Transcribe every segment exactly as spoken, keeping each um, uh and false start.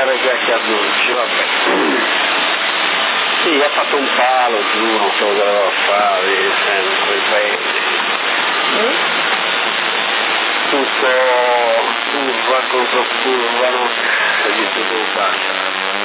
R J Carducci, vabbè. Sì, ha fatto un palo giù, non so cosa doveva fare, sempre bene. Mm? Tutto curva contro curva, no? E di tutto un basta.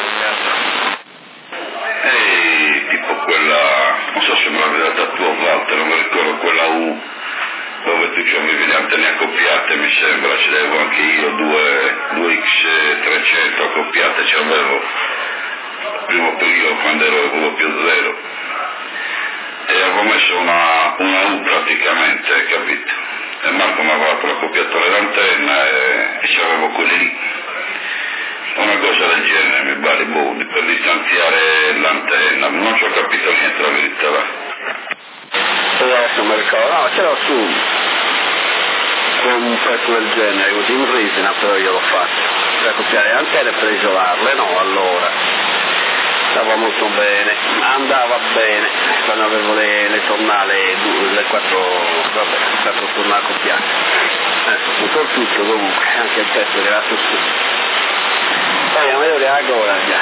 Ehi, tipo quella, non so se me l'ha vedata tu o Walter, non mi ricordo, quella U, dove tu c'avevi le antenne accoppiate, mi sembra, ce l'avevo anche io, due, due X trecento accoppiate, ce l'avevo, primo periodo quando ero W zero, e avevo messo una, una U praticamente, capito? E Marco mi aveva dato l'accoppiatore d'antenna e, e c'avevo quelli lì. Una cosa del genere mi pare, boh, per distanziare l'antenna, non ci ho capito niente la verità là. Adesso mi ricordo, no, ce l'ho su con un pezzo del genere, così in resina però io l'ho fatto, per accoppiare le antenne per isolarle, no, allora, stava molto bene, andava bene, quando avevo le, le tornale, le quattro, vabbè, quattro tornali accoppiate, adesso tutto il tutto comunque, anche il pezzo è arrivato su. Poi a vedere ancora già.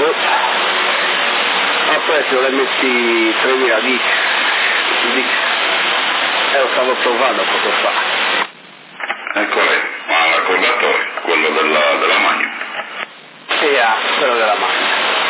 Ho preso l'M T tremila D e lo stavo provando poco fa. Ecco lei, ma l'accordatore, quello della, della Magnum. Sì, ah, quello della Magnum.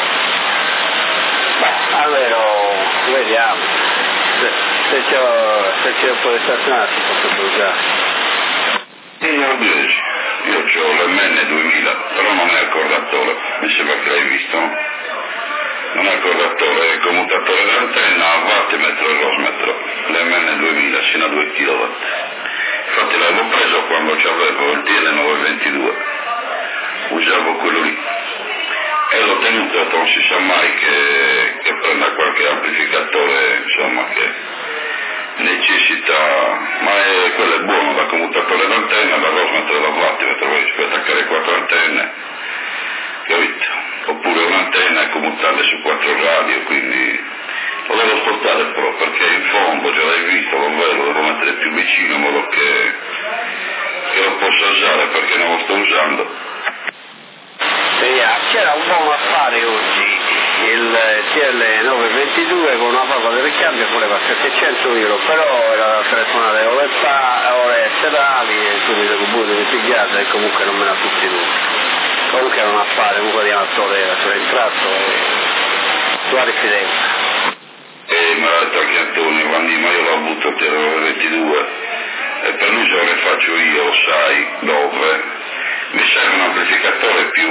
Beh, allora, vediamo. Se, se c'è se c'è un po' di stazionare si potrebbe usare. Non dieci. Io ho l'M N duemila, però non è accordatore, mi sembra che l'hai visto, no? Non è accordatore, è commutatore d'antenna a wattimetro e rosmetro, l'M N duemila, sino a due chilowatt. Infatti l'avevo preso quando avevo il T L novecentoventidue, usavo quello lì. E l'ho tenuto, non si sa mai che, che prenda qualche amplificatore, insomma, che necessita, ma è, quello è buono, da commutatore d'antenna, da rosmetro e da wattimetro, poi si può attaccare quattro antenne, capito? Oppure un'antenna e commutarle su quattro radio, quindi lo devo spostare però, perché in fondo, già l'hai visto, lo vedo, lo devo mettere più vicino in modo che, che lo possa usare, perché non lo sto usando. Sì, c'era un buon affare oggi, il T L novecentoventidue con una valvola di ricambio voleva settecento euro, però era da telefonare ore, pa, ore serali e quindi le comune di pigliata e comunque non me l'ha sostenuto. Comunque era un affare, comunque di attore era entrato e tu hai rifidenza. E mi ha detto anche Antonio, quando ma io l'ho avuto il T L novecentoventidue e per l'uso che faccio io, sai dove? Mi serve un amplificatore più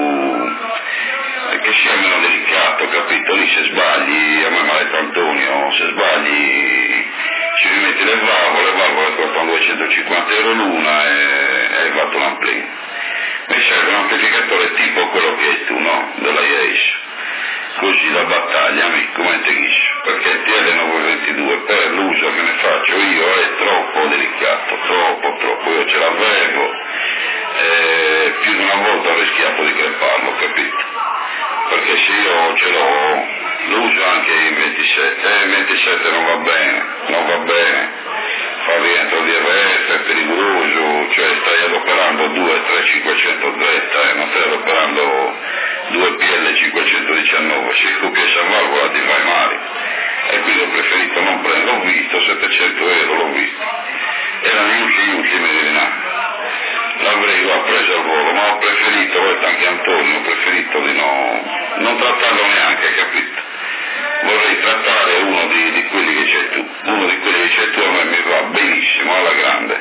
che sia meno delicato, capito? Lì se sbagli, a me mi ha detto Antonio, se sbagli ci rimetti le valvole, le valvole costano duecentocinquanta euro l'una e hai fatto un ampli. Mi serve un amplificatore tipo quello che hai tu, no? Della Yaesu. Così da battaglia, amico, come te dici? Perché il T L novecentoventidue per l'uso che ne faccio io è troppo delicato, troppo, troppo. Io ce l'avevo, eh, più di una volta ho rischiato di creparlo, capito? Perché se io ce l'ho, lo uso anche in ventisette, e in ventisette non va bene, non va bene, fa rientro di R F, è pericoloso, cioè stai adoperando due tre cinquecento Z e non stai adoperando due P L cinquecentodiciannove, se scoppia questa valvola ti vai male, e quindi ho preferito non prendere, l'ho visto, settecento euro l'ho visto, erano gli ultimi, gli ultimi di là. L'avrei l'ho preso al volo, ma ho preferito, ho detto anche Antonio, ho preferito di no, non trattarlo neanche, capito? Vorrei trattare uno di, di quelli che c'è tu, uno di quelli che c'è tu a me mi va benissimo, alla grande.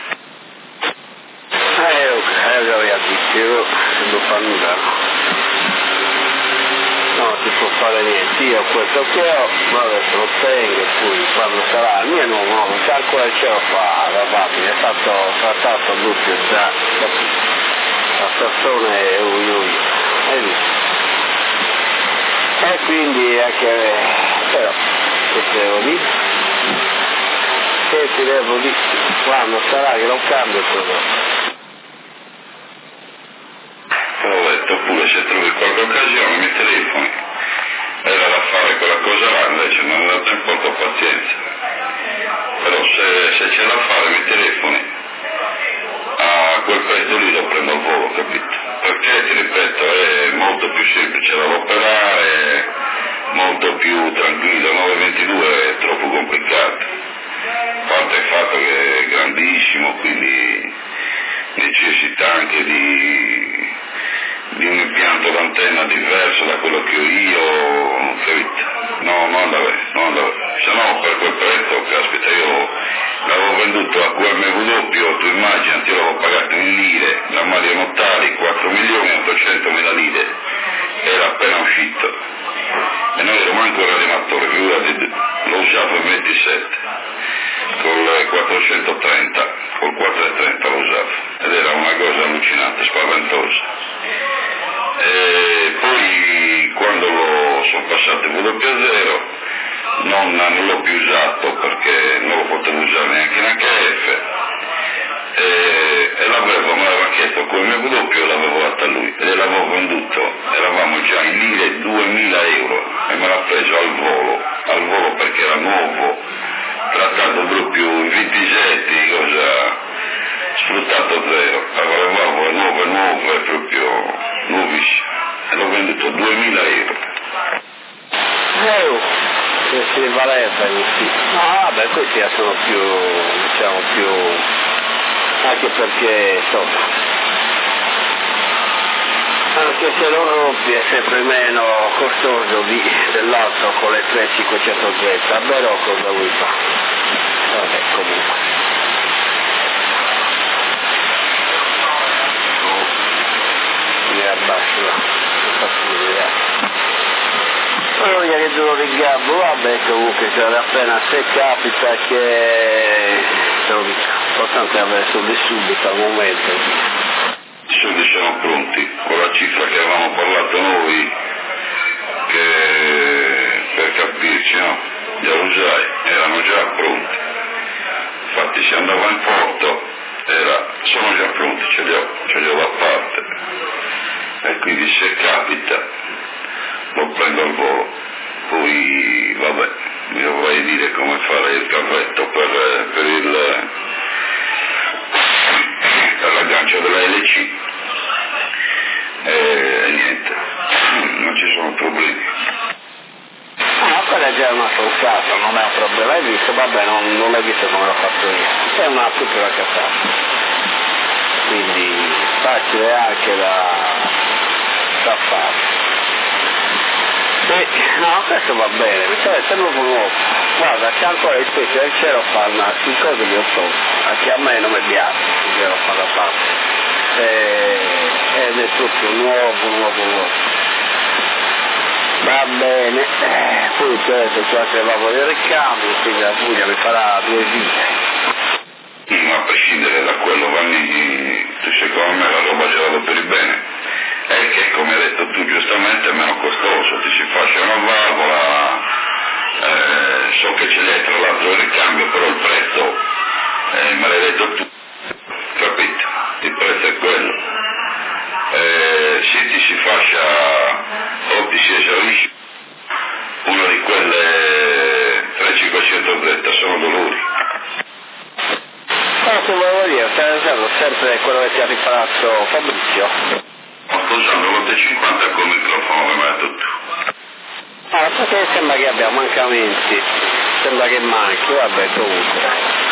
Eh, ok, lo avevo detto, io non devo fare nulla, no, si può fare niente, io ho questo che ho, ma adesso lo tengo e poi quando sarà il mio nuovo, nuovo calcolo e ce lo fa, va bene, è stato trattato a doppio già, la stazione è ui ui, hai visto? E quindi anche, però, che ti devo dire? Che ti devo dire? Quando sarà che lo cambio quello. Ho detto pure se trovi qualche occasione mi telefoni, era da fare quella cosa là, invece non ho tempo, ho pazienza, però se, se c'è da fare mi telefoni, a quel prezzo lì lo prendo al volo, capito? Perché ti ripeto, è molto più semplice da operare, molto più tranquillo. nove ventidue è troppo complicato, a parte il fatto che è grandissimo, quindi necessita anche di, di un impianto d'antenna diverso da quello che ho io, capito? No, non andava, non andava. Se no per quel prezzo, caspita, io l'avevo venduto a Q M W, tu immagini, io l'avevo pagato in lire, da Mario Nottari, quattro milioni e ottocentomila lire, era appena uscito. E non ero manco un radioamatore, figurati, l'ho usato il ventisette, col quattrocentotrenta, col quattrocentotrenta l'ho usato, ed era una cosa allucinante, spaventosa. E poi quando lo sono passato in W zero non, non l'ho più usato perché non lo potevo usare neanche in H F e, e l'avevo, me l'aveva chiesto come M W, l'avevo dato a lui e l'avevo venduto, eravamo già in lire duemila euro e me l'ha preso al volo, al volo perché era nuovo, trattato proprio in ventisette, cosa sfruttato zero, avevamo nuovo nuovo e proprio nuovissimo e l'ho venduto duemila euro. Oh, che si valeva sì. No, vabbè, questi sono più, diciamo più, anche perché insomma, anche se lo rompi è sempre meno costoso di, dell'altro con le tre cinquecento Z, però cosa vuoi fare? Vabbè, comunque. Mi abbasso là, faccio vedere. Allora che te lo rigabbo, vabbè comunque cioè, appena se capita che te lo dico, l'importante è avere soldi subito al momento. I soldi sono pronti, con la cifra che avevamo parlato noi, che per capirci, no? Gli usai, erano già pronti. Infatti se andavo in porto, era, sono già pronti, ce li ho, ce li ho da parte. E quindi se capita, lo prendo al volo. Poi, vabbè, mi dovrei dire come fare il cavetto per, per il per l'aggancio della L C. E niente, non ci sono problemi. No, quella è già una solcata, non è un problema, hai visto? Vabbè, non, non l'hai visto come l'ho fatto io. È una piccola cazzata. Quindi facile anche da, da fare. E, no, questo va bene, mi serve nuovo nuovo. Guarda, c'è ancora il specie del Ceropan, sul coso di ottobre, anche a me non mi piace il Ceropan da parte. Ed è proprio nuovo, nuovo, nuovo. Va bene, eh, poi certo qua se va a voler ricambio, quindi la Puglia mi farà due vite. Ma a prescindere da quello, Vanni, secondo me la roba ce l'ho per il bene. È che, come hai detto tu giustamente, è meno costoso, ti si fascia una valvola, eh, so che ce l'hai tra l'altro il ricambio, però il prezzo, eh, me l'hai detto tu, capito? Il prezzo è quello. Eh, se ti si fascia o ti si esaurisce una di quelle tre cinquecento Z sono dolori. Cosa che volevo dire, stai usando sempre quello che ti ha riparato Fabrizio? Sto usando l'otto cinquanta col microfono, come hai detto tu. Ah, perché sembra che abbia mancamenti, sembra che manchi, vabbè comunque.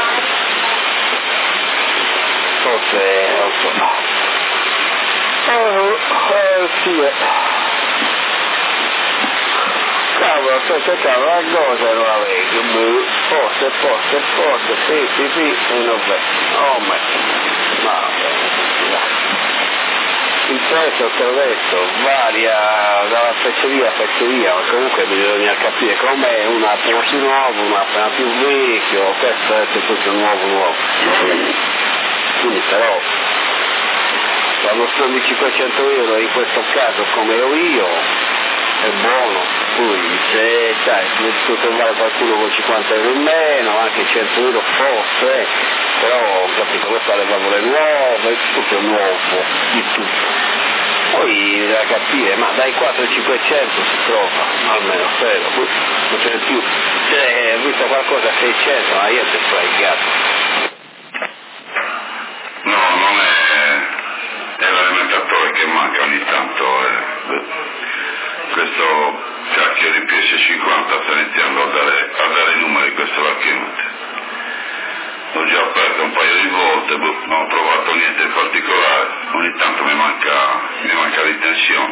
Forse, non so. Oh, oh, sì. Cavolo, aspetta, cavolo, la cosa non la vedo. Forse, forse, forse, sì, sì, sì, e non vedo. Oh, ma... ma... Il prezzo, te l'ho detto, varia dalla pezzeria a pezzeria, ma comunque bisogna capire com'è, una appena più nuovo, una appena più vecchio, questo è tutto nuovo nuovo. Quindi però, quando spendi cinquecento euro in questo caso come ho io, è buono, poi se sai, tu trovare qualcuno con cinquanta euro in meno, anche cento euro forse, però ho capito, questa le valvole nuove, tutto nuovo, di tutto. Poi da capire, ma dai quattro cinquecento si trova, almeno spero, poi non ce n'è più. Se ho visto qualcosa a seicento, ma io ti fai il gatto. No, non è, è l'alimentatore che manca ogni tanto. Eh. dieci cinquanta sta iniziando a dare, a dare i numeri questo l'archimetro. L'ho già aperto un paio di volte, non ho trovato niente in particolare, ogni tanto mi manca, mi manca di tensione.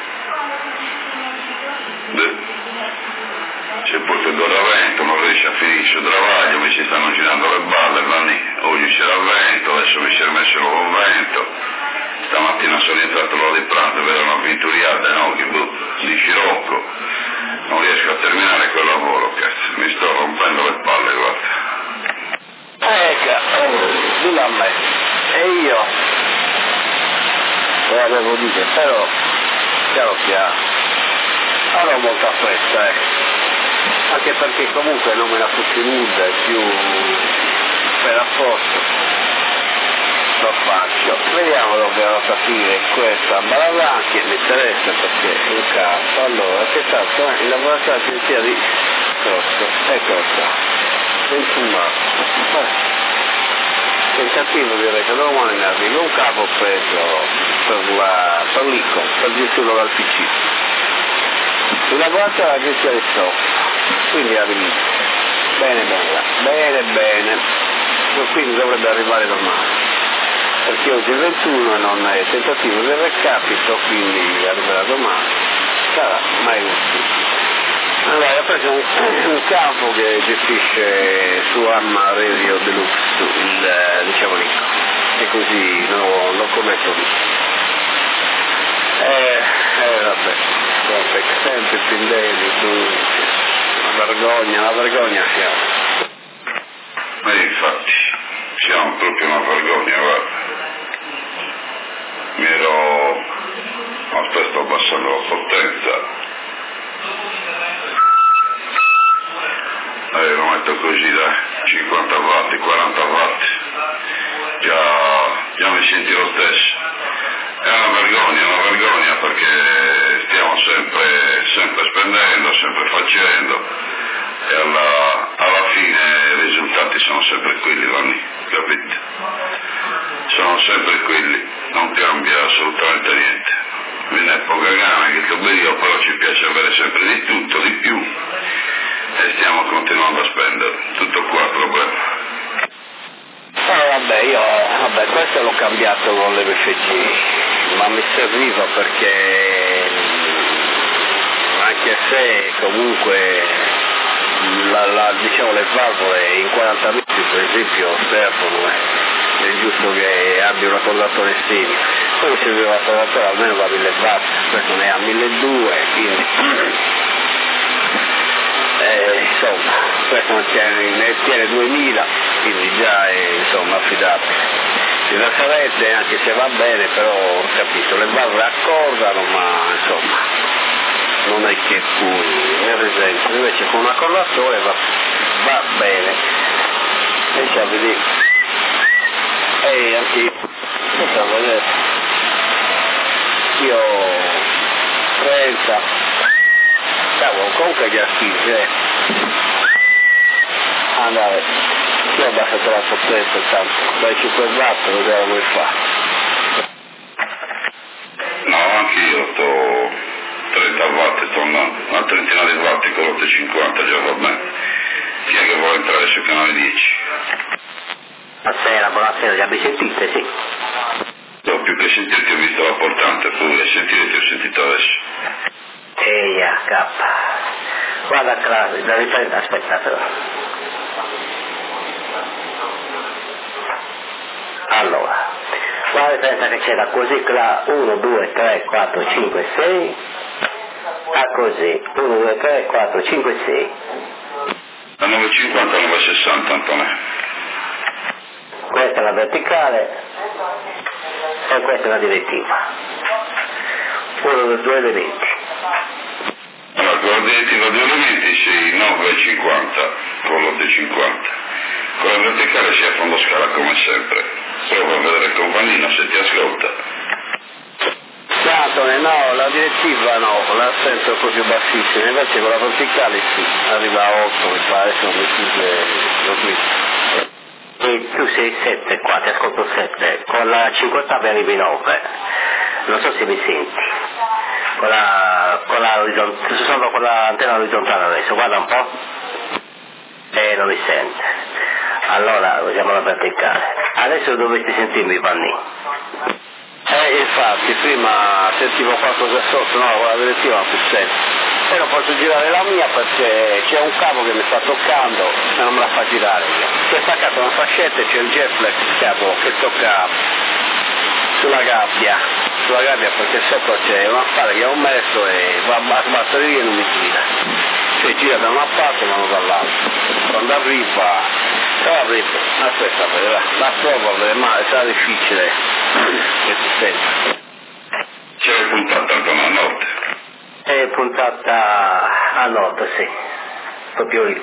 Beh, c'è poi che dora vento, non riesce a finire il travaglio, mi si stanno girando le balle, Vanni. Oggi c'era vento, adesso mi si è rimesso il vento. Stamattina sono entrato là di pranzo, vedo una avventuriata no, che di scirocco. Non riesco a terminare quel lavoro, cazzo, mi sto rompendo le palle, guarda. Ecco, dillo a me. E io lo avevo detto, però chiaro chiaro, non ho molta fretta, eh. Anche perché comunque non me la fossi nuda, è più per apposto. Lo faccio, vediamo dove va a partire questa balada che mi interessa perché è un caso. Allora, che stato? Il laboratorio agenzia di Costo, ecco qua, ventuno marzo. Tentativo di rete normale mi arriva un capo preso per la per l'I C O, per gestirlo dal P C. Il laboratorio agenzia di software, quindi arriva. Bene, bene, bene, bene. Quindi dovrebbe arrivare domani. Perché oggi è il ventuno e non è tentativo del recapito, quindi arriverà domani, sarà mai visto. Allora, ho preso un, un campo che gestisce su Amma Radio Deluxe, il, diciamo lì, e così lo, lo commetto lì. Eh, eh vabbè, vabbè, sempre Pindelli, una vergogna, una vergogna siamo. Ma infatti, siamo proprio una vergogna, guarda. Mi ero... aspetta, sto abbassando la potenza. Eh, lo metto così, dai, cinquanta watt, quaranta watt. Già, già mi senti lo stesso. È una vergogna, una vergogna perché stiamo sempre, sempre spendendo, sempre facendo e alla, alla fine i risultati sono sempre quelli, Vanni, capito? Sono sempre quelli, non cambia assolutamente niente. Viene poca gana che tu io, però ci piace avere sempre di tutto, di più e stiamo continuando a spendere, tutto qua il problema. Oh, vabbè, io, vabbè, questo l'ho cambiato con l'M F G, ma mi serviva perché anche se comunque la, la, diciamo le valvole in quaranta metri per esempio servono, eh, è giusto che abbia un raccordatore stereo, poi mi serviva un raccordatore almeno da mille watt, questo ne ha milleduecento, quindi eh, insomma, questo ne tiene, ne tiene duemila, quindi già è insomma affidabile. Diversamente anche se va bene, però ho capito, le valvole accordano, ma insomma non è che poi, per esempio, invece con un accordatore va, va bene. E a vedere. E anche io, a vedere. Io trenta, cavolo, comunque già spinge, eh. Andare, io ho abbassato la potenza tanto, dai cinque watt lo devo vuoi fare. No, anche io sto trenta watt, torno una trentina di watt con l'otto cinquanta, già va bene. Chi è che vuole entrare sul canale dieci? Buonasera, buonasera, li abbi sentite, sì? No, più che sentirti ho visto la portante, pure sentire ti ho sentito adesso. Eia, K. Guarda che la, la riprendo, aspetta però. Allora, la ripresa che c'era così, là uno, due, tre, quattro, cinque, sei, a così, uno, due, tre, quattro, cinque, sei. Da nove cinquanta a nove sessanta, Antonio. Questa è la verticale e questa è la direttiva. Uno dei due elementi. Allora, con la direttiva due elementi sì, nove cinquanta con l'otto cinquanta. Con la verticale si è a fondo scala come sempre. Prova a vedere il compagno se ti ascolta. Antonio, no, la direttiva no, la sento proprio bassissima, invece con la verticale sì, arriva a otto mi pare, se non mi sfugge lo switch. E tu sei sette qua, ti ascolto sette, con la cinquanta arrivi nove, non so se mi senti. con la, con la orizzontale, solo con l'antenna orizzontale adesso, guarda un po', e non mi sente, allora usiamo la verticale, adesso dovresti sentirmi i panni. Eh, infatti, prima sentivo qualcosa sotto, no, con la direttiva non si sente. E non posso girare la mia perché c'è un cavo che mi sta toccando e non me la fa girare. Si è staccato una fascetta e c'è il jetflex capo che tocca sulla gabbia, sulla gabbia perché sopra c'è una spalla che ho messo e va a batteria e non mi gira. Cioè gira da una parte ma non dall'altra. Quando arriva, però arriva, aspetta, la, la provo a vedere, ma sarà difficile che si senta. C'è puntata ancora a notte? È puntata a nord, sì, proprio lì.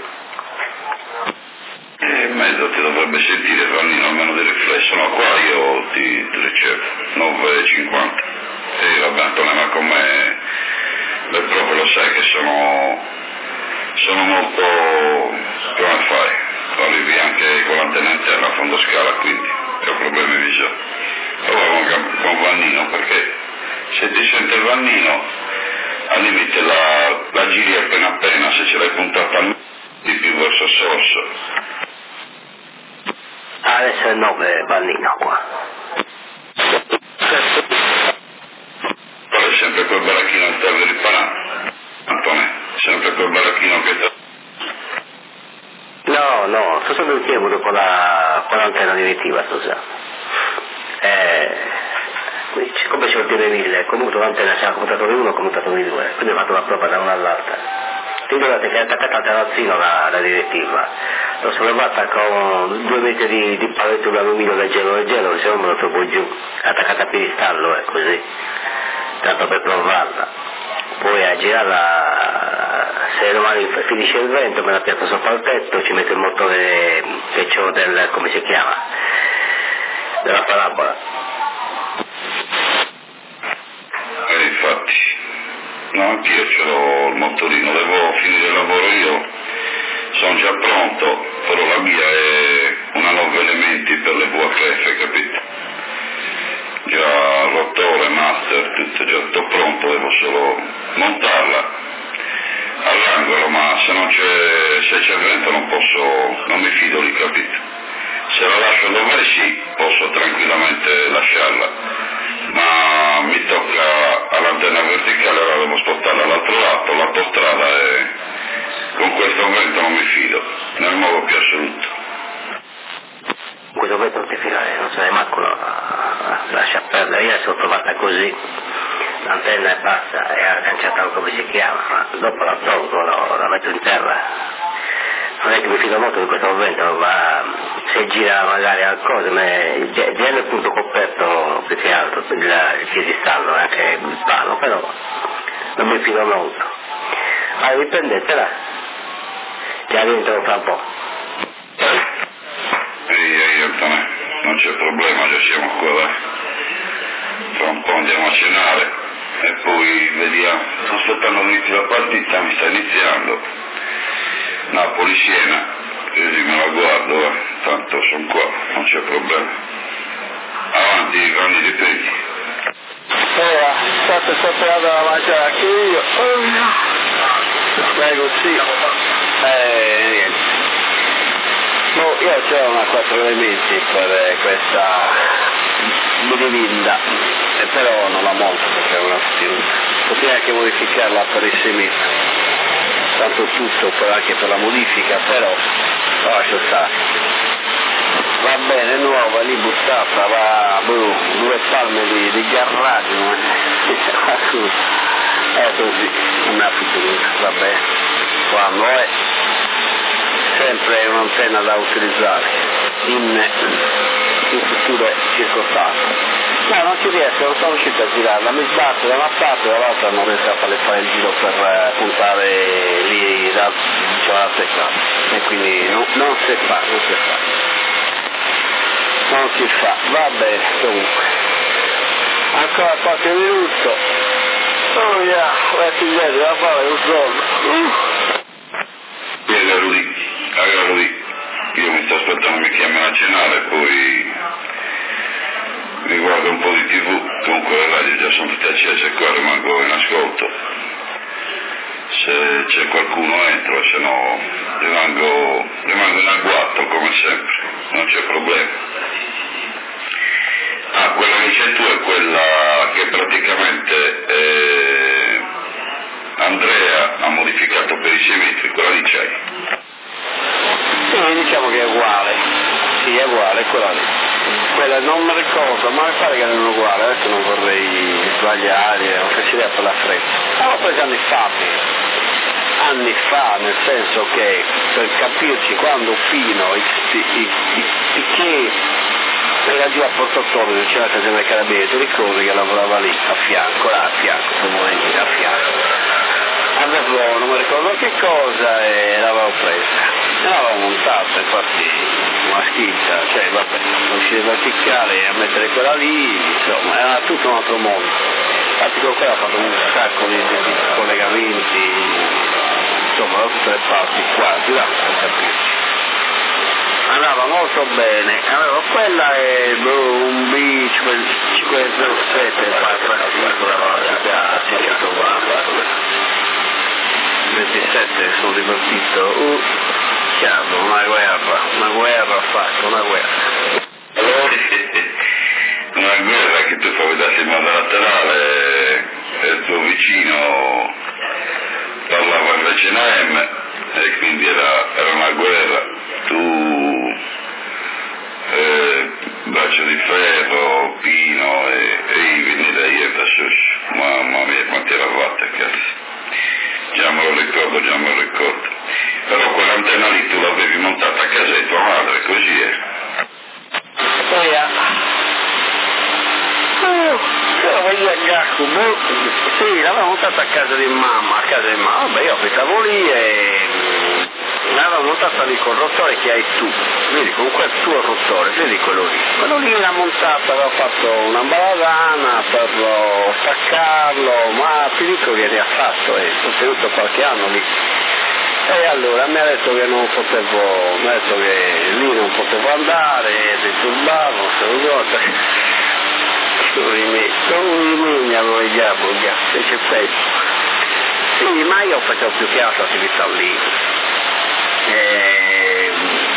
E in mezzo ti dovrebbe sentire Vannino almeno del riflesso, no, qua io ti, ti ricevo, nove e cinquanta. E vabbè Antonio, ma come beh, proprio lo sai che sono, sono molto, come fai? Arrivi anche con l'antenna interna a fondo scala, quindi ho problemi visioni. Allora con, con Vannino, perché se ti sente il Vannino al limite la, la giri appena appena se ce l'hai puntata al di più verso sorso. Adesso è nove Vannino qua. Però è sempre quel baracchino interno di Ripanato, Antonio, sempre quel baracchino che sta... No, no, sto stato in piedi con la, con l'antenna direttiva, sto usando. Eh... come c'è il T V mille, comunque l'antenna c'è il commutatore uno e il commutatore due, quindi ho fatto la prova da una all'altra. Ricordate che è attaccata al terrazzino la, la direttiva, l'ho sollevata con due metri di, di paletto d'alluminio leggero leggero, se non me lo trovo giù, attaccata a piedistallo, è così, tanto per provarla. Poi a girarla, se domani finisce il vento me la piazzo sopra il tetto, ci metto il motore che c'ho del, come si chiama, della parabola. E infatti, no, anch'io ce l'ho il motorino, devo finire il lavoro io, sono già pronto, però la mia è una nove elementi per le V H F, capito? Già rotore, master, tutto già tutto pronto, devo solo montarla all'angolo, ma se non c'è, se c'è vento non posso, non mi fido lì, capito? Se la lascio dove sì, posso tranquillamente lasciarla, ma mi tocca all'antenna verticale, allora devo spostarla all'altro lato, l'autostrada e con questo vento non mi fido, nel modo più assoluto. Questo vento non ti fidare, non se ne manco, no, lascia perdere, io sono trovata così, l'antenna è bassa, è agganciata come si chiama, ma dopo la tolgo, la, la metto in terra. Non è che mi fido molto di questo vento, ma se gira magari al coso, già nel punto coperto più che altro, il, il piedistallo, anche il palo, però non mi fido molto. Ma riprendetela, che rientrano fra un po'. Ehi, ehi, Antonio, non c'è problema, già siamo qua, dai. Fra un po' andiamo a cenare e poi vediamo. Sto aspettando l'inizio della partita, mi sta iniziando. Napoli-Siena, così me la guardo, eh. Tanto sono qua, non c'è problema. Avanti, grandi ripeti. Ora, state sapendo da mangiare anche io. Oh, no. Prego, sì. Eh, niente. No, io c'ho una quattro elementi per eh, questa birivinda, e però non la monto perché è una stilutta. Potrei anche modificarla per il semestre. Tanto tutto per anche per la modifica, però lascio stare. Va bene, nuova, lì buttata, va boh, due palme di, di garraggio, è così, una futura, va bene. Quando è sempre un'antenna da utilizzare in, in future circostanze. No, non ci riesco, non sono riuscito a girarla, mi sbatto da una parte e dall'altra non riesco a fare, fare il giro per eh, puntare lì da, diciamo, la tecla, e quindi no, non si fa, non si fa, non si fa, va bene, comunque, ancora qualche minuto, oh yeah, metti dietro, da fare un giorno, uh. Piega Rudy, allora Rudy, io mi sto aspettando mi chiamano a cenare, poi mi guardo un po' di tv, comunque le radio già sono tutte accese, qua rimango in ascolto. tutto. Se c'è qualcuno entro, se no rimango, rimango in agguato come sempre, non c'è problema. Ah, quella che c'è tu è quella che praticamente eh, Andrea ha modificato per i sei metri, quella lì c'hai? Sì, diciamo che è uguale, sì è uguale, è quella lì. Quella non mi ricordo, ma mi pare che erano uguali, adesso non vorrei sbagliare, non faccio idea per la fretta. L'ho presa anni fa, anni fa, nel senso che per capirci quando Pino, i, i, i, i era giù a Porto Torre, c'era la casella dei Carabinieri, ti ricordi che lavorava lì, a fianco, là a fianco, a fianco. Avevo, non mi ricordo che cosa, e l'avevo presa. E l'avevo montata, infatti una schizza, cioè vabbè, uscire verticale e a mettere quella lì, insomma, era tutto un altro mondo. Infatti con quella ho fatto un sacco di, di, di collegamenti, insomma, da tutte le parti qua, di là, per capirci. Andava molto bene, avevo quella e un B cinque zero sette, ventisette sono divertito, uh, chiaro, una guerra, una guerra ho fatto, una guerra. Allora, una guerra che tu favi da seconda laterale e il tuo vicino parlava invece in A M e quindi era, era una guerra. Tu, eh, Braccio di Ferro, Pino e, e i vini da Ieta Sus, mamma mia quanti eravate, cazzo. Già me lo ricordo, già me lo ricordo. Però quell'antenna lì tu l'avevi montata a casa di tua madre, così è. Sì, l'avevo montata a casa di mamma, a casa di mamma, vabbè io abitavo lì e l'avevo montata lì col rotore che hai tu, vedi con quel tuo rotore, vedi quello lì. Quello lì l'ha montata, avevo fatto una baladana per staccarlo, ma ti dico che ne ha fatto e ho tenuto qualche anno lì. E allora mi ha detto che non potevo, mi ha detto che lì non potevo andare, disturbavo, se lo so. Mi avevo il diavolo, se c'è peggio. Sì, ma io facevo più che altro attività lì. E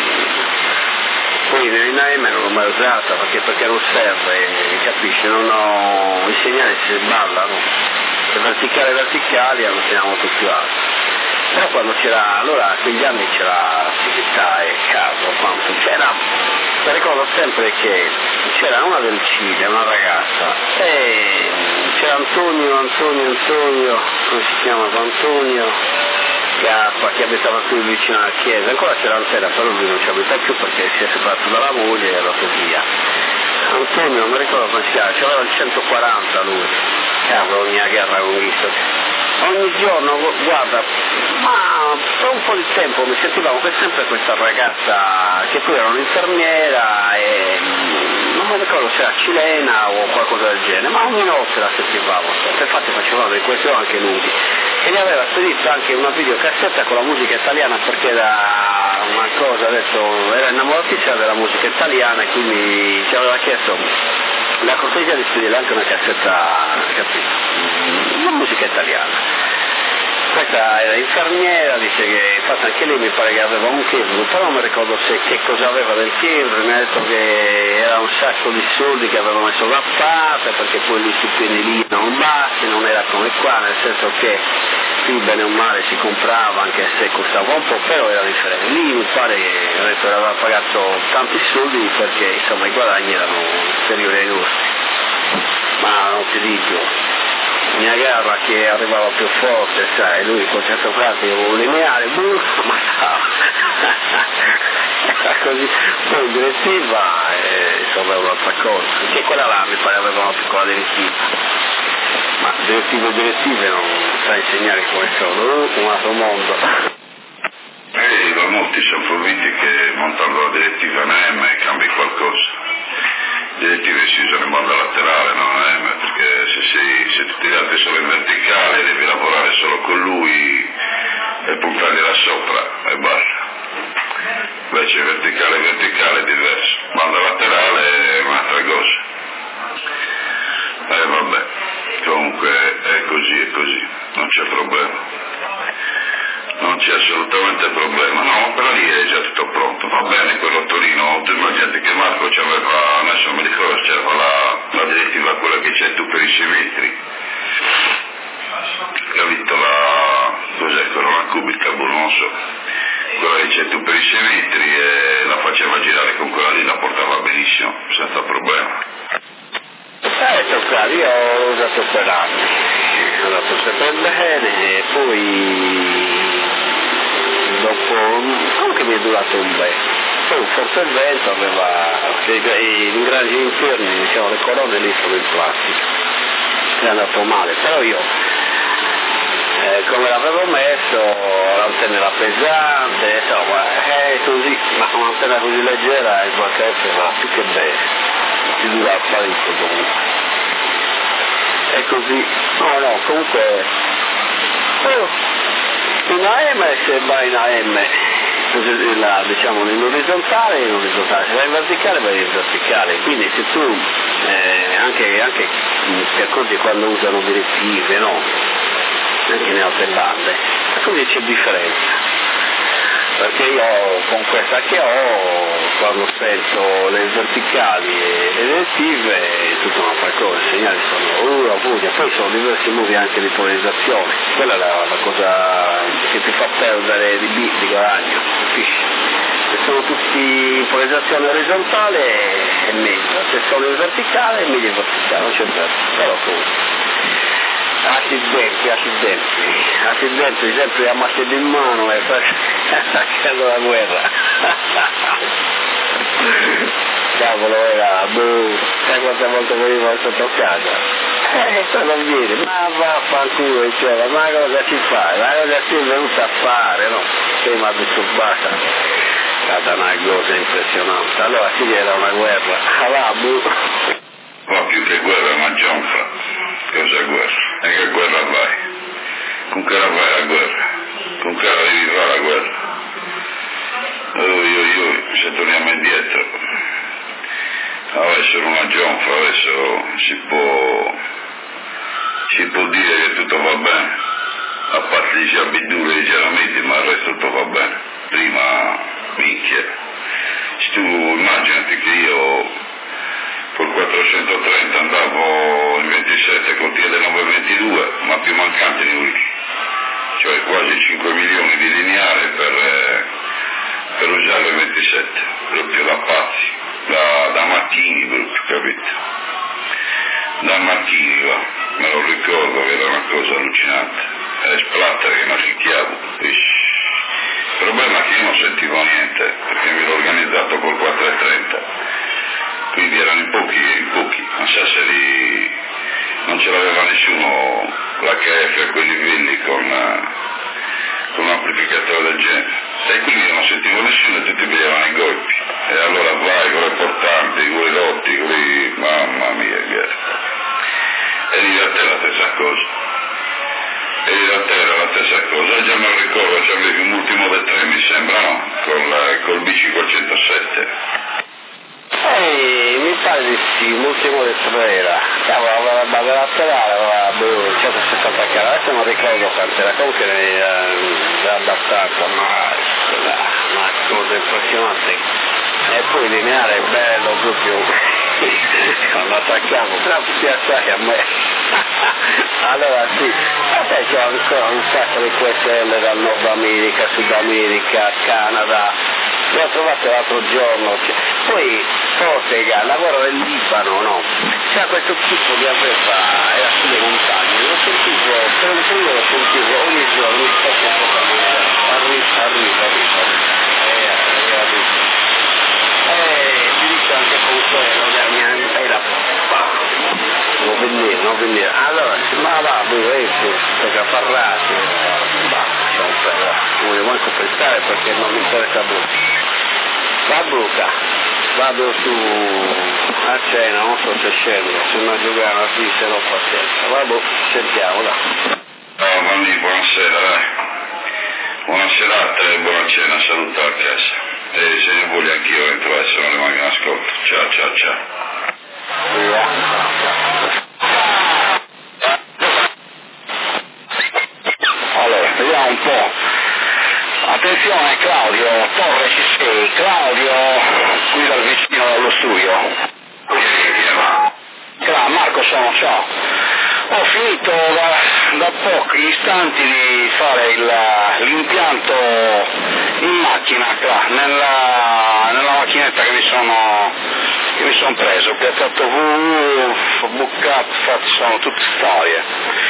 poi in A M non l'ho mai usata perché, perché non serve, capisci? Non ho, i segnali si sballano. Le verticali verticali allontaniamo tutto più alto. Però quando c'era, allora a quegli anni c'era attività e caso, quanto c'era, mi ricordo sempre che c'era una del Cile, una ragazza, e c'era Antonio, Antonio, Antonio, come si chiamava Antonio, che, ha, che abitava qui vicino alla chiesa, ancora c'era l'antena, però lui non ci abita più perché si è separato dalla moglie e è andato via. Antonio, non mi ricordo come si chiama, c'aveva il centoquaranta lui, cavolo, ogni guerra conquista. Ogni giorno, guarda, ma per un po' di tempo mi sentivamo che sempre questa ragazza, che poi era un'infermiera e non mi ricordo se era cilena o qualcosa del genere, ma ogni notte la sentivamo, infatti facevamo dei quesiti anche lunghi, e gli aveva spedito anche una videocassetta con la musica italiana perché era una cosa, adesso era innamoratissima della musica italiana e quindi ci aveva chiesto la cortesia di spedire anche una cassetta, capito? La musica italiana. Questa era infermiera, dice che infatti anche lei mi pare che aveva un chirurgo, però non mi ricordo se che cosa aveva del chirurgo, mi ha detto che era un sacco di soldi che aveva messo da parte perché poi gli stipendi lì non bassi, non era come qua, nel senso che qui bene o male si comprava anche se costava un po', però era differente. Lì mi pare che ha detto, aveva pagato tanti soldi perché insomma i guadagni erano inferiori ai nostri, ma non ti dico. Mia gara che arrivava più forte, sai, lui con certo pratico un lineare, boom, ma stava. Era così, poi in direttiva e insomma è un'altra cosa, perché quella là mi pare aveva una piccola direttiva, ma direttive e direttive non sa insegnare come sono, un altro mondo. Eh, da molti sono convinti che montando la direttiva in A M cambi qualcosa. Direttive si usano in banda laterale, non è, perché se, sei, se tutti gli altri sono in verticale devi lavorare solo con lui e puntargli là sopra e basta. Invece verticale verticale è diverso, banda laterale è un'altra cosa. E eh, vabbè, comunque è così, è così, non c'è problema. Non c'è assolutamente problema, no, però lì è già tutto pronto, va bene quello a Torino, tu immaginate che Marco c'aveva, adesso non mi ricordo, c'era la, la direttiva, quella che c'è tu per i sei metri, capito, la, cos'è quello, la cubica, boh, non so, quella che c'è tu per i sei metri e la faceva girare con quella lì, la portava benissimo, senza problema. Eh, toccato, io ho usato per anni, ho usato sempre bene e poi dopo, comunque mi è durato un bel, poi un forte vento aveva, gli ingranaggi interni, diciamo, le colonne lì sono in plastica, è andato male, però io, eh, come l'avevo messo, l'antenna era pesante, insomma, è così, ma un'antenna così leggera in qualche caso va più che bene. Si dura parecchio comunque, è così, no no comunque oh, in A M se va in A M la, diciamo in orizzontale in orizzontale, se va in verticale va in verticale, quindi se tu eh, anche, anche ti accorgi quando usano direttive, no? Anche nelle altre bande, così c'è differenza. Perché io con questa che ho, quando sento le verticali e le direttive, tutta un'altra cosa, i segnali sono una buia, poi sono diversi modi anche di polarizzazione, quella è la, la cosa che ti fa perdere di, B, di guadagno, capisci? Se sono tutti in polarizzazione orizzontale è meglio, se sono in verticale è meglio in verticale, non c'è verso, però comunque. Accidenti, accidenti, accidenti, sempre a macchina in mano e facendo la guerra. Cavolo, era, boh, sai quante volte veniva sotto casa? Eh, se non viene, ma vaffanculo, diceva, ma cosa ci fai? Ma cosa ci è venuta a fare, no? Sei ma disturbata. È stata una cosa impressionante. Allora sì, era una guerra. Ah, va, boh. Ma più che guerra è una gionfa. Cos'è guerra? E che guerra vai? Con che la vai la guerra? Con che la devi fare la guerra? Oh, io, io, se torniamo indietro, adesso una gionfa, adesso si può, si può dire che tutto va bene, a parte gli sciabidure e i geramiti, ma il resto tutto va bene. Prima, minchia, se tu immaginati che io col quattrocentotrenta andavo in ventisette col T L novecentoventidue, ma più mancanti di lui, cioè quasi cinque milioni di lineare per, eh, per usare il ventisette, proprio da pazzi, da, da mattini proprio, capito? Da mattini va, me lo ricordo che era una cosa allucinante, è splatter che non ricchiavo. Il problema è che io non sentivo niente, perché mi ero organizzato col quattrocentotrenta. Quindi erano in pochi, in pochi, non so se li, non ce l'aveva nessuno l'H F a quei livelli con, con un amplificatore del genere. E quindi non sentivo nessuno e tutti vedevano i golpi. E allora vai con le portanti, con i rotti, con i... mamma mia, che... E lì da te la stessa cosa. E lì da te era la stessa cosa. E già me lo ricordo, c'avevi un ultimo del tre mi sembra, no? Col, col B cinquecentosette. Eh, mi pare di sì, l'ultimo del tre era, cavolo, aveva la base laterale, aveva boh, centosessanta chiaro, adesso non ricordo quanto era, comunque era, era abbastanza, ma una cosa impressionante. E poi lineare è bello, proprio, quando attacchiamo, però ti piace a me. Allora sì, vabbè c'è ancora un sacco di queste dal Nord America, Sud America, Canada. L'ho trovato l'altro giorno, cioè, poi Ortega lavora nel Libano, no? C'era questo tipo che aveva, era sulle montagne, lo sentivo, per un periodo lo sentivo ogni giorno, mi sto poco arriva, arriva, arriva, eh, arriva, arriva. Eh, ti dico anche con quello, che mi era, non venire, non venire. Allora, ma va, questo, tocca parlarsi, basta, lasciamo perdere, non voglio manco pensare perché non mi interessa più. Va Bruca, vado su a cena, non so se scendo, se non giocare qui se non pazienza, vabbè, sentiamo là. Ciao Manni, buonasera, dai. Buonasera a te e buona cena, saluta a casa. E se ne voglio anch'io entrare, se non rimango in ascolto. Ciao, ciao, ciao. Yeah. un po'. Attenzione Claudio, Torre ci sei, Claudio, qui dal vicino dello studio. Ciao, Marco sono, ciao. Ho finito da, da pochi istanti di fare il, l'impianto in macchina, qua, nella, nella macchinetta che mi sono, che mi sono preso, ho piazzato W, ho bucato, fatto, sono tutte storie.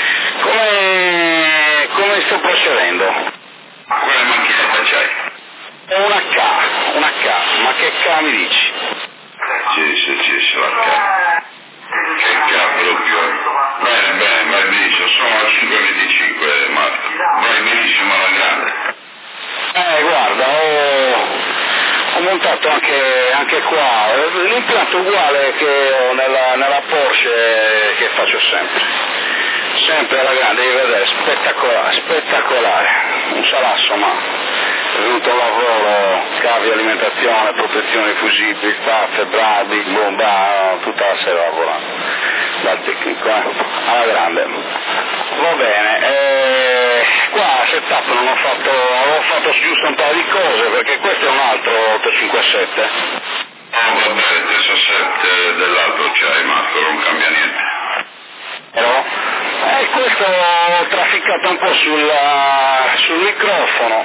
Come, come sto procedendo? Quale macchinetta c'hai? È una K, una K, ma che K mi dici? Sì, sì, sì, sì, la K. Che K proprio. Bene, bene, vai benissimo, sono a cinque e venticinque Marco, vai benissimo alla grande. Eh, guarda, ho, ho montato anche, anche qua, l'impianto uguale che ho nella, nella Porsche che faccio sempre, sempre alla grande, devi vedere, spettacolare, spettacolare, un salasso ma è venuto un lavoro, cavi, alimentazione, protezione fusibili, staffe, bradi, bomba, tutta la sera lavorando. Dal tecnico, eh? Alla grande. Va bene, eh, qua a setup non ho fatto, avevo fatto giusto un paio di cose perché questo è un altro ottocentocinquantasette. Ah, va bene, trentasette dell'altro c'hai Marco, non cambia niente. Però, eh, questo ho trafficato un po' sul, sul microfono,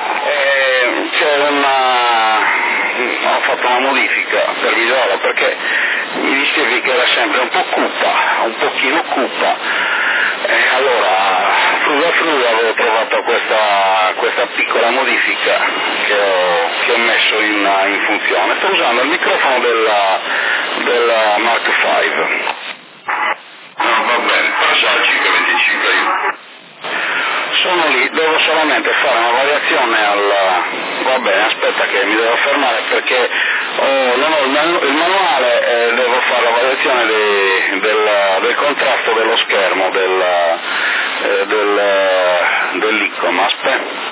eh, c'è una, ho fatto una modifica per migliorarlo perché mi dicevi che era sempre un po' cupa, un pochino cupa, e allora fruga fruga avevo trovato questa, questa piccola modifica che ho, che ho messo in, in funzione. Sto usando il microfono della, della Mark cinque. No, va bene, passa al cinque venticinque io. Sono lì, devo solamente fare una variazione al... va bene, aspetta che mi devo fermare perché oh, non ho il, manu- il manuale e devo fare la variazione dei, del, del contrasto dello schermo, del, eh, del, dell'icon, aspetta.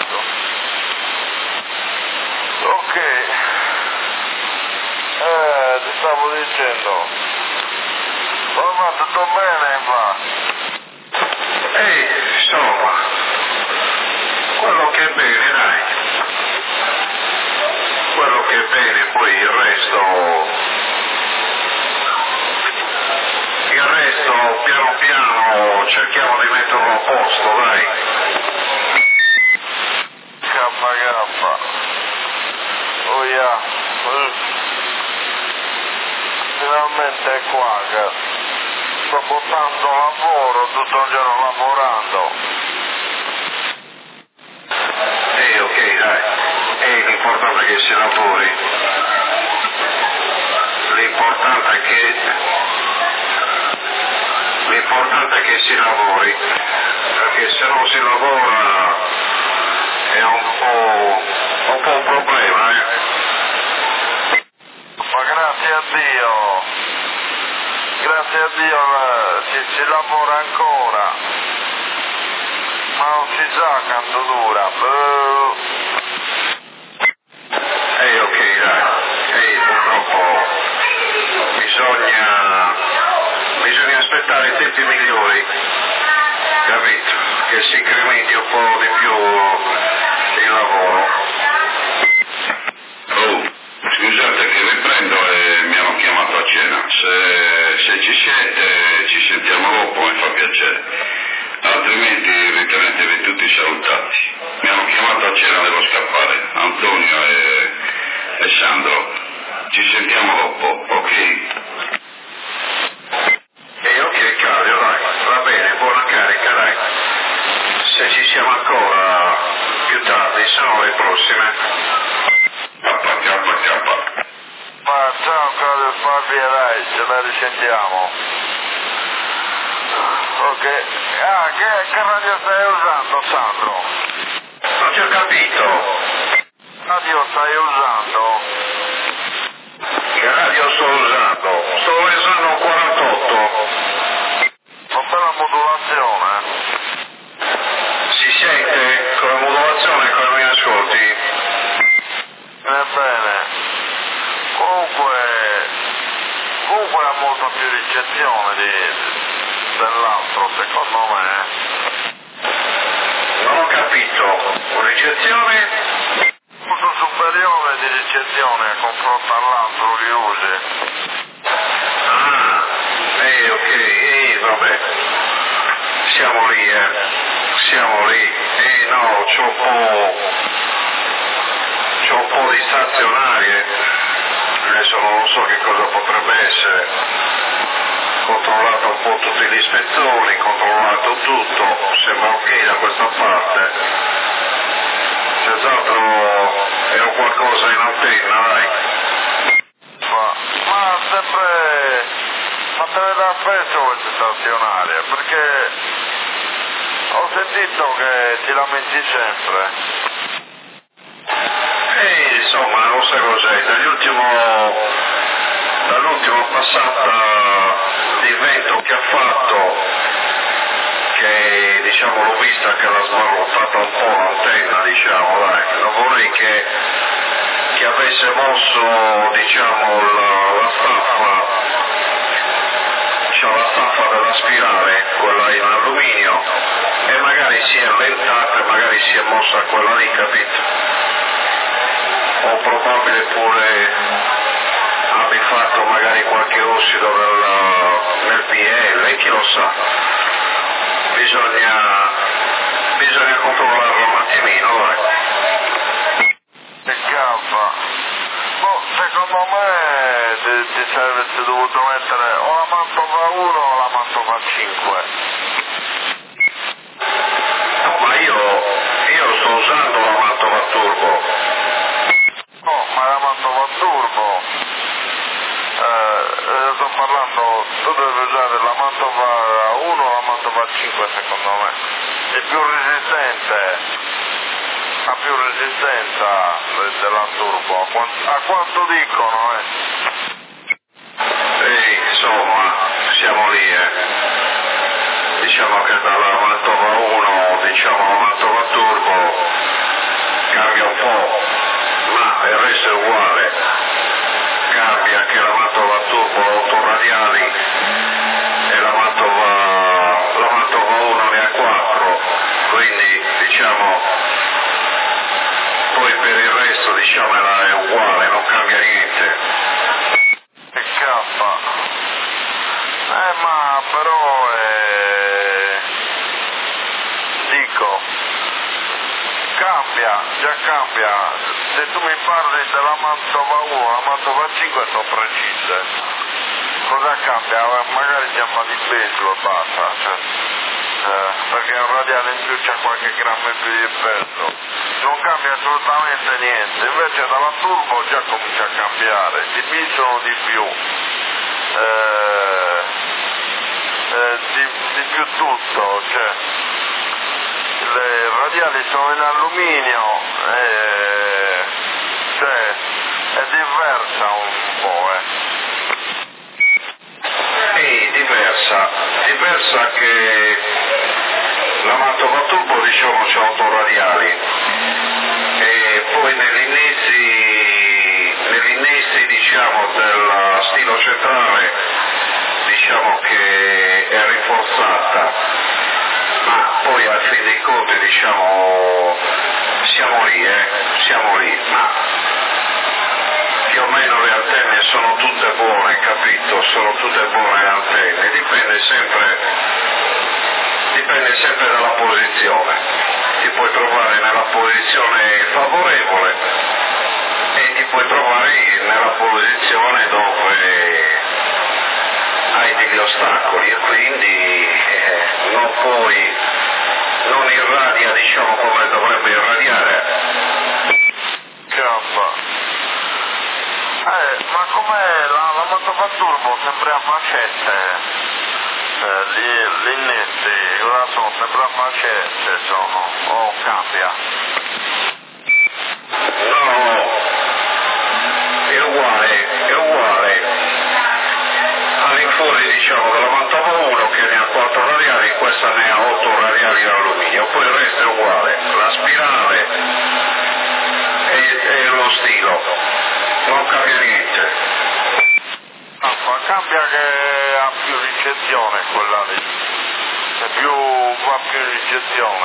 Ok. Eh, eh, ti stavo dicendo, ma tutto bene, va? Ehi, insomma, quello che è bene, dai. Quello che è bene, poi il resto, il resto piano piano cerchiamo di metterlo a posto, dai. Kappa kappa. Oh yeah. Finalmente è qua che sto buttando lavoro tutto il giorno lavorando. Ehi, ok, dai. Ehi, l'importante è che si lavori. L'importante è che l'importante è che si lavori, perché se non si lavora è un po' un po' un problema, eh. Ma grazie a Dio, grazie a Dio eh, si, si lavora ancora, ma non si sa quanto dura. Buh. Ehi, ok, dai. Ehi, purtroppo bisogna bisogna aspettare i tempi migliori, capito? Che si incrementi un po' di più il lavoro. Oh, scusate che riprendo e mi hanno chiamato a cena. Se, se ci siete ci sentiamo dopo, mi fa piacere. Altrimenti ritenetevi tutti salutati. Mi hanno chiamato a cena, devo scappare. Antonio e, e Sandro. Ci sentiamo dopo, ok? E ok, Claudio, dai, va bene, buona carica, dai. Se ci siamo ancora più tardi, sono le prossime. Kappa, kappa, kappa. Ma ciao Claudio Fabio, dai, ce la risentiamo. Ok. Ah, che, che radio stai usando, Sandro? Non ci ho capito. Radio stai usando? Che radio sto usando? Sto usando un quarantotto. Una bella modulazione. Si sente con la modulazione e con i miei ascolti? Ebbene, comunque, comunque ha molta più ricezione di, dell'altro, secondo me. Non ho capito. Ricezione? Molto superiore di ricezione a confronto all'altro che usi. Ah, eh, ok, eh, vabbè. Siamo lì, eh. Siamo lì. Eh, no, c'ho un po'... c'ho un po' di stazionarie. Adesso non so che cosa potrebbe essere. Controllato un po' tutti gli spezzoni, controllato tutto. Sembra ok da questa parte. Senz'altro è un qualcosa in antenna, dai. Ma, ma sempre, ma te ne dà spesso queste stazionarie, perché ho sentito che ti lamenti sempre. E insomma, non sai cos'è, dall'ultimo, dall'ultima passata di vento che ha fatto, che diciamo l'ho vista che l'ha sballottata un po' l'antenna, diciamo, dai, non vorrei che, che avesse mosso, diciamo, la, la staffa, diciamo la staffa della spirale, quella in alluminio, e magari si è allentata e magari si è mossa quella lì, capito? O probabile pure abbia fatto magari qualche ossido nel, nel P L, chi lo sa. Bisogna, bisogna controllarlo un attimino, dai. Che gaffa. Boh, secondo me ti, ti saresti dovuto mettere o la Mantova uno o la Mantova cinque. No, ma io, io sto usando la Mantova Turbo. No, ma la Mantova Turbo. Eh, eh, sto parlando, tu devi usare la Mantova uno o la Mantova cinque secondo me. È più resistente, ha più resistenza della Turbo, a quanto, a quanto dicono, eh. E insomma, siamo lì, eh. Diciamo che dalla Mantova uno, diciamo la Mantova Turbo, cambia un po', ma il resto è uguale. Cambia che la diciamo è uguale, non cambia niente. E K. Eh ma però eh, dico, cambia, già cambia. Se tu mi parli della Mantova uno, la Mantova cinque sono precise. Cosa cambia? Magari chiama di peso e basta, cioè, eh, perché un radiale in più c'ha qualche grammo in più di peso. Non cambia assolutamente niente, invece dalla turbo già comincia a cambiare, di B sono di più, eh, eh, di, di più tutto, cioè le radiali sono in alluminio, eh, cioè è diversa un po', eh. Sì, diversa, diversa che la Mantova turbo diciamo c'ha otto radiali e poi nell'innessi, nell'innessi diciamo del stilo centrale diciamo che è rinforzata, ma poi alla fine dei conti diciamo siamo lì, eh, siamo lì, ma più o meno le antenne sono tutte buone, capito? Sono tutte buone le antenne, dipende sempre, dipende sempre dalla posizione. Ti puoi trovare nella posizione favorevole e ti puoi trovare nella posizione dove hai degli ostacoli e quindi eh, non puoi, non irradia diciamo come dovrebbe irradiare. Chiappa. Eh, ma com'è la, la Mantova turbo sempre a macette, eh, gli, gli innetti, cosa sono sempre a macette sono, o cambia? No, è uguale, è uguale. All'infuori diciamo della Mantova uno che ne ha quattro radiali, questa ne ha otto radiali in alluminio, poi il resto è uguale, la spirale e, e lo stilo. Non cambia niente. Ah, ma cambia che ha più ricezione quella lì, è più, va più ricezione.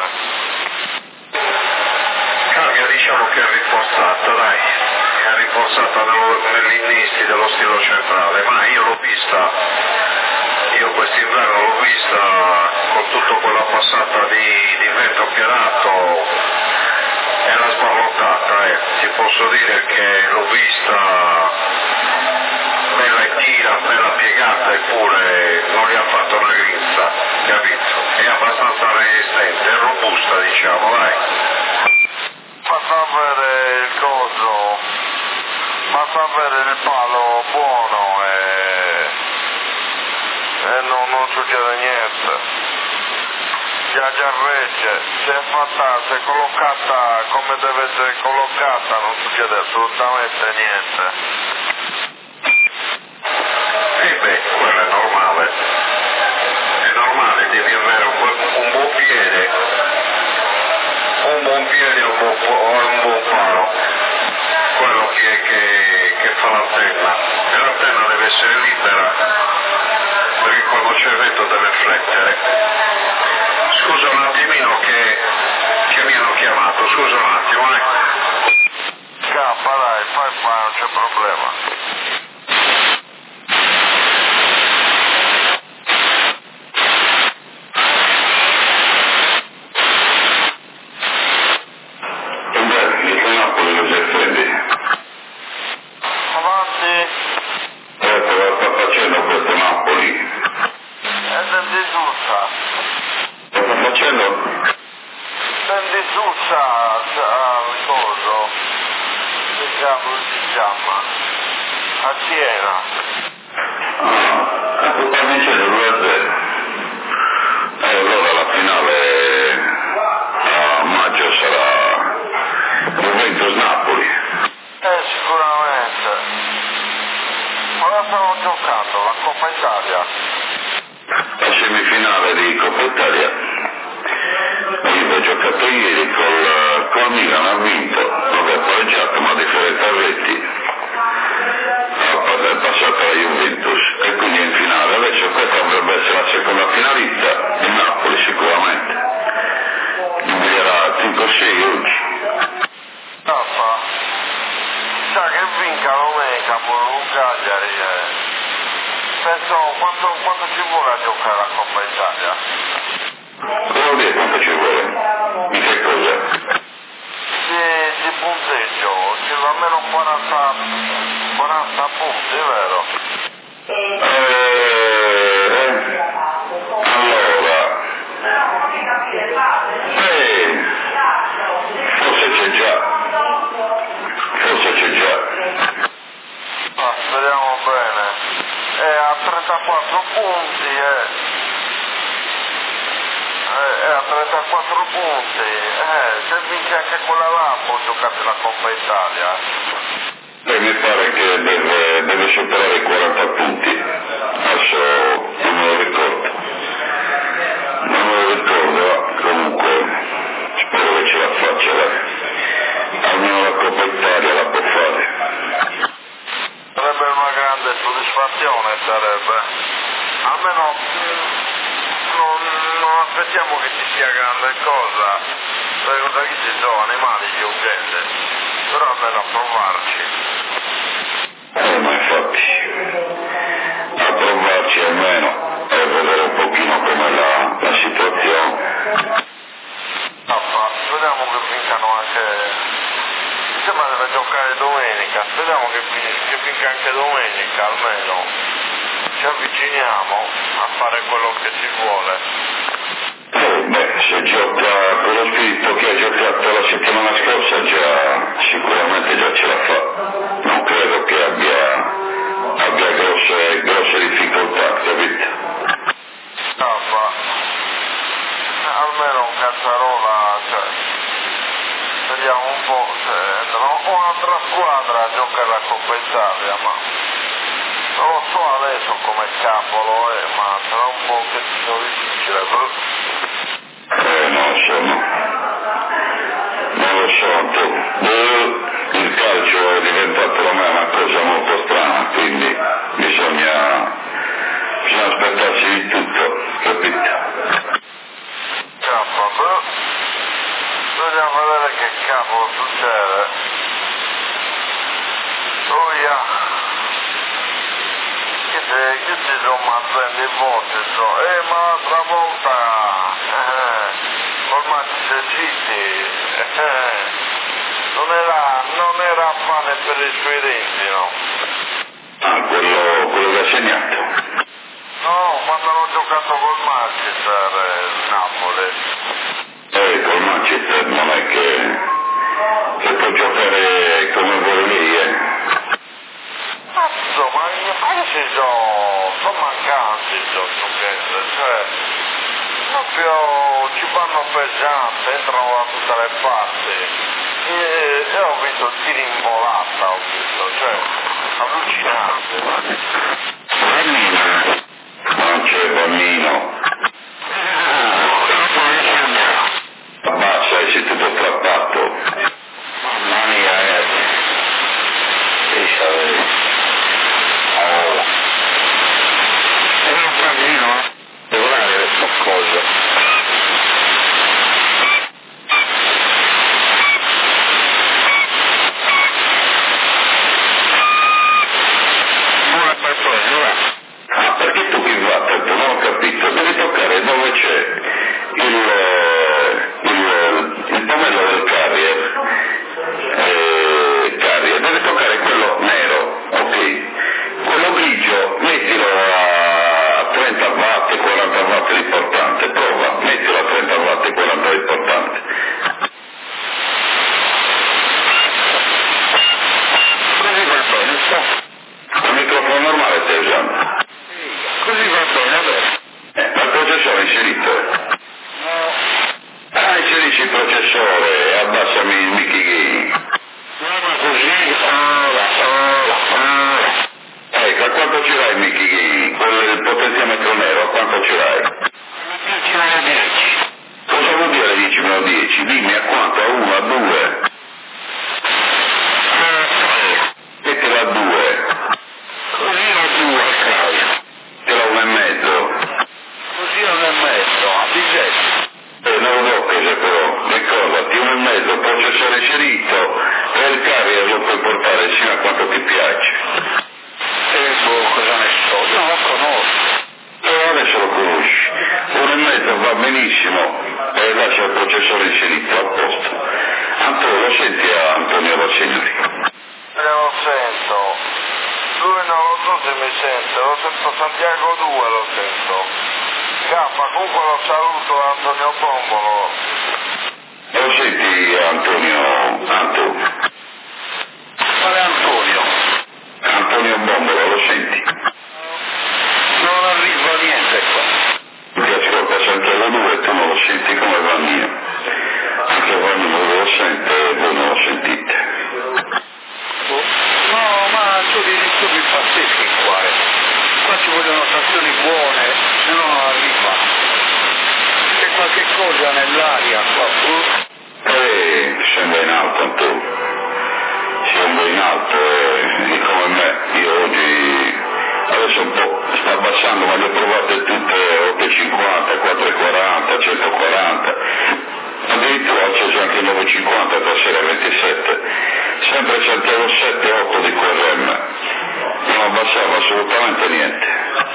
Cambia diciamo che è rinforzata, dai, è rinforzata negli innessi dello stilo centrale, ma io l'ho vista, io quest'inverno l'ho vista con tutto quella passata di, di vento che ha dato. È la sballottata, eh. Ti posso dire che l'ho vista bella e tira, bella piegata eppure non gli ha fatto una grinza, capito? È abbastanza resistente, è robusta diciamo, vai. Basta avere il coso, basta avere il palo buono e, e non, non succede niente. Già già regge, se è fatta, se è collocata come deve essere collocata non succede assolutamente niente. E beh, quello è normale, è normale, devi avere un buon, un buon piede, un buon piede o un buon, un buon palo, quello che, che, che fa l'antenna, e l'antenna deve essere libera, perché quando c'è il vento deve flettere. Scusa un attimino che, che mi hanno chiamato, scusa un attimo, eh. Scappa dai, fai fai, non c'è problema. Avanti. Ecco, cosa sta facendo questo Napoli? È del disusa. Cosa sta facendo? Del disusa al coso. Che cavolo si chiama? A Siena. Ah, ecco, sta vincendo due a zero. E allora la finale a maggio sarà Juventus-Napoli. Eh, sicuramente. Ma la stanno giocando, la Coppa Italia. La semifinale di Coppa Italia. Io ho giocato ieri col, col Milan, ha vinto, non è pareggiato ma a differenza reti. È passata la Juventus e quindi è in finale. Adesso questa dovrebbe essere la seconda finalista, il Napoli sicuramente. Inviderà cinque sei oggi. Tappa. sa che vinca domenica con Cagliari, eh. Penso, quanto, quanto ci vuole a giocare la Coppa Italia? Cosa vuol dire quanto ci vuole? Di che cosa? Di, di punteggio, ci va almeno quaranta, quaranta punti, vero? Eh, allora, eh, forse c'è già, forse c'è già. Ah, speriamo bene. È a trentaquattro punti, eh. È a trentaquattro punti, eh, se vince anche quella là può giocare la Coppa Italia. Beh, mi pare che deve, deve superare i quaranta punti, adesso non me lo ricordo, non me lo ricordo, comunque spero che ce la faccia, dai. Almeno la Coppa Italia la può fare. Sarebbe una grande soddisfazione, sarebbe, almeno non, non aspettiamo che ci sia grande cosa, perché da chi ci sono animali che uccide, però almeno a provarci. Eh, ma infatti, a provarci almeno e vedere un pochino com'è la, la situazione. Ah, speriamo che vincano anche, mi sembra deve giocare domenica, speriamo che, che vinca anche domenica almeno, ci avviciniamo a fare quello che ci vuole. Eh, beh, se gioca con lo spirito che ha giocato la settimana scorsa già sicuramente già ce la fa, non credo che abbia, abbia grosse, grosse difficoltà, capito? Ah, almeno un Cazzarola, cioè, vediamo un po', se no, un'altra squadra gioca la Coppa Italia, ma non lo so adesso come cavolo è, ma sarà un po' che difficile. Eh, non lo so, no. Non lo so, tu. Eh, il calcio è diventato ormai una cosa molto strana, quindi bisogna, bisogna aspettarsi di tutto, capito? Cavolo, bisogna vedere che cavolo succede. Oh yeah. Che se, che si sono mangiando in voce, so, eh ma l'altra volta, eh, ormai c'è City, eh, non era, non era pane per i suoi denti, no? Ah, quello, quello che ha segnato. No, quando hanno giocato col Manchester, eh, Napoli. Eh, col Manchester non è che, che può giocare come vuole lei, eh. Cazzo, ma ma ci sono, sono mancanti i giocatori, cioè, proprio ci vanno pesanti, entrano da tutte le parti. E, e ho visto tiri in volata, ho visto, cioè, allucinante. Bambino, non c'è bambino. Abbassa, sei tutto strappato. Mamma mia, eh. Che sapevi? Oh. È un bambino, eh? Devo dare questa cosa. Ah, perché tu qui va tanto? Non ho capito. Devi toccare dove c'è il, il, il pomello del carrier. Eh, carrier. Devi toccare quello nero, signori. Lo sento. Lui non lo so se mi sente, lo sento Santiago due, lo sento. K, comunque lo saluto Antonio Bombolo. Lo senti Antonio, Anto? Quale Antonio? Antonio Bombolo, lo senti? Non arriva niente qua. Ti ascolta Santiago due e tu non lo senti come va mio. Anche quando non lo sente voi non lo sentite. No, ma tu di disturbi pazzeschi qua, eh. Qua ci vogliono stazioni buone, se no non arriva. C'è qualche cosa nell'aria qua. E scende in alto Antonio. Scende in alto e, e come me, io oggi adesso un po' sta abbassando, ma le ho provate tutte otto e cinquanta, quattro e quaranta, centoquaranta. Addirittura ho acceso anche nove e cinquanta stasera ventisette, sempre Santiago sette otto di Q R M, non abbassava assolutamente niente.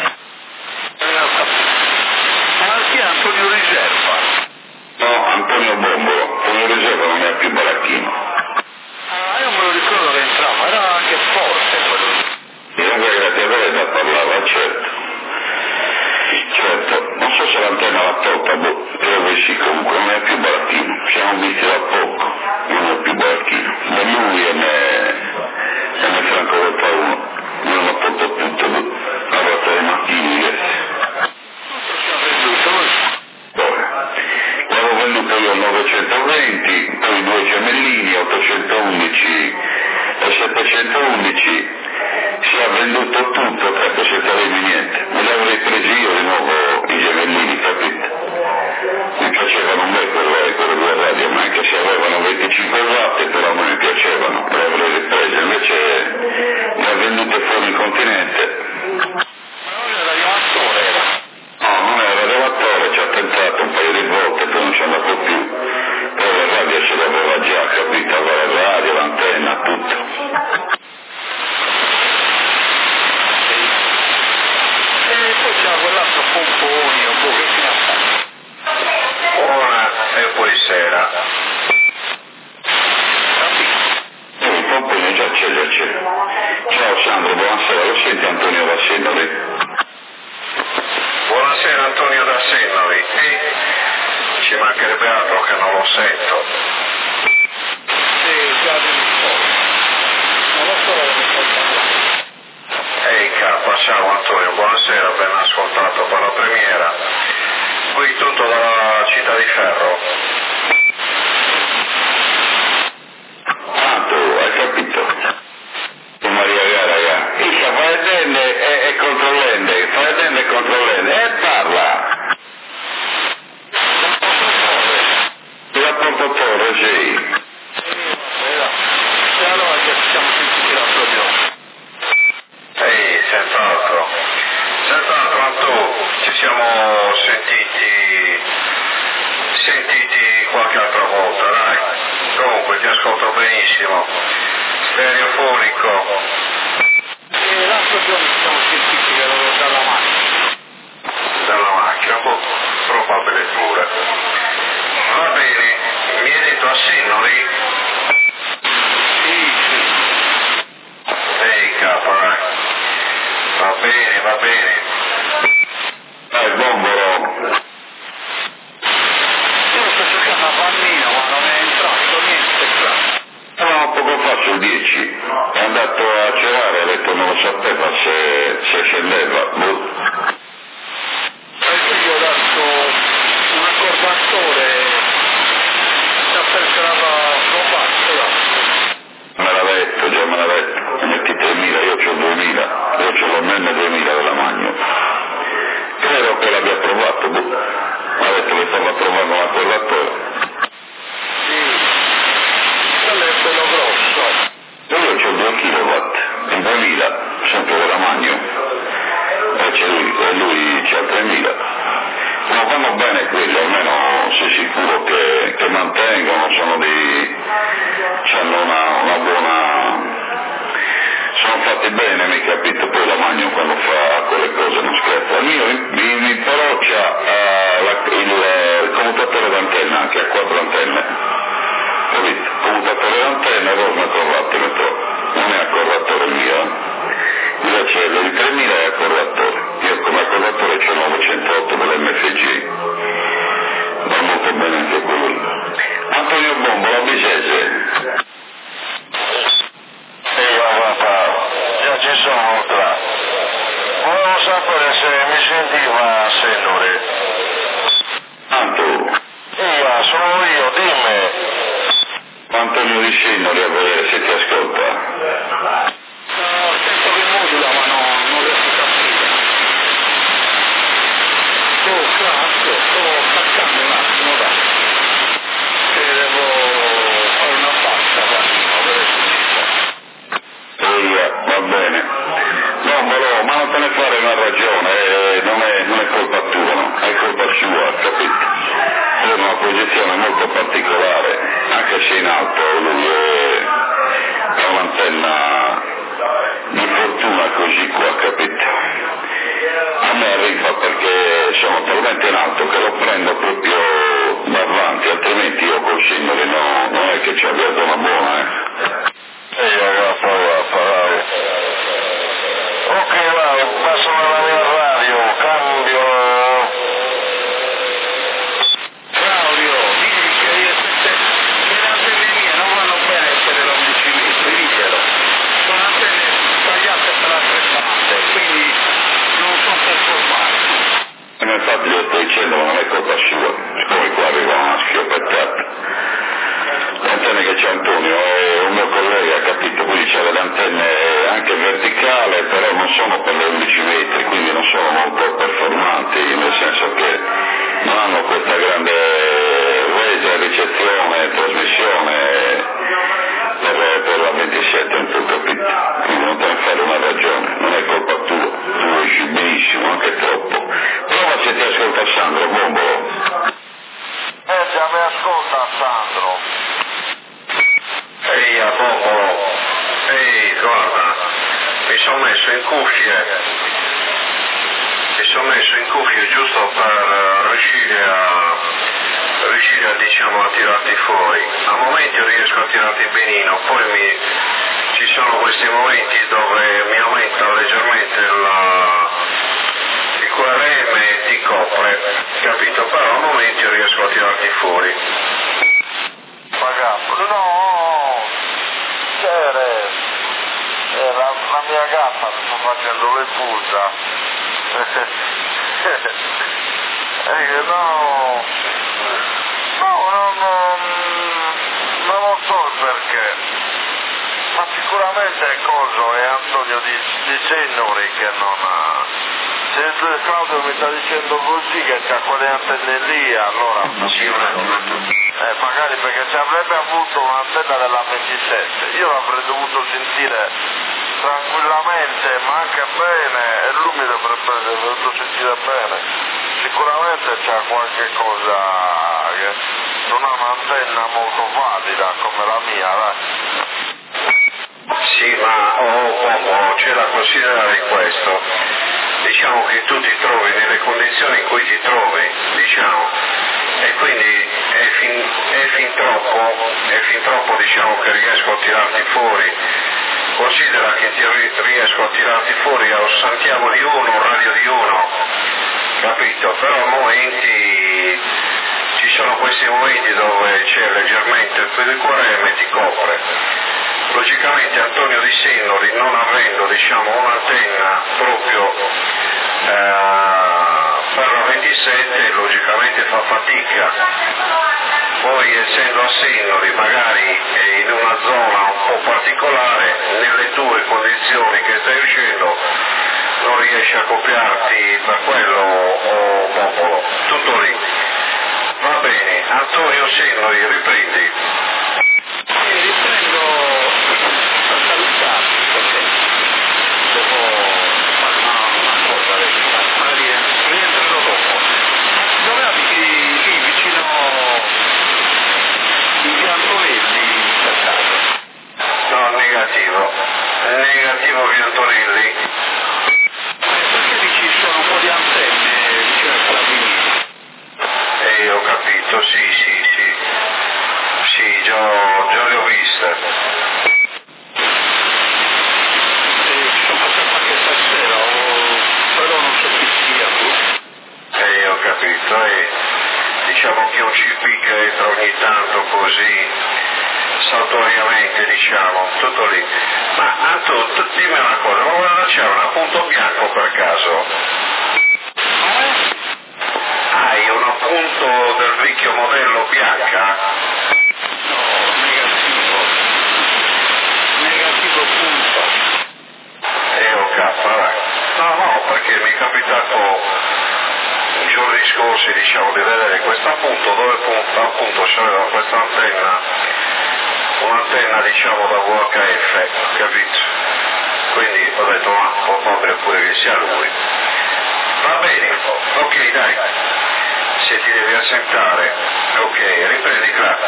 Ma chi è Antonio Riserva? No, Antonio Bombolo, Antonio Riserva non è più baracchino. Ah, io me lo ricordo che entrava, era anche forte quello. E comunque grazie a lei da parlava, certo. Certo, non so se l'antenna l'ha tolta, boh, credo che sì, comunque non è più baracchino, siamo visti da poco, non è più baracchino, né lui e né, e né Franco Volta uno, non l'ha tolto tutto, boh, la volta dei mattini, eh. Poi, l'avevo venduto io al novecentoventi, poi due gemellini, ottocentoundici e settecentoundici, si è venduto tutto, credo senza avere niente, me li avrei presi io di nuovo i gemellini, capite? Mi piacevano a me quelle, quelle due radio, ma anche se avevano venticinque watt, però non mi piacevano, le avrei riprese, invece le ha vendute fuori il continente. Ma non era rimattore, era? No, non era rilevatore, ci ha tentato un paio di volte, poi non ci è andato più, poi la radio ce l'aveva già, capito? Aveva la radio, l'antenna, tutto. E poi c'era quell'altro Pomponi, un po' che fine ha fatto? Ora e poi sera. E il Pomponi è già acceso, acceso. Ciao Sandro, buonasera, lo senti Antonio Vassendoli? Buonasera Antonio da Sennoli. E ci mancherebbe altro che non lo sento. Sì, già di non lo so come sto parlando. Ehi K, ciao Antonio, buonasera, ben ascoltato per la premiera. Qui tutto dalla città di Ferro. Ah, tu hai capito? Tu Maria Gara, Isha, fai addende e, e controllende, fai addende e controllende, e parla! Il rapportatore, sì. E allora che siamo sentiti l'altro giorno? Ehi, senz'altro. Senz'altro Antonio, ci siamo sentiti, sentiti qualche altra volta, dai. Comunque ti ascolto benissimo. Stereofonico. E l'altro giorno ci siamo sentiti che ero dalla macchina. Dalla macchina, boh, probabile pure. Va bene, mi hai detto a Sennoli? Sì, sì. Ehi capo, dai. Va bene, va bene. Eh, Bombolo, Io sto cercando una pannina, ma non è entrato niente qua. no, poco fa sul dieci, è andato a celare, ha detto non lo sapeva se, se scendeva, boh. E quindi ho dato un accordatore, sta per che l'aveva provato là. Me l'ha detto, già me l'ha detto, metti tremila, io c'ho duemila, io c'ho almeno duemila della Magno. Credo che l'abbia provato, boh. Mi ha detto che stava provando l'accordatore. Sì, quello è bello grosso. Io c'ho due kilowatt, in duemila, sempre della Magno, e c'è lui, e lui c'ha tremila. Ma vanno bene quelli, almeno sei sicuro che, che mantengono, sono di... hanno una, una buona... sono fatti bene, mi capito, poi la Magno quando fa quelle cose non scherza. Il mio mi, mi però c'ha uh, la, il, il commutatore d'antenna, anche a quattro antenne, capito? Commutatore fatto le antenne, poi mi ha corratto, non è accorratore mio, invece il tremila è accorratore, io come accorratore c'ho novecentotto per l'M F G, va molto bene anche quello. Antonio Bombo, la Bisese. Sì, papà, già ci sono tra. Volevo sapere se mi sentiva Sennori. Anto. Io, sono io, dimmi. Antonio di Sennori, a vedere se ti ascolta. No, sento che modula, ma no, non riesco a capire. Oh, cazzo, sto staccando un attimo, dai. Che devo fare una pasta, bambino, per esempio. Eia, va bene. No, però, ma non te ne fare una ragione, eh, non, è, non è colpa tua, no? È colpa sua, capito? È una posizione molto particolare, anche se in alto lui è, ha un'antenna di fortuna così qua, capito? A me arriva perché sono talmente in alto che lo prendo proprio davanti, altrimenti io col signore no, non è che ci abbia una buona, eh. Io, papà, papà, dai. Ok, vai, passo nella mia radio, cambio. Claudio, digli che io sette, che le antenne mie non vanno bene essere da undici metri, diglielo. Sono antenne tagliate per altre bande, quindi non sono performanti. E infatti io sto dicendo non è colpa sua, siccome qua arriva una schioppettata. Le antenne che c'è Antonio è un mio collega, capito? Quindi c'è delle antenne anche verticali, però non sono per le undici metri, quindi non sono molto performanti, nel senso che non hanno questa grande resa, ricezione, trasmissione per, per la ventisette, non tu capito? Quindi non te ne fare una ragione, non è colpa tua, tu esci benissimo, anche troppo. Prova se ti ascolta Sandro, Bombo. Eh, già mi ascolta Sandro. Ehi, a popolo. Ehi, guarda, mi sono messo in cuffie. Mi sono messo in cuffie giusto per riuscire a, riuscire a, diciamo, a tirarti fuori. A momenti riesco a tirarti benino, poi mi, ci sono questi momenti dove mi aumenta leggermente la, il Q R M e ti copre, capito? Però a momenti riesco a tirarti fuori. Pagato? No, c'era, eh, la, la mia gatta mi sta facendo le puzza. eh, no, no, no, no, non lo so il perché, ma sicuramente è coso, è Antonio di, di Sennori che non ha. Se Claudio mi sta dicendo così che c'ha quelle antenne lì, allora sì, eh, magari perché se avrebbe avuto un'antenna della ventisette io l'avrei dovuto sentire tranquillamente ma anche bene e lui mi dovrebbe aver dovuto sentire bene. Sicuramente c'è qualche cosa che non ha un'antenna molto valida come la mia, dai. Sì, ma oh, oh, c'è da considerare questo. Diciamo che tu ti trovi nelle condizioni in cui ti trovi, diciamo, e quindi è fin, è fin troppo, è fin troppo diciamo che riesco a tirarti fuori. Considera che ti riesco a tirarti fuori a Santiago di uno, un radio di uno, capito? Però a momenti ci sono questi momenti dove c'è leggermente il Q R M ti copre. Logicamente Antonio di Sennori, non avendo diciamo un'antenna proprio eh, per la ventisette, logicamente fa fatica. Poi essendo a Sennori magari in una zona un po' particolare, nelle tue condizioni che stai uscendo, non riesci a copiarti per quello o popolo. Tutto lì. Va bene, Antonio Sennori, riprendi. Sì, riprendo a salutarti perché devo fare una, una cosa adesso, ma rientrerò dopo. Ma dove abiti lì vicino in via Antonelli per caso? No, negativo. Negativo via Antonelli. Eh, perché lì ci sono un po' di antenne vicino ai carabinieri? Eh, ho capito, sì, sì, sì. Sì, già, già le ho viste. eh. E ci sono passato anche stasera, oh, però non so chi sia tu. E ho capito, e diciamo che un C P che entra ogni tanto così, saltuariamente, diciamo, tutto lì. Ma Anto, dimmi una cosa, ma guarda, c'è un appunto bianco per caso? Hai un appunto del vecchio modello bianca? No, negativo. Negativo punto. E ho capito, no, no, perché mi è capitato i giorni scorsi, diciamo, di vedere questo appunto dove appunto c'era questa antenna, un'antenna, diciamo, da V H F, capito? Quindi ho detto, ma può proprio pure che sia lui. Va bene, ok, dai, se ti devi assentare, ok, riprendi, claro.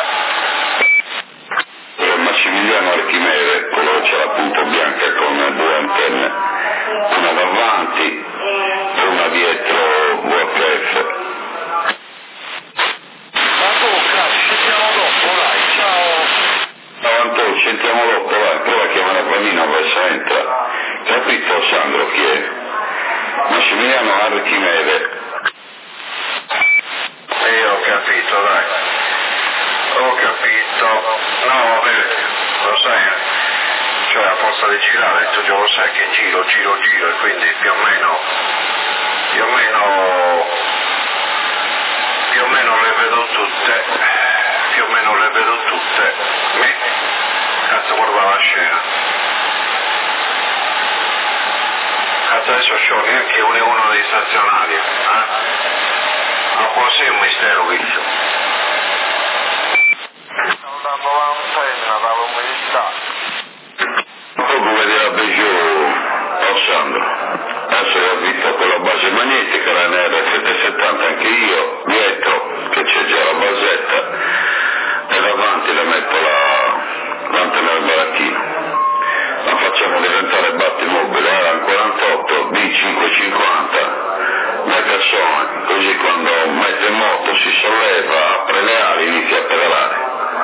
Massimiliano Archimede, quello che c'è la punta bianca con due antenne, una davanti e una dietro V H F. Ma bocca, ci sentiamo dopo, dai, ciao. Avanti, ci sentiamo dopo, vai, prova a chiamare a bambino verso entra. Capito Sandro chi è? Massimiliano Archimede. E ho capito, dai. Ho capito. No, vabbè, lo sai, eh? Cioè a forza di girare, tu già lo sai che giro, giro, giro, e quindi più o meno, più o meno, più o meno le vedo tutte, più o meno le vedo tutte. Me, cazzo, guarda la scena. Cazzo, adesso c'ho neanche uno uno dei stazionari, eh? Ma può essere un mistero, vizio. Stiamo dando l'antenna dall'umidità. Proprio vederà giù Sandro. Adesso ho visto quella base magnetica, la N R settecentosettanta anche io, dietro che c'è già la basetta e davanti le metto la, l'antenna del baracchino. La facciamo diventare battimobile, era un quarantotto B cinquecentocinquanta nel cassone, così quando mette in moto si solleva, apre le ali e inizia a pedalare.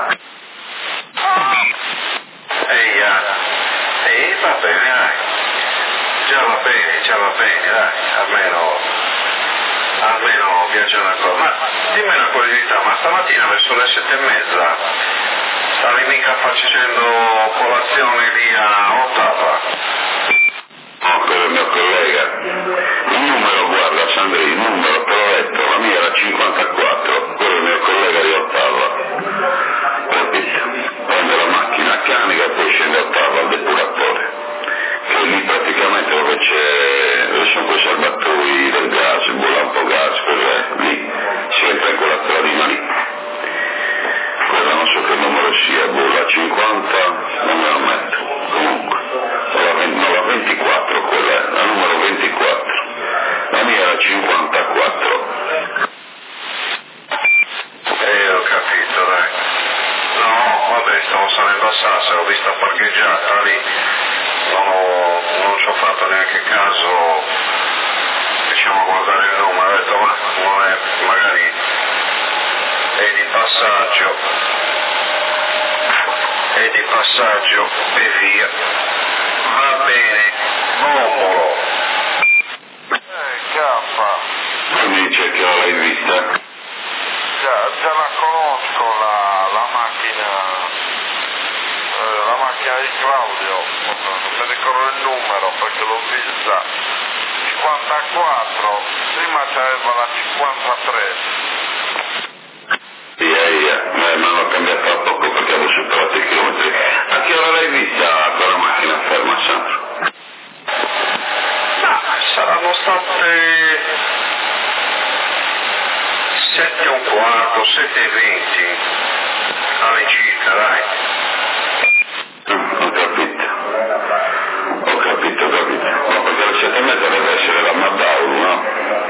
Ehi, ehi, va bene, dai. Già va bene, già va bene, dai. Almeno, almeno piace una cosa. Ma dimmi una curiosità, ma stamattina verso le sette e mezza stavi mica facendo colazione lì a Ottawa? No, quello è il mio collega. Il numero, guarda Sandri, il numero te l'ho letto, la mia era cinquantaquattro, quello è il mio collega di Ottawa. Capito? Prende la macchina carica e poi scende a Ottawa al depuratore. Che è lì praticamente dove c'è, dove sono quei serbatoi del gas, il lampo gas, quello è lì, si entra in quella stradina lì. Quella non so che numero sia, boh, la cinquanta, non me lo metto, comunque. No, la ventiquattro quella è, la numero ventiquattro. La mia era cinquantaquattro. Eh, ho capito, dai. No, vabbè, stavo salendo a Sassari, ho visto parcheggiata lì. Non, ho, non ci ho fatto neanche caso, diciamo, a guardare il numero, ho detto ma non è, magari è di passaggio, è di passaggio e via. Va bene, Momolo. Eh, K. Mi dice che l'hai vista? Già, già la conosco la, la macchina, eh, la macchina di Claudio, non mi ricordo il numero perché l'ho vista, cinquantaquattro, prima c'aveva la cinquantatré. Ia, ia, eh, ma l'ho cambiata da poco perché avevo superato i chilometri. A che ora l'hai vista quella macchina ferma, Sandro? Ma saranno state sette e un quarto, sette e venti all'incirca, dai. Mm, ho capito. Ho capito, ho capito. No, perché la sette e mezza deve essere la Madao, no?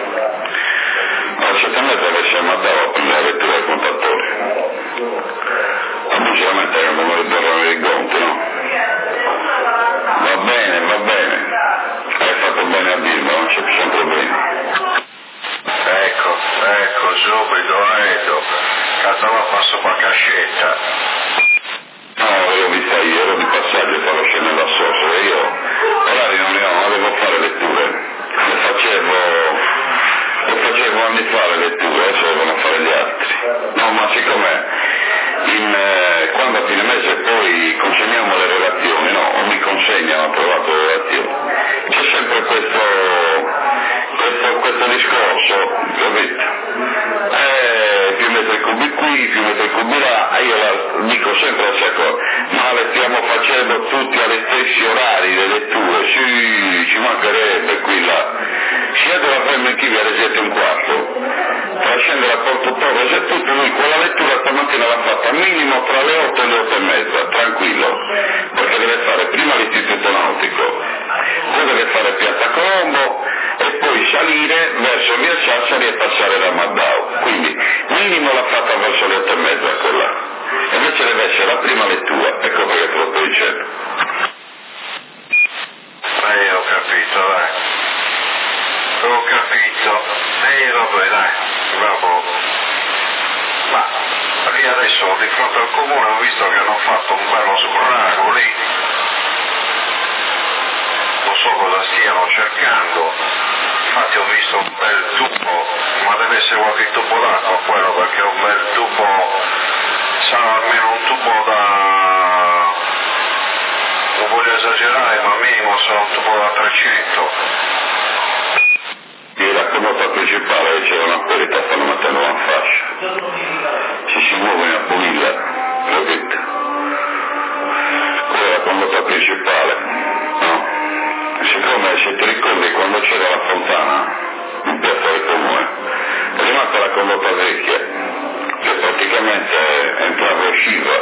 La sette e mezza deve essere la Madao a prendere la vettura del contatore. La musica mette che non mi tornano i gonti, no? Va bene, va bene. Hai fatto bene a dirlo, non c'è più sempre problemi. Ecco, ecco, subito, ecco. Cazzo, la passo qua cascetta. No, avevo visto mancherebbe qui là. Sia della Fermenchivia alle sette e un quarto, per scendere a Porto Torres e tutto, lui quella lettura stamattina l'ha fatta minimo tra le otto e le otto e mezza, tranquillo, perché deve fare prima l'istituto nautico, poi deve fare Piazza Colombo e poi salire verso via Sassari e passare da Maddao, quindi minimo l'ha fatta verso le otto e mezza quella, e invece deve essere la prima lettura, ecco perché te lo sto dicendo. Eh, ho capito, dai. Ho capito. E vabbè, dai, bravo. Ma lì adesso di fronte al comune ho visto che hanno fatto un bello sbrago lì. Non so cosa stiano cercando. Infatti ho visto un bel tubo, ma deve essere qualche tubo d'acqua quello, perché è un bel tubo, sarà almeno un tubo da, non voglio esagerare, ma minimo sarà un tubo da trecento. E la condotta principale c'è una qualità, stanno mettendo una fascia, ci si muovono a pulirla, capito? Quella è la condotta principale, no? Siccome se ti ricordi quando c'era la fontana in piazza del comune, è rimasta la condotta vecchia, che praticamente entrava e usciva.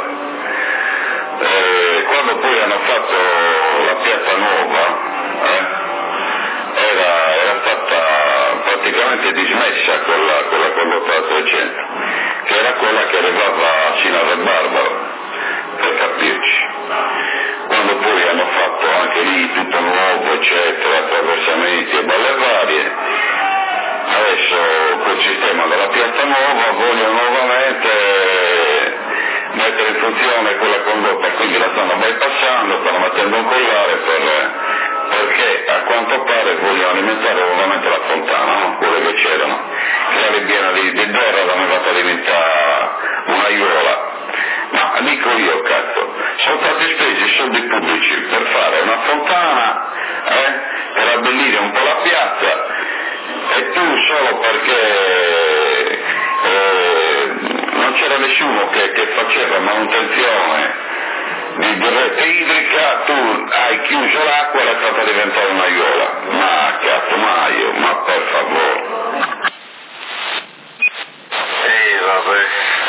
E quando poi hanno fatto la piazza nuova, eh, era, era stata praticamente dismessa quella, quella condotta da trecento, che era quella che arrivava fino al Barbaro, per capirci. Quando poi hanno fatto anche lì tutto nuovo, eccetera, attraversamenti e balle varie, adesso col sistema della piazza nuova vogliono nuovamente mettere in funzione quella condotta, quindi la stanno bypassando, stanno mettendo un collare per, perché a quanto pare vogliono alimentare nuovamente la fontana, no? Quelle che c'erano, che la ripiena di, di terra da me fatta diventare un'aiuola. Ma dico io, cazzo, sono stati spesi soldi pubblici per fare una fontana, eh, per abbellire un po' la piazza, e tu solo perché eh, non c'era nessuno che, che faceva manutenzione di, di rete idrica, tu hai chiuso l'acqua e l'hai fatta diventare un'aiuola. Ma cazzo, ma io, ma per favore. Ehi, vabbè.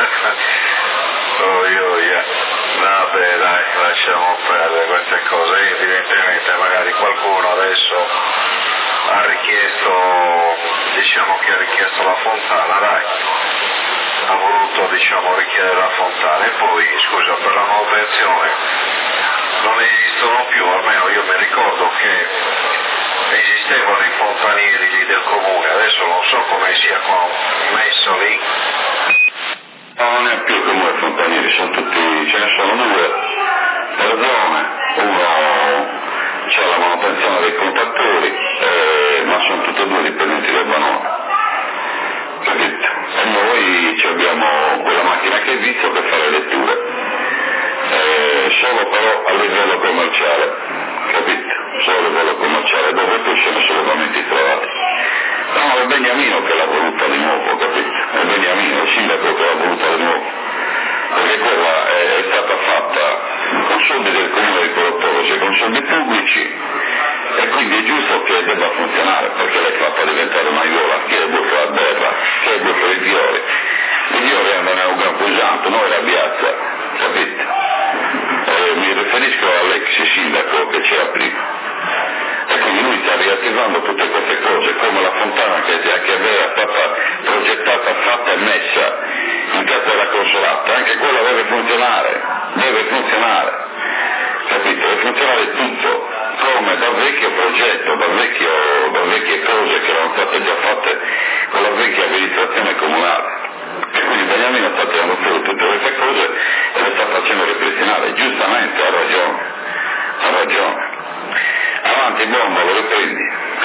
Oh, io, io. Vabbè, dai, lasciamo perdere queste cose. Evidentemente magari qualcuno adesso ha richiesto, diciamo che ha richiesto la fontana, dai. Ha voluto, diciamo, richiedere la fontana. E poi, scusa, per la manutenzione non esistono più, almeno io mi ricordo che esistevano i fontanieri lì del comune, adesso non so come sia messo lì. No, non è più il comune fontanieri, sono tutti, ce ne sono due per zone, uno c'è la manutenzione dei contattori, eh, ma sono tutti e due dipendenti del Banone, capito? E noi abbiamo quella macchina che hai visto per fare letture, eh, solo però a livello commerciale, capito? Solo a livello commerciale, dove poi sono solamente trovati. No, è Beniamino che l'ha voluta di nuovo, capito? È Beniamino, il sindaco che l'ha voluta di nuovo, perché quella è, è stata fatta con soldi del comune di Portorosi e con soldi pubblici, e quindi è giusto che debba funzionare, perché l'hai fatta diventare una viola, che è buffa a terra, che è buffa i fiori. I fiori andano a un gran pusanto, noi la piazza, capito? Eh, mi riferisco all'ex sindaco che c'era prima. E quindi lui sta riattivando tutte queste cose, come la fontana che, che aveva stata progettata, fatta e messa in casa della Consolata, anche quella deve funzionare, deve funzionare, capito? Deve funzionare tutto, come dal vecchio progetto, da, vecchio, da vecchie cose che erano state già fatte con la vecchia amministrazione comunale. E quindi Beniamino sta tirando fuori tutte queste cose e le sta facendo ripristinare, giustamente, ha ragione, ha ragione. Avanti, bomba, lo riprendi.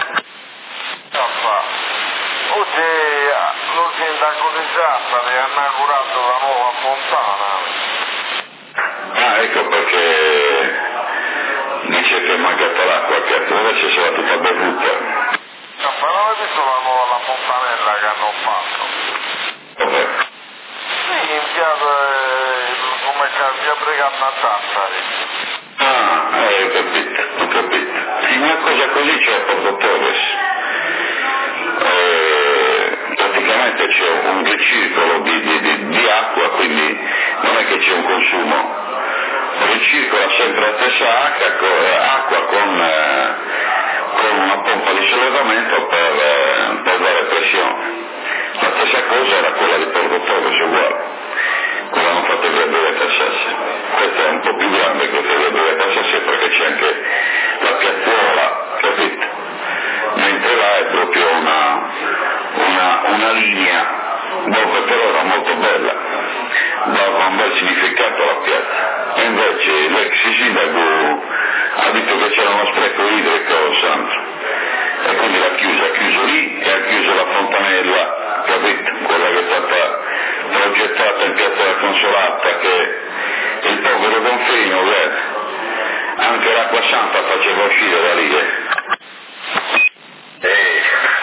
Oggi lo sindaco di Sassari ha inaugurato la nuova fontana. Ah, ecco perché dice che è mancata l'acqua, che adesso sarà tutta bevuta. Ma non hai visto la nuova la fontanella che hanno fatto? Vabbè. Sì, in via, come via Brigata a Sassari. Ah, eh, ho capito, ho capito. Sì, una cosa così c'è linea, dove però era molto bella, dava un bel significato alla piazza, e invece l'ex sindaco ha detto che c'era uno spreco idrico santo, e quindi l'ha chiusa, ha chiuso lì e ha chiuso la fontanella, capito? Quella che è stata progettata in piazza della Consolata, che il povero Donfino, beh, anche l'acqua santa faceva uscire da lì. Eh. Ehi,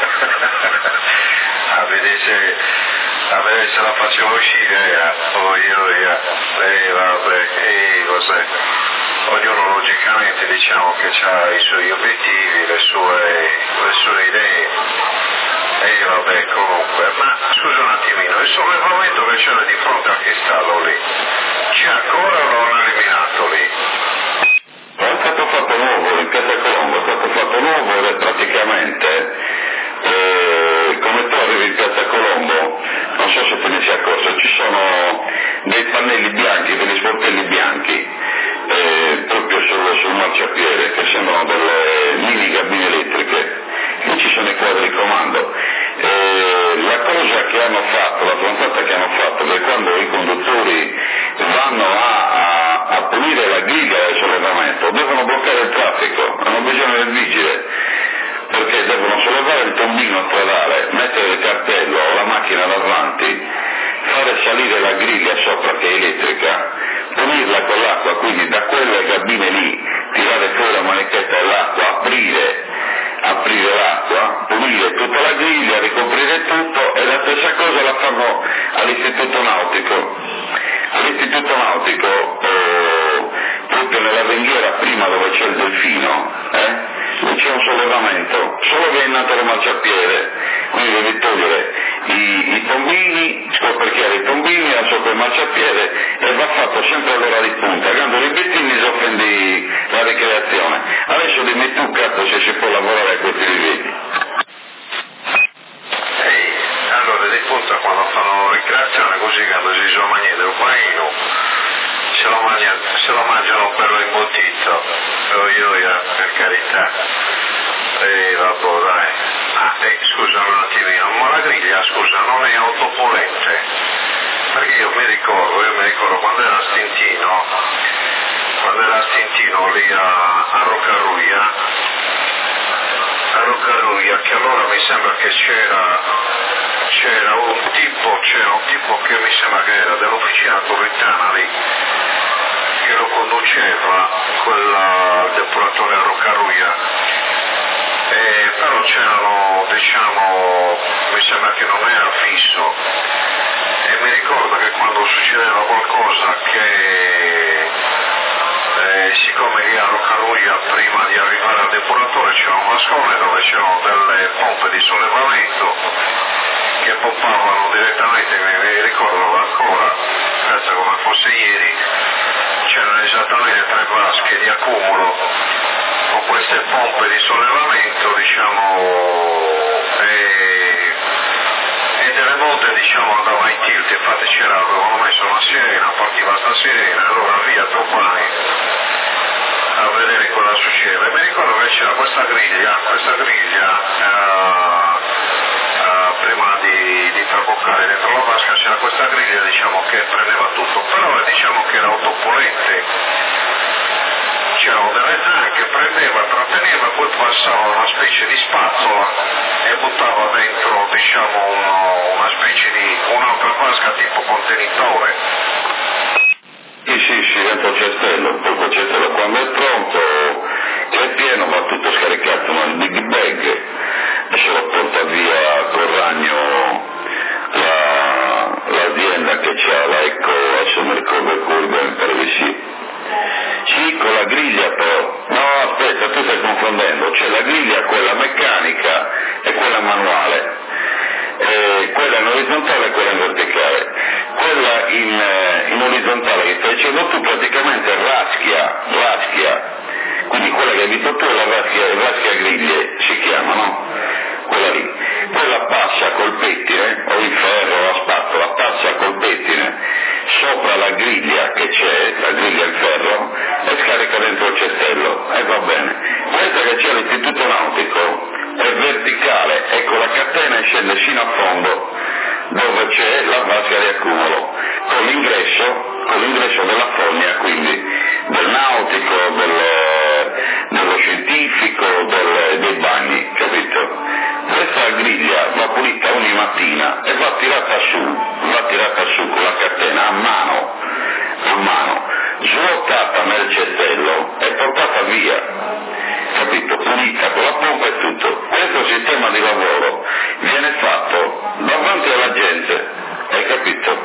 a vedere se, a vedere se la facciamo uscire, eh. oh, io, io, eh, vabbè, eh, cos'è? Ognuno logicamente diciamo che ha i suoi obiettivi, le sue, le sue idee, e vabbè comunque, ma scusa un attimino, il sollevamento che c'era di fronte a che stallo lì, c'è ancora o lo hanno eliminato lì? È stato fatto nuovo, in piazza Colombo è stato fatto nuovo ed è praticamente, eh, come tu arrivi in piazza Colombo, non so se te ne sia accorto, ci sono dei pannelli bianchi, degli sportelli bianchi, eh, proprio sul, sul marciapiede, che sembrano delle mini cabine elettriche, e ci sono i quadri di comando. Eh, la cosa che hanno fatto, la trattata che hanno fatto, è quando i conduttori vanno a, a, a pulire la griglia del sollevamento, devono bloccare il traffico, hanno bisogno del vigile, perché devono sollevare il tombino stradale, mettere il cartello o la macchina davanti, fare salire la griglia sopra che è elettrica, pulirla con l'acqua, quindi da quelle cabine lì tirare fuori la manichetta dell'acqua, aprire, aprire l'acqua, pulire tutta la griglia, ricoprire tutto, e la stessa cosa la fanno all'istituto nautico. All'istituto nautico, eh, proprio nella ringhiera prima dove c'è il delfino, eh, c'è un sollevamento, solo che è nato il marciapiede, quindi devi togliere i, i tombini, scoperchiare i tombini, la sopra il marciapiede, e va fatto sempre all'ora di punta, quando i bigliettini si offendi la ricreazione. Adesso dimmi tu, capo, se si può lavorare a questi livelli. Ehi, allora di punta quando fanno ricreazione così, quando si sono mangiati del paino, se lo mangiano, se lo mangiano per l'imbottito, io, io, io, per carità. E vabbè dai, ah, eh, scusa un attimino, ma la griglia scusa non è autopolente, perché io mi ricordo, io mi ricordo quando era a Stintino, quando era a Stintino lì a, a Roccaruglia, a Roccaruglia, che allora mi sembra che c'era, c'era un tipo, c'era un tipo che mi sembra che era dell'officina turritana lì, che lo conduceva, quella depuratore a Roccaruglia. Eh, però c'erano, diciamo, mi sembra che non era fisso, e mi ricordo che quando succedeva qualcosa che, eh, siccome lì a Roccaruglia prima di arrivare al depuratore c'era un vascone dove c'erano delle pompe di sollevamento che pompavano direttamente, mi ricordo ancora, penso come fosse ieri, c'erano esattamente tre vasche di accumulo con queste pompe di sollevamento, diciamo, e, e delle volte, diciamo, andava in tilt, infatti c'era, avevano messo una sirena, partiva sta sirena, allora via domani a vedere cosa succede. E mi ricordo che c'era questa griglia, questa griglia, eh, eh, prima di, di traboccare dentro la vasca, c'era questa griglia, diciamo, che prendeva tutto, però diciamo che era autopolente. C'erano delle zanche, prendeva, tratteneva, poi passava una specie di spazzola e buttava dentro, diciamo, uno, una specie di un'altra vasca tipo contenitore. Sì, sì, sì, dentro il cestello, poi quel cestello quando è pronto, che è pieno, va tutto scaricato nel big bag e se lo porta via col ragno la, l'azienda che c'ha, la Eco, adesso mi ricordo il curva, mi pare di sì. Sì, con la griglia però, no aspetta, tu stai confondendo, c'è la griglia quella meccanica e quella manuale, eh, quella in orizzontale e quella in verticale. Quella in, in orizzontale che stai dicendo tu praticamente raschia, raschia, quindi quella che hai visto tu è la raschia, raschia griglie si chiama, no? Quella lì, quella passa col pettine, o il ferro o la spatola, passa col pettine sopra la griglia che c'è, la griglia in ferro, e scarica dentro il cestello, e va bene. Questa che c'è all'istituto nautico è verticale, e con la catena scende fino a fondo, l'ingresso, con l'ingresso della fogna, quindi del nautico, del, dello scientifico, del, dei bagni, capito? Questa griglia va pulita ogni mattina e va tirata su, va tirata su con la catena a mano, a mano, svuotata nel cestello e portata via, capito? Pulita con la pompa e tutto. Questo sistema di lavoro viene fatto davanti alla gente, hai capito?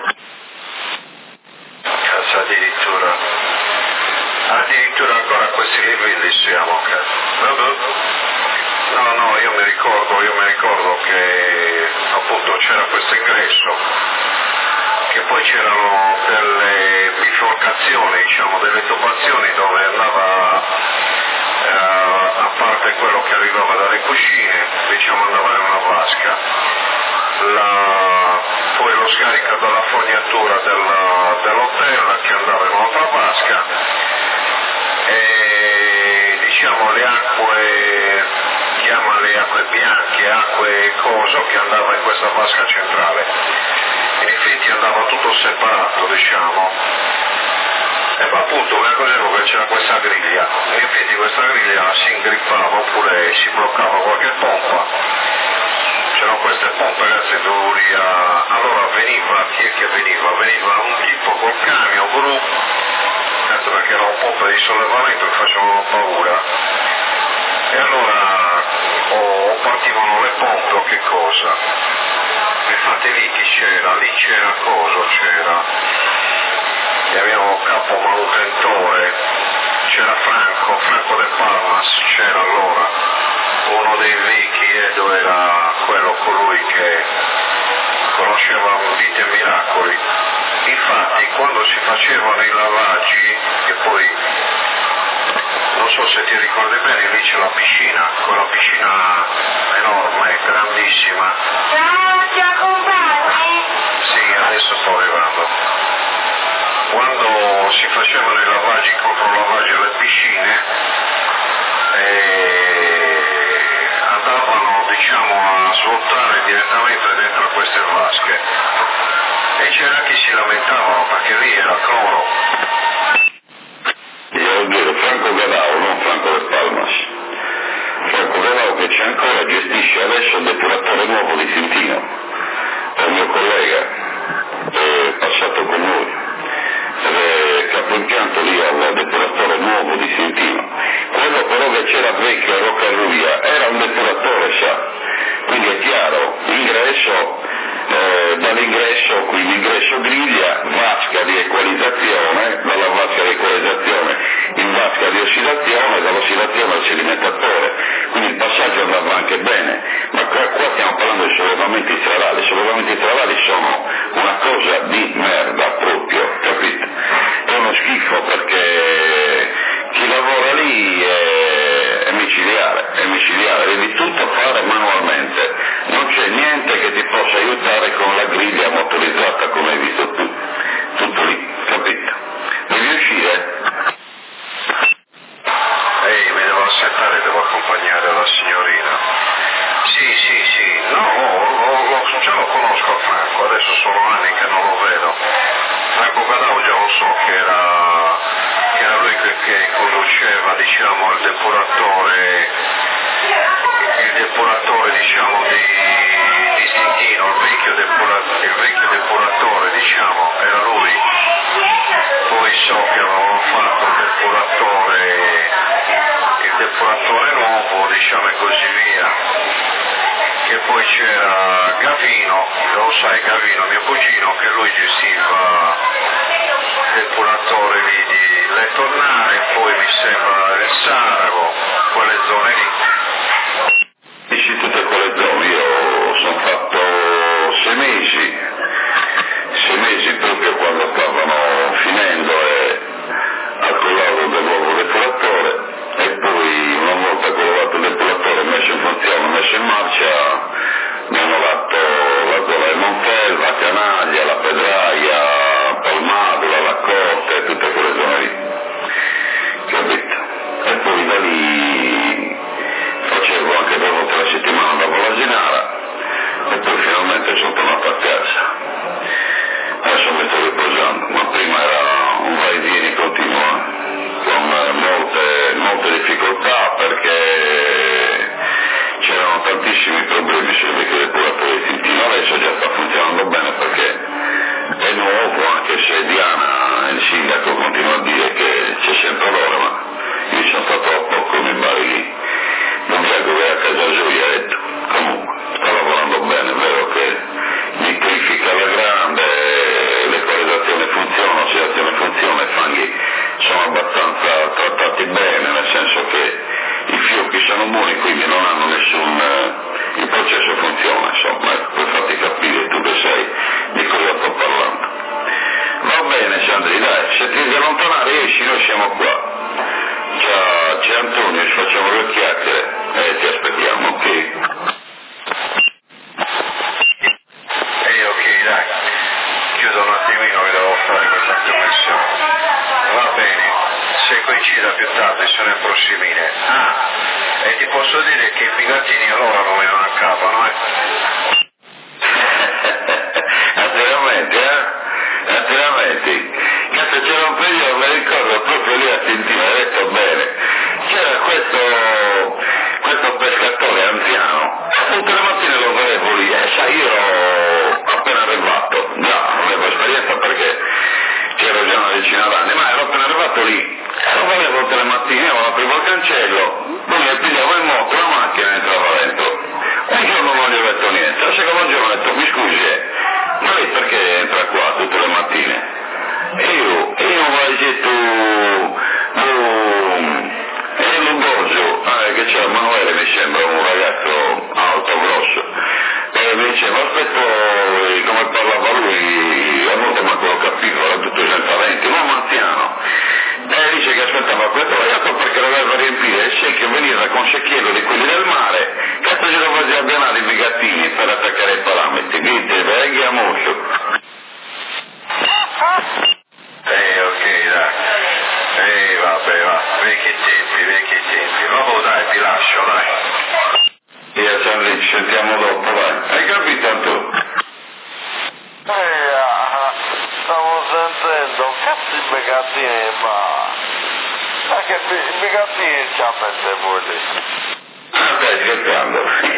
Cazzo, addirittura, addirittura ancora a questi livelli siamo, cazzo. No, no, io mi ricordo, io mi ricordo che appunto c'era questo ingresso, che poi c'erano delle biforcazioni, diciamo, delle tubazioni dove andava, eh, a parte quello che arrivava dalle cucine, diciamo andava in una vasca, la, poi lo scarico dalla fognatura del, dell'hotel che andava in un'altra vasca e diciamo le acque, chiamale acque bianche, acque coso, che andava in questa vasca centrale. In effetti andava tutto separato, diciamo. E poi appunto mi accorgevo che c'era questa griglia. In effetti questa griglia si ingrippava oppure si bloccava qualche pompa. C'erano queste pompe, ragazzi, duri a... Allora veniva, chi è che veniva? Veniva un tipo col camion, bru, cazzo, perché era un pompa di sollevamento che facevano paura. E allora o partivano le pompe o che cosa? Infatti lì chi c'era? Lì c'era coso, c'era, e abbiamo capo manutentore, c'era Franco, Franco De Palmas, c'era allora, uno dei vecchi, Edo era quello colui che conosceva vite e miracoli. Infatti quando si facevano i lavaggi, che poi non so se ti ricordi bene, lì c'è la piscina, quella piscina enorme, grandissima. Ciao, ci accompagni? Sì, adesso sto arrivando. Quando si facevano i lavaggi, i controlavaggi alle piscine, eh, andavano, diciamo, a svuotare direttamente dentro queste vasche. E c'era chi si lamentavano perché lì era cloro. Io dire Franco Gadao, non Franco De Palmas. Franco Gadao che c'è ancora, gestisce adesso il depuratore nuovo di Sintino, è un mio collega, è passato con noi, è capo impianto lì al depuratore nuovo di Sintino. Quello però che c'era vecchio a Roccalluia era un depuratore, sa, quindi è chiaro, l'ingresso, eh, dall'ingresso, quindi ingresso griglia, vasca di equalizzazione, dalla vasca di equalizzazione in vasca di ossidazione, dall'ossidazione al sedimentatore, quindi il passaggio andava anche bene, ma qua, qua stiamo parlando di sollevamenti stradali, i sollevamenti stradali sono una cosa di merda proprio, capito? È uno schifo perché chi lavora lì è, è micidiale, è micidiale, devi tutto fare manualmente, non c'è niente che ti possa aiutare con la griglia motorizzata come hai visto tu, tutto lì, capito? Devi uscire? Ehi, mi devo aspettare, devo accompagnare la signorina. Sì, sì, sì, no, lo, lo, già lo conosco Franco, adesso sono anni che non lo vedo. Franco Gadao già lo so che era, che era lui che, che conduceva, diciamo, il depuratore, il depuratore, diciamo, di, di Sintino, il vecchio, depura, il vecchio depuratore, diciamo, era lui. Poi so che avevano fatto il depuratore, il depuratore nuovo, diciamo, e così via. Che poi c'era Gavino, lo sai, Gavino, mio cugino, che lui gestiva il depuratore lì di Lettornare, poi mi sembra il Sarago, quelle zone lì. Dici tutte quelle zone, io sono fatto sei mesi, sei mesi proprio quando stavano finendo e al collaudo del nuovo depuratore, e poi una volta collocato il depuratore messo in funzione, messo in marcia, mi hanno dato la zona del Montel, la Canaglia, la Pedraia, Palmadula, la Corte e tutte quelle zone lì, capito? E poi da lì sono buoni, quindi non hanno nessun... Eh, il processo funziona, insomma, per farti capire tu che sei di cosa sto parlando. Va bene Sandri, dai, se ti devi allontanare esci, noi siamo qua. Già c'è Antonio, ci facciamo due chiacchiere e ti aspettiamo, ok? E ok, dai, chiudo un attimino che devo fare questa connessione. Va bene, se coincida più tardi sono in prossimile. Ah, e ti posso dire che i bigattini allora non vengono a capo, no? Naturalmente, eh? Naturalmente. Cazzo, c'era un periodo, mi ricordo proprio lì a Tintina, hai detto bene. C'era questo, questo pescatore anziano, tutte le mattine lo vedevo lì, e sai, io ero appena arrivato, già non avevo esperienza perché c'ero già una decina d'anni, ma ero appena arrivato lì, e lo vedevo tutte le mattine, io aprivo il cancello, lui mi pigliava in moto, la macchina e entrava dentro. Un giorno non gli ho detto niente, il secondo giorno ho detto, mi scusi, eh, ma lei perché entra qua tutte le mattine? E io, e io mi detto, e Lugozio, ah, che c'è Emanuele, mi sembra un ragazzo alto, grosso, e mi diceva, aspetto, come parlava lui, a volte manco lo capivo, era tutto senza denti, un uomo anziano, e dice che aspettava questo ragazzo perché doveva riempire il secchio, veniva con secchiello di quelli del mare, cazzo ce lo faceva abbinare i bigattini per attaccare i parametri, dite, veglia mosso. Eh, ok, dai. Eh, vabbè, va. Vecchi tempi, vecchi tempi. Vabbè, dai, ti lascio, dai. Via Sandri, ci sentiamo dopo, vai. Hai capito tu? Eh, ah, stavo sentendo, cazzo i bigattini, ma... Ma che i bigattini ci ammette voi lì? Ah, stai scherzando?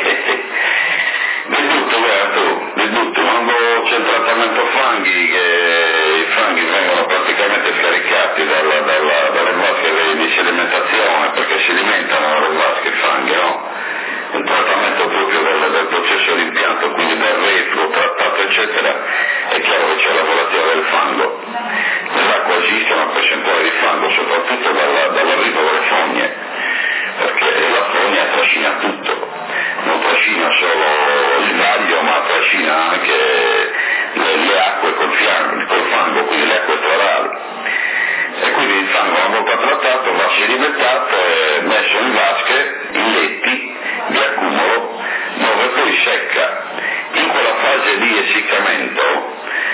Di tutto, guarda tu, di tutto. Quando c'è il trattamento fanghi, che i fanghi vengono praticamente scaricati dalla, dalla, dalle vasche di sedimentazione, perché si alimentano dalle vasche i fanghi, no? Un trattamento proprio del, del processo di impianto, quindi dal refluo, trattato, eccetera, è chiaro che c'è la volatilità del fango. Nell'acqua esiste una percentuale di fango, soprattutto dalla, dall'arrivo delle fogne, perché la fogna trascina tutto, non trascina solo il vaglio, ma trascina anche le, le acque col, fianco, col fango, quindi le acque stradali. E quindi il fango una volta trattato va sedimentato e messo in vasche, in letti di accumulo, dove poi secca. In quella fase di essiccamento,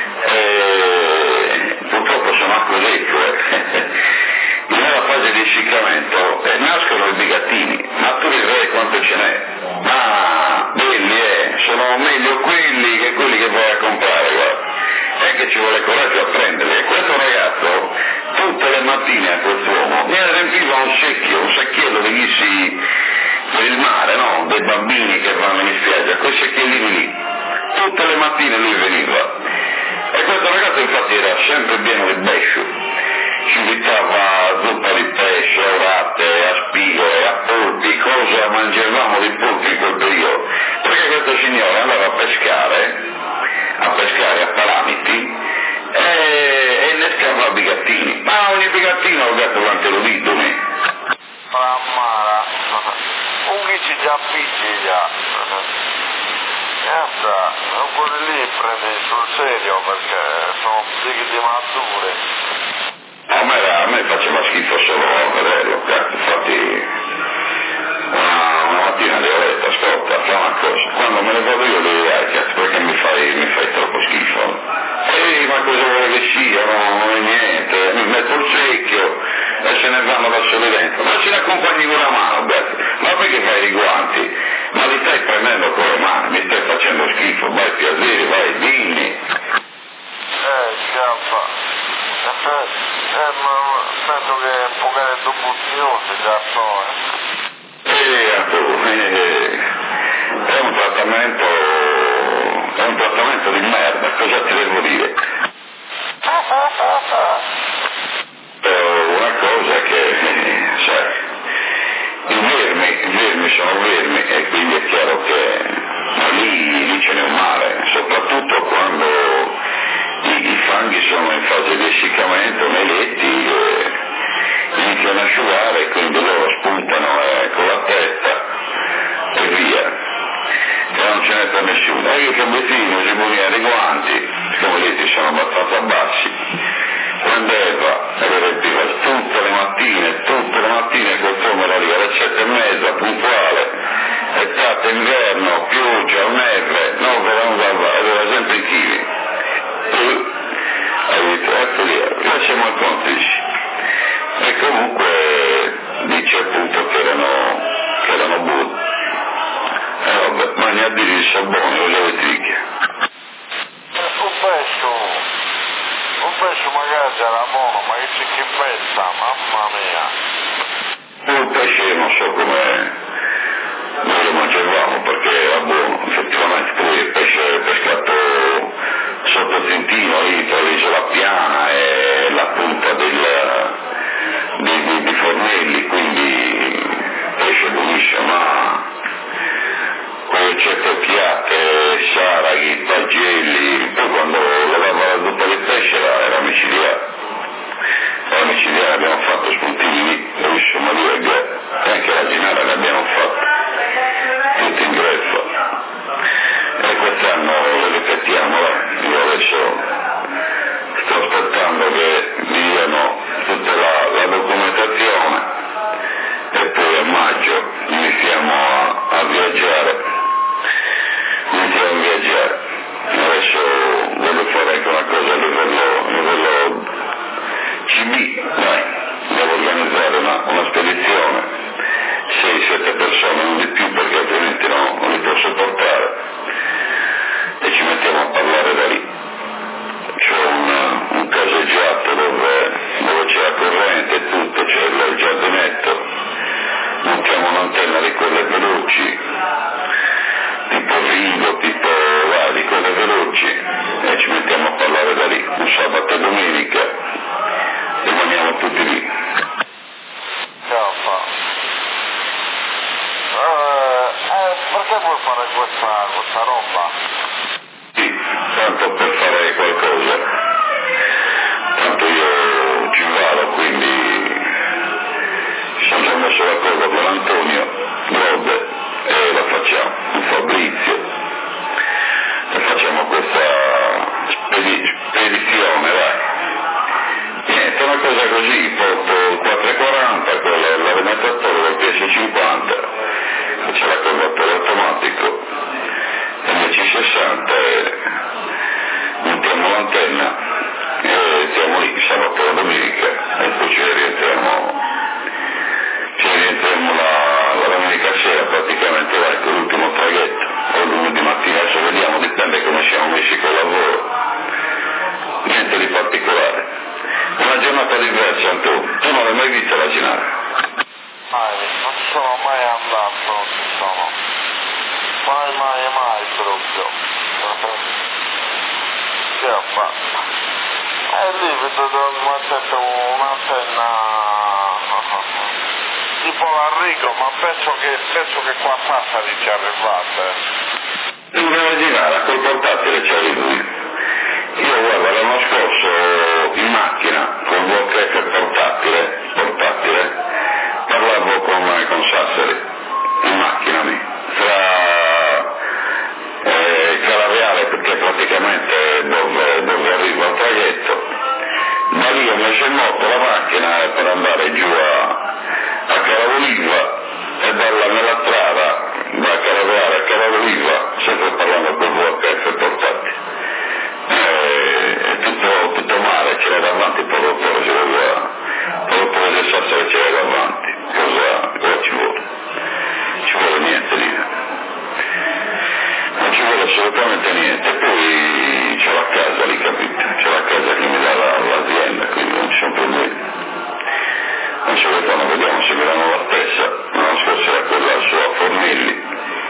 eh, purtroppo sono acque liquide, in quella fase di essiccamento eh, nascono i bigattini, ma tu direi quanto ce n'è, ma belli eh, sono meglio quelli che quelli che vai a comprare, guarda. È che ci vuole coraggio a prenderli, e questo ragazzo tutte le mattine a quest'uomo mi riempiva un secchio, un secchiello di ghissi per il mare, no? Dei bambini che vanno in spiaggia, quei secchiellini lì, tutte le mattine lui veniva, e questo ragazzo infatti era sempre pieno di bescio, ci invitava zuppa di pesce, orate, a spigole, a polpi, cosa mangiavamo di polpi in quel periodo, perché questo signore andava a pescare, a pescare a Palamiti, e, e innescava bigattini, ma ogni bigattino ho dato quanto lo ditone. Ramara, un che ci già picchi già. Cazzo, quelli lì prendi sul serio perché sono psichi mature. A me, a me faceva schifo solo a vederlo, cazzo, infatti una, una mattina gli ho detto, ascolta, fa una cosa, quando me ne vado io devo dire, cazzo, perché mi fai, mi fai troppo schifo? Ehi, ma cosa vuole che sia, no, non è niente, mi metto il secchio e se ne vanno da soli dentro, ma ci l'accompagni con la mano, cazzo, ma perché fai i guanti? Ma li stai prendendo con le mani, mi stai facendo schifo, vai piacere, vai, dimmi. Eh, scappa. Eh, ma penso che un po' che doppuziosi già so, eh. Eh, tu, eh, è un trattamento, è un trattamento di merda, cosa ti devo dire? Eh, una cosa che, sai, i vermi, i vermi sono vermi e quindi è chiaro che ma lì, lì ce n'è un male, soprattutto quando i, i fanghi sono in fase di essiccamento nei letti, eh, iniziano a asciugare e quindi loro spuntano eh, con la testa bene per nessuno, e io che vicino si poneva i guanti, come vedete sono abbastanza bassi, prendeva e vedeva tutte le mattine, tutte le mattine quest'uomo era lì alle sette e mezza, puntuale, estate, inverno, pioggia, neve, non aveva, aveva sempre i chili. Ha detto, ecco lì, facciamo il contici. E comunque dice appunto che erano, che erano buoni. E vabbè, ma ne ha di il sabone o le vetricchie. Un pesce, un pesce magari era buono, ma che c'è che pezza, mamma mia. Un pesce non so come noi lo mangiavamo perché era buono, effettivamente, poi il pesce pescato sotto Trentino, lì tra l'isola Piana e la punta del, di, di, di Fornelli, quindi pesce buonissimo, ma quelle certe occhiate, saraghi, pagelli, poi quando lavava la zuppa del pesce era, era micidiale. Era micidiale, abbiamo fatto spuntini, insomma dire, e anche la ginara l'abbiamo fatta, tutti in greffa. E quest'anno lo ripetiamo, io adesso sto aspettando che mi diano tutta la, la documentazione e poi a maggio iniziamo a, a viaggiare, iniziamo a viaggiare. Adesso voglio fare anche una cosa a livello, a livello C B, dai, devo organizzare una, una spedizione, sei sette persone, non di più perché altrimenti no, non li posso portare. E ci mettiamo a parlare da lì. C'è un, un caseggiato dove, dove c'è la corrente e tutto, c'è il giardinetto, montiamo un'antenna di quelle veloci, tipo Vigo, tipo là, di quelle veloci, e ci mettiamo a parlare da lì, un sabato e domenica, rimaniamo tutti lì. Eh, perché vuoi fare questa, questa roba? Sì, tanto per fare qualcosa, tanto io ci vado, quindi sono già messo d'accordo con Antonio Grode e la facciamo, un Fabrizio, e facciamo questa spedi- spedizione, vai. Niente, una cosa così, porto il quattrocentoquaranta con l'alimentatore del P S cinquanta, c'è l'accordatore automatico, e il C sessanta e montiamo l'antenna e stiamo lì sabato e domenica e poi ci rientriamo, ci rientriamo la, la domenica sera praticamente, vai, con l'ultimo traghetto, o lunedì mattina, adesso vediamo, dipende come siamo messi col lavoro, niente di particolare. Una giornata diversa, Antonio, tu non l'hai mai vista la ginara? Mai, non sono mai andato, non ci sono. Mai, mai, mai proprio. Che ho fatto? E lì vedo dove mi ha detto un'antenna tipo l'Arrigo, ma penso che, penso che qua a Sassari ci arrivate. In una ginara, col portatile ci arrivi. Io guarda, l'anno scorso in macchina con V H F portatile, portatile, parlavo con, con Sassari, in macchina lì, tra eh, Calaviale, perché praticamente dove, dove arriva il traghetto, da lì ho messo in moto la macchina per andare giù a, a Calavoliva e dalla nella strada da Calaviale a Calavoliva, sempre parlando con V H F portatile. È tutto, tutto male, c'era davanti per l'autore, c'era per l'autore del Sassari c'era davanti, cosa, cosa ci vuole? Ci vuole niente lì, non ci vuole assolutamente niente, poi c'è la casa lì, capito? C'è la casa che mi dà la, l'azienda, quindi non ci sono problemi. Adesso quando vediamo se mi danno la stessa, l'anno scorso era quella su a Fornelli,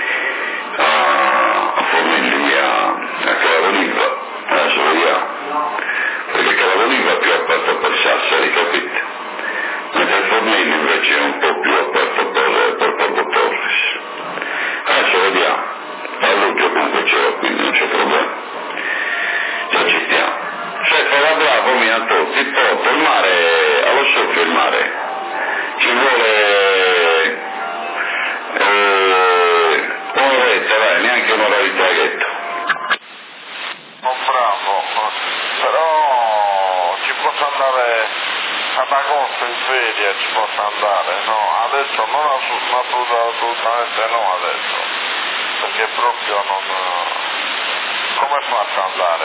a, a Fornelli a, a Calavoliva. Adesso vediamo, perché Calavoliva è più aperto per Sassari, capite? Mentre il Fornelli invece è un po' più aperto per, per Porto Torres. Adesso vediamo, a luglio comunque c'era, quindi non c'è andato in ferie ci possa andare, no, adesso non assolutamente no adesso, perché proprio non... come faccio ad andare?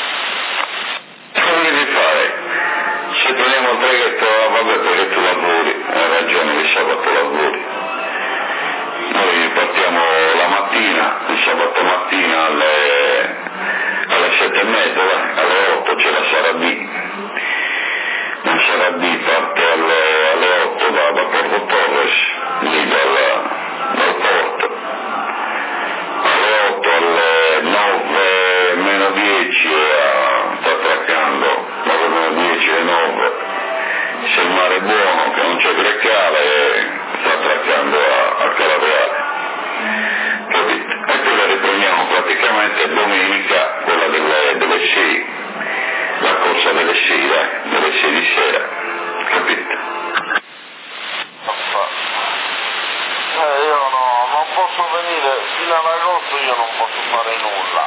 Che devi fare? Se prendiamo il traghetto, vabbè, perché tu lavori, hai ragione che sabato lavori. Noi partiamo la mattina, il sabato mattina alle, alle sette e mezza, alle otto c'è la Sara B. La Sara B parte alle, alle otto da, da Porto Torres, lì dal, dal porto. Alle otto, alle nove meno dieci sta attraccando, nove meno dieci e nove. Se il mare è buono, che non c'è grecale, sta attraccando a, a Calabriale. Capito? E poi la riprendiamo praticamente domenica, quella delle, delle sei, la corsa delle sei, dai, delle sei di sera. Capito? Eh, io no, non posso venire, fino ad agosto io non posso fare nulla.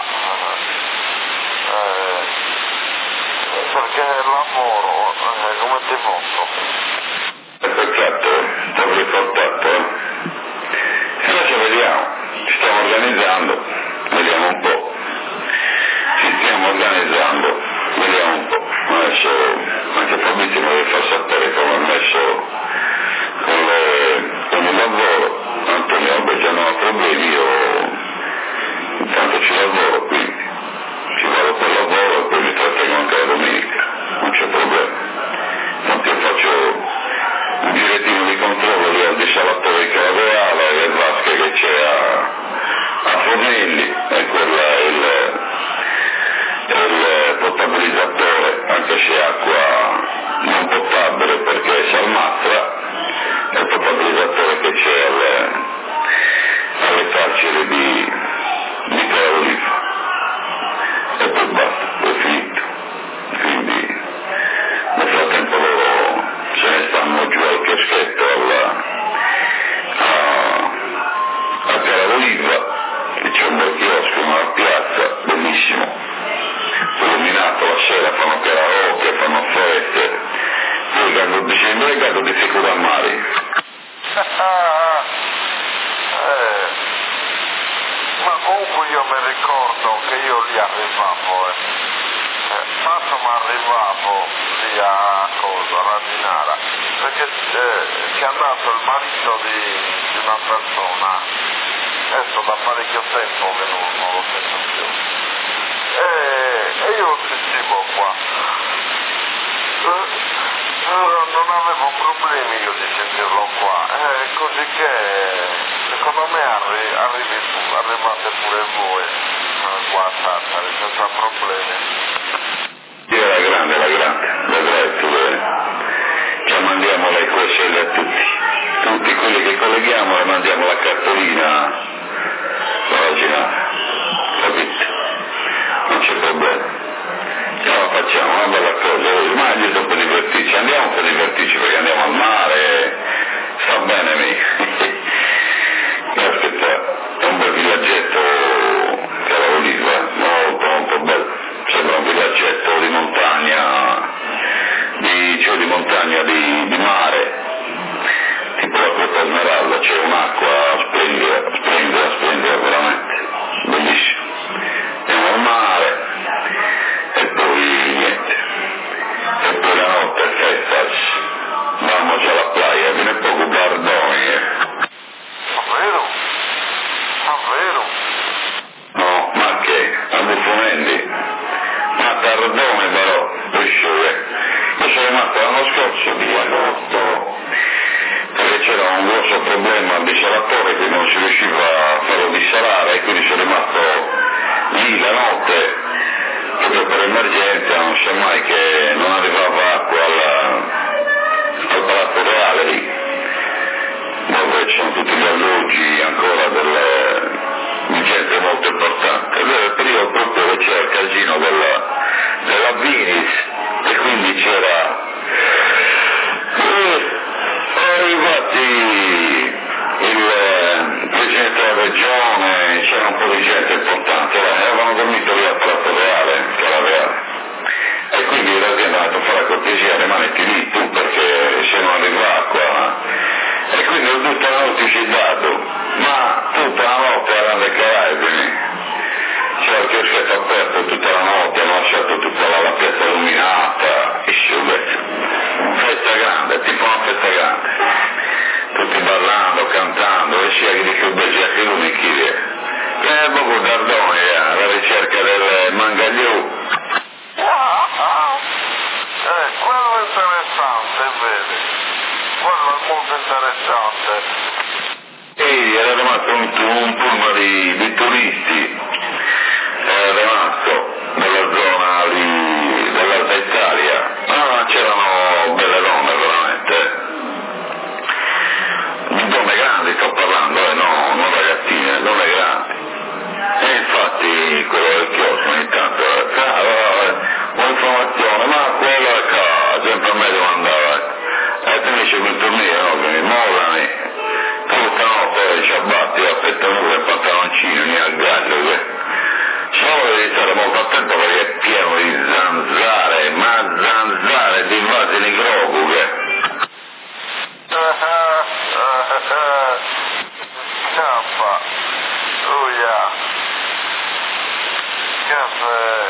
Eh, perché lavoro, eh, come ti posso? È peccato, ti avrei portato, eh? E noi ci vediamo, ci stiamo organizzando, vediamo un po'. Ci stiamo organizzando, vediamo un po'. Adesso anche Fabrizio mi deve far sapere come ha messo con, le, con il lavoro. Antonio, vabbè, già non ho problemi, io intanto ci lavoro, quindi ci vado per lavoro e poi mi trattengo anche la domenica, non c'è problema. Tanto io faccio un girettino di controllo lì al di Salattore di Calabriale e il vasche che c'è a, a Fornelli, e quello è il, il potabilizzatore, anche se acqua non potabile perché è salmastra, è il potabilizzatore che c'è alle, alle carceri di, di Caravolifa. E poi basta, è finito. Quindi nel frattempo loro se ne stanno giù al chioschetto alla, a, a Caravoliva, che c'è un bel chiosco in una piazza bellissimo, illuminato, la sera fanno karaoke, fanno feste, poi dicendo è caso di sicuro mari. eh, ma comunque io mi ricordo che io lì arrivavo, eh. Eh, quando mi arrivavo lì a cosa, a Radinara, perché eh, c'è andato il marito di, di una persona, adesso da parecchio tempo che non, non lo sento più, e, e io lo sentivo qua. Eh, non avevo problemi io di sentirlo qua, eh, così che secondo me arri- arrivi, arrivate pure voi eh, qua a Sassari senza problemi. Io la grande, la grande, vedrai tu, eh. Ci mandiamo le Q S L a tutti, tutti quelli che colleghiamo e mandiamo la cartolina originale, capito? Non c'è problema. No, facciamo una bella cosa, ma giusto per divertirci, andiamo per divertirci perché andiamo al mare, sta bene mica. Aspetta, è un bel villaggetto Caravoliva, molto molto bello, sembra un villaggetto di montagna, di, cioè di montagna di, di mare, tipo la Costa Smeralda, c'è un'acqua splendida, splendida, splendida veramente, bellissimo. Andiamo al mare. E poi niente, e poi la notte festas, vamos alla playa, viene poco bardoni, eh. Davvero? Davvero? No, ma che? A Buffonendi? Ma tardone però, pesce, io sono rimasto l'anno scorso di agosto, perché c'era un grosso problema al disalatore che non si riusciva a farlo dissalare e quindi sono rimasto lì la notte, proprio per emergenza, non so mai che non arrivava acqua alla, al Palazzo Reale lì, dove ci sono tutti gli alloggi ancora delle, di gente molto importante. Ed era il periodo proprio che c'era il casino della, della Vinis e quindi c'era eh, arrivati il, il presidente della tutta la notte erano dei carabini, c'era il chioschetto aperto tutta la notte, hanno lasciato tutta la, la piazza illuminata, e sciubet, festa grande, tipo una festa grande, tutti ballando, cantando, e c'era di più belli che lui chi è. E poco Dardoni alla ricerca del mangagliù. Eh, quello è interessante, vedi? Quello è molto interessante. E era rimasto un, un turno di, di turisti, era rimasto nella zona lì dell'Alta Italia, ma c'erano belle donne veramente, di donne grandi sto parlando, eh, no, non ragazzine, donne grandi. E infatti quello del chiosco ogni tanto, caro, un'informazione, ma quello è qua, sempre a me devo andare, e finisce quel torneo, no, che mi mollami, tutta notte ci abbatti, aspettano pure il pantaloncino, né al gallo, che solo devi stare molto attento perché è pieno di zanzare, ma zanzare di vasi di grogu, che... Campa, oh yeah, caffè,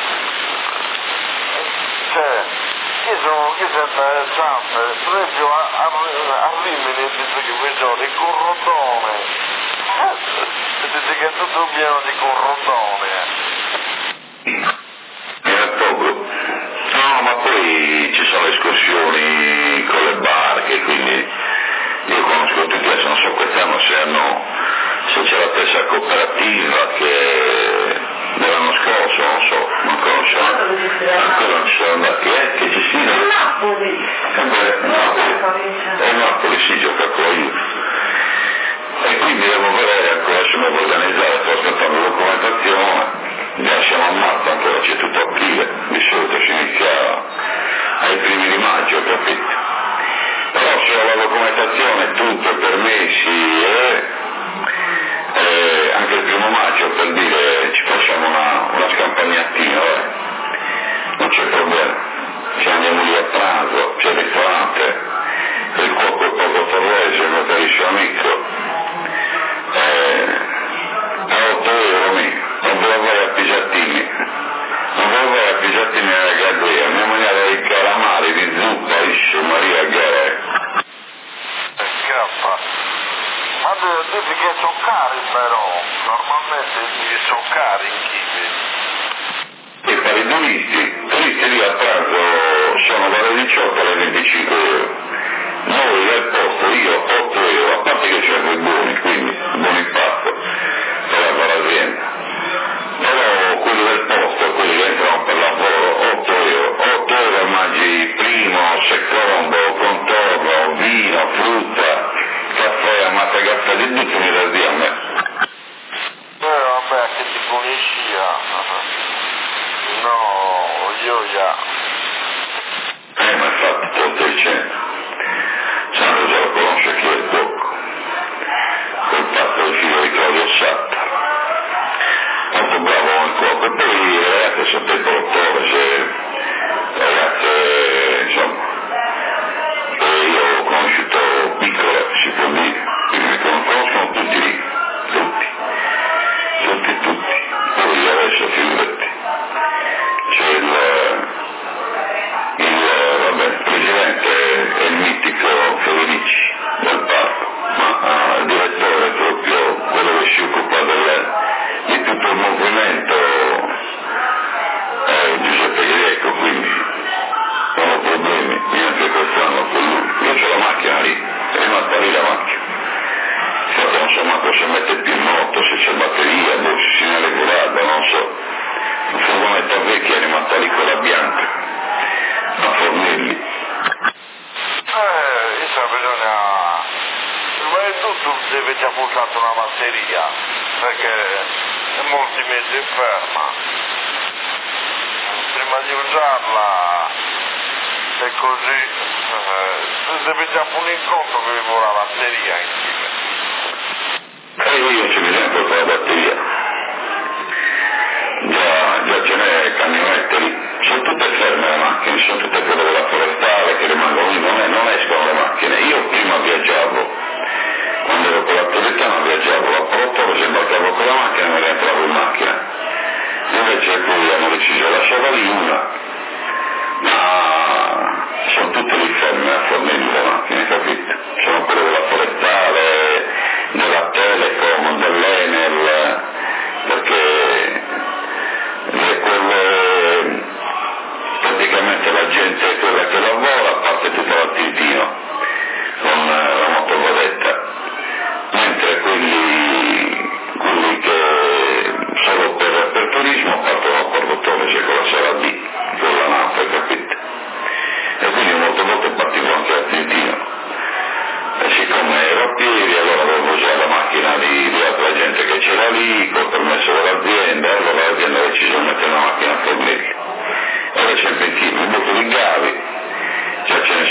cioè, io sono, io sono interessante, per esempio a, a, a Rimini dice che questo di corrodone, dice che è tutto pieno di corrodone. Era poco. No, ma poi ci sono escursioni con le barche, quindi io conosco tutti, adesso non so quest'anno se hanno, se c'è la stessa cooperativa che dell'anno scorso, non so, non conosco, ancora non ci sono andati, eh, che ci sia. Napoli. Sempre Napoli. E Napoli si gioca con io. E quindi devo vedere ancora se devo organizzare, sto aspettando la documentazione, già siamo a marzo, ancora c'è tutto aprile, di solito si inizia ai primi di maggio, capito? Però se ho la documentazione, tutto, permessi, e eh, anche il primo maggio, per dire, ci facciamo una, una scampagnattina, eh. Non c'è problema, ci andiamo lì a pranzo, c'è il ristorante, il cuoco è poco torrese, il mio carissimo amico, eh, a otto euro mi, non devo avere a pigiattini, non devo avere a pigiattini nella galleria, mia maniera di calamari, di zuppa, isce Maria Gare. Scappa. Ma dici che sono cari però, normalmente sono cari in Chivi. E per i turisti, i turisti lì a pranzo sono dalle diciotto alle venticinque euro. Noi del posto, io otto euro, a parte che c'è quei buoni, quindi buon impatto per la l'azienda. Però quelli del posto, quelli che entrano per lavoro, otto euro, otto euro mangi primo, secondo, contorno, vino, frutta, caffè, ammazza caffè, di tutto mi da dire a me. Eh vabbè, che ti puniscia. No, io già. Eh, ma infatti te lo stai dicendo. Sandro già lo conosce chi è il cuoco. Col fatto del figlio di Claudio Satta. Molto bravo il cuoco. E poi le ragazze sono dottore, se ragazze, insomma, e io ho conosciuto piccole, si può dire, quindi mi conoscono tutti lì, tutti, tutti, tutti. Poi adesso figurati. C'è il, il, vabbè, il presidente è il mitico Federici del parco, ma ah, il direttore è proprio quello che si occupa del, di tutto il movimento è Giuseppe Greco, quindi non ho problemi, neanche quest'anno con lui. Io c'ho la macchina lì, è rimasta lì la macchina. Infatti non so manco se mette più in moto, se c'è batteria, boh, se si è regolata, non so. Il furgonetto vecchio è rimasta lì quella bianca, a Fornelli. Eh, io bisogna... Ma tutto deve già portare una batteria, perché è molti mesi ferma. Prima di usarla e così, eh, deve già fare un incontro che vuole la batteria insieme. E io ci mi sento con la batteria. Già, già ce n'è camionette lì, sono tutte ferme le macchine, sono tutte quelle della forestale che rimangono lì, non, è, non escono le macchine. Io prima viaggiavo, quando ero con la Toledana viaggiavo, la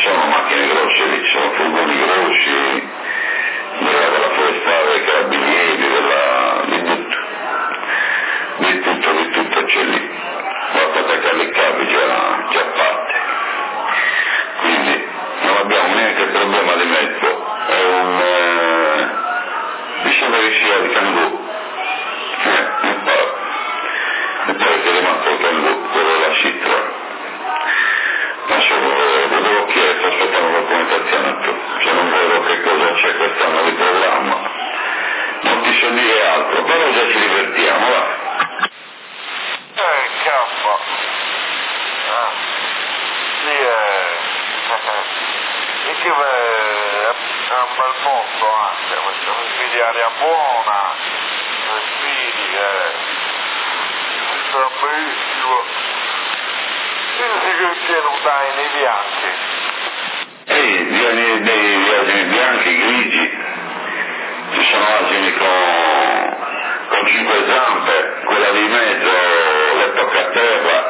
sono macchine grosse lì, sono furgoni grossi, della, della forestale, dei carabinieri, della, di tutto, di tutto, di tutto c'è lì, basta attaccare le capi già, già fatte, quindi non abbiamo neanche il problema di mezzo, è un, eh, mi sembra che sia di Cangù, eh, un po', e poi è rimasto il Cangù, quello della Citra. Adesso vedevo chi è, sto aspettando la documentazione, se non vedo che cosa c'è quest'anno di programma, non ti so dire altro, però già ci divertiamo, va. Eh, K, ah, sì, eh, e che è un bel posto anche, perché respiri aria buona, respiri, eh, mi sta benissimo. Quindi che tiene un dai bianchi. Ehi, vieni dei asini bianchi, grigi, ci sono asini con, con cinque zampe, quella di mezzo le tocca a terra.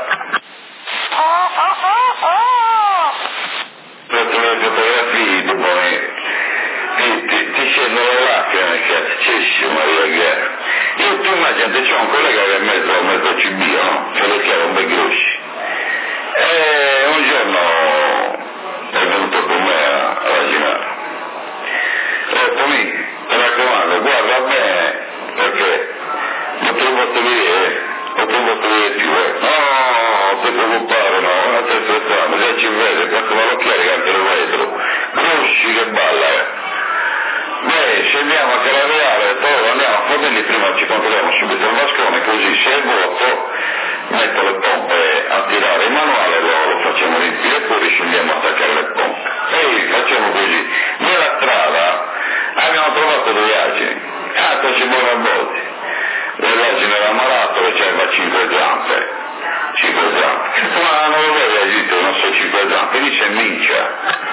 Presso le fotografie di poi ti, ti, ti scendono le lacrime, cazzissimo Maria Ghiera. Io tu immagini, c'è un collega che è mezzo, mezzo cibio, no? Che le chiede un bel grossi. E un giorno è venuto con me a ragionare. Ho detto, mi raccomando, guarda bene, perché non te lo posso dire, non te lo posso dire più, eh. No, non ti preoccupare, no, non ti stressare, già ci vede, questo malocchiere che anche lo vetro, conosci che balla, eh. Beh, scendiamo a Caraviale, poi andiamo a Formelli, prima ci controlliamo subito il vascone, così se è vuoto metto le pompe a tirare il manuale, lo, lo facciamo riempire e poi scendiamo a attaccare le pompe. E facciamo così. Nella strada abbiamo trovato due asini, ah, ci buono a botti. L'asino era malato e c'era cinque zampe, cinque zampe. Ma non lo vede agito, non so cinque zampe, lì c'è mincia.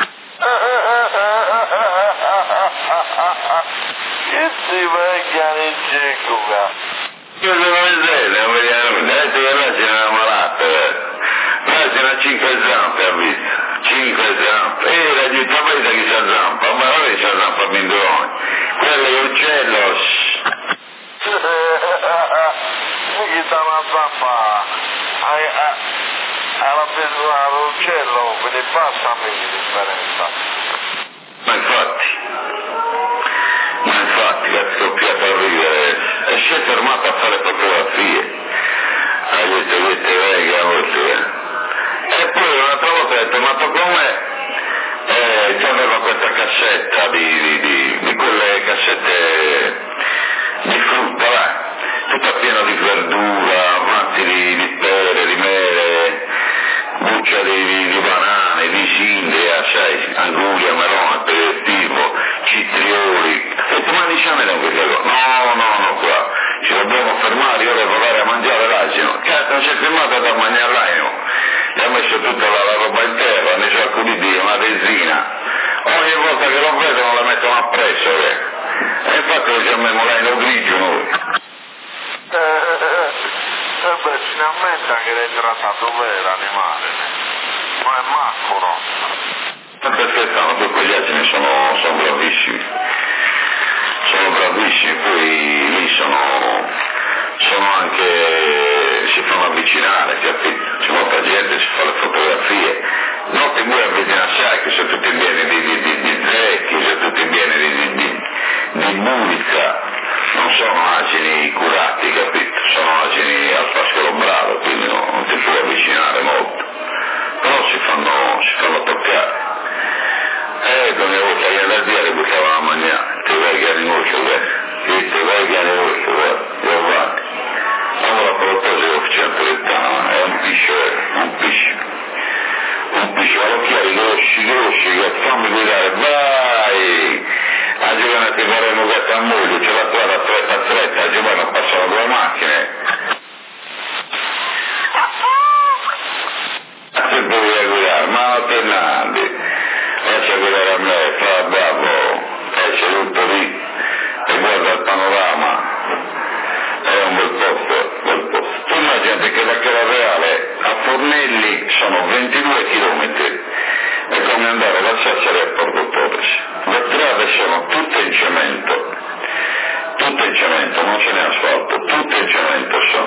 Che si vecchia in cieco, Io devo vedere, non vediamo, detto che l'asino era malato, l'asino ha cinque zampe, ha visto, cinque zampe, e la gita vede che c'ha zampa, ma non è che c'ha zampa a mindolone, quello è uccello, chi sta una zampa alla persona dell'uccello, quindi basta a me di differenza. ma infatti, ma infatti è scoppiato a ridere, e si è fermato a fare fotografie, ha detto queste veghe, e poi un'altra volta ha detto, ma come eh, già aveva questa cassetta di, di, di, di quelle cassette di frutta, va, tutta piena di verdura, matti di, di pere, di mele, buccia di, di, di banane, di sindria, sai, anguria, melone, aperitivo, citrioli. Ho detto, ma diciamo non queste cose. No, no, no, qua, ci dobbiamo fermare, io devo andare a mangiare l'asino. Cazzo, non si è fermato da mangiare l'asino. Gli ha messo tutta la, la roba in terra, ne sono accuditi una benzina. Ogni volta che lo vedono la mettono appresso, eh. E infatti lo chiamiamo l'aino grigio noi. Eh, eh, eh, beh, finalmente anche l'hai trattato bene l'animale, ma è macro. Perché stanno, poi quegli asini sono, sono bravissimi, sono bravissimi, poi lì sono, sono anche, si fanno avvicinare, capito? C'è molta gente, si fa le fotografie, notte voi avete assai che sono tutti pieni di, di, di, di zecchi, sono tutti pieni di, di, di, di bulica, non sono asini curati, capito? Sono asini al pascolo bravo, quindi no, non ti puoi avvicinare molto, però si fanno, si fanno toccare. Eh, come volta che da dire buttava la mangiare, ti vai che all'inizio, beh, ti vai che all'inizio, guarda, io guardo. Allora, per lo proposito, facciamo trenta, è un piscio, è un piscio. Un piscio, a occhiali grossi, grossi, che fammi guidare, vai! A giocare ti faremo gatta a moglie, c'è la strada stretta stretta, a giocare non passano due mani. non ce n'è asfalto, tutto il cemento sono.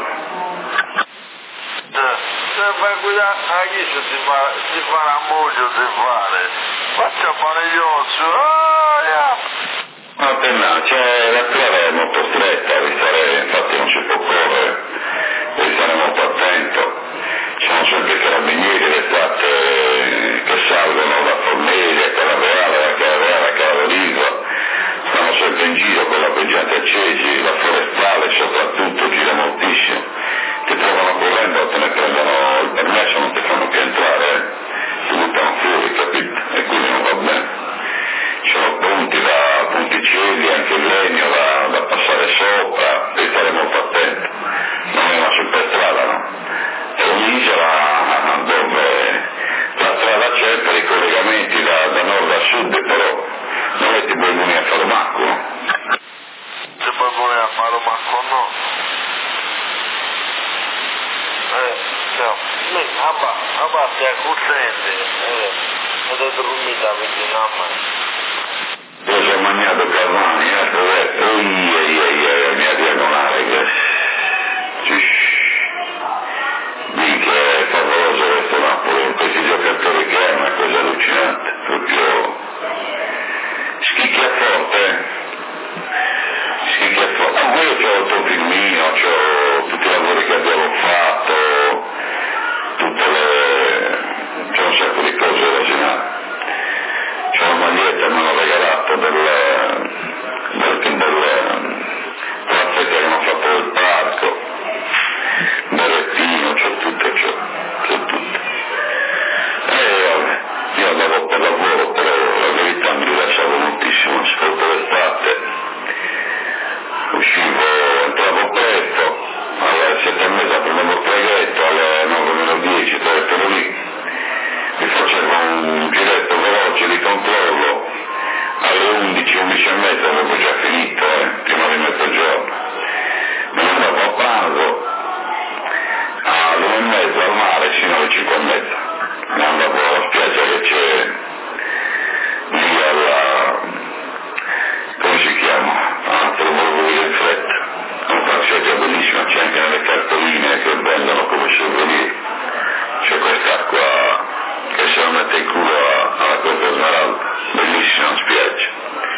Se vai a guidare a chiesa si fa, si fa la moglie di fare, faccia fare gli ossi, oh, yeah. Ma per no, cioè, la strada è molto stretta, restare, infatti non si può correre, devi stare molto attento. Ci sono sempre i carabinieri l'estate che salgono da Formelli a Calaveale, da Calaveale a Calaverigo, stanno sempre in giro con la peggiante accesi, la forestale soprattutto gira moltissimo, ti trovano correndo, te ne prendono il permesso, non ti fanno più entrare, eh? ti buttano fuori, capito? E quindi non va bene. Ci sono punti da punticelli, anche il legno da, da passare sopra, devi stare molto attento, non è una superstrada, no? È un'isola dove la strada c'è per i collegamenti da, da nord a sud, però non è ti puoi venire a fare macco. Ti puoi venire a fare macco, no? Eh, no, lì, abba, abba, ti accusenti, eh, ed è dormita vicino a me. Io sono mangiato Cavani, eh, dove, oi, oi, oi, oi, mia diagonale, che... Di che è favoloso questo Napoli, con questi giocatori che è una cosa allucinante, proprio schicchia forte, schicchia forte. Ah, io c'ho il tuo filmino, c'ho tutti i lavori che abbiamo fatto, tutte le... c'è un sacco di cose allucinanti. C'è una maglietta, mi hanno regalato del, del, del, del palazzetto che hanno fatto del parco, berrettino, c'è tutto, c'è, c'è tutto. E vabbè, io andavo per lavoro, però la verità mi rilassavo moltissimo, ascolto l'estate, uscivo, entravo presto, alle sette e mezza prendevo il traghetto, alle nove meno dieci, ero lì, mi facevo un giretto veloce di controllo, alle undici, undici e mezza avevo già finito, eh, prima di mezzogiorno, me ne andavo a pranzo, alle una e mezza al mare fino alle cinque e mezza, me ne andavo alla spiaggia che c'è lì alla, come si chiama? Ah, te lo volevo dire in fretta, è una spiaggia bellissima, c'è anche nelle cartoline che vendono come souvenir, c'è quest'acqua che se la mette in culo alla Costa Smeralda, bellissima spiaggia,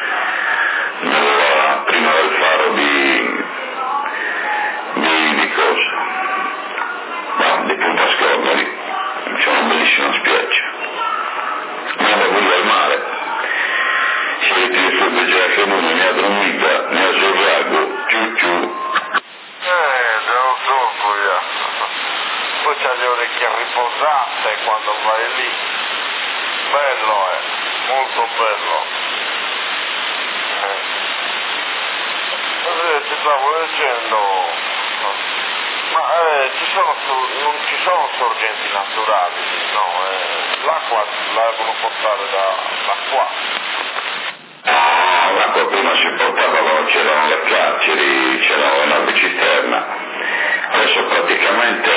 nella, prima del faro di, di, di cosa? No, di Punta Scorda lì, c'è una bellissima spiaggia, ma andavo lì al mare, si ritira sul Beggiare Comune, ne ha dormita, ne ha sorrago, ciu ciu. Eh, non so, poi, poi c'ha le orecchie riposate quando vai lì, bello è, eh. molto bello. Eh. Ti stavo leggendo, ma eh, ci sono, non ci sono sorgenti naturali, no, eh, l'acqua la devono portare da, da qua. Ah, l'acqua prima si portava quando c'erano le carceri, c'era una bicisterna, adesso praticamente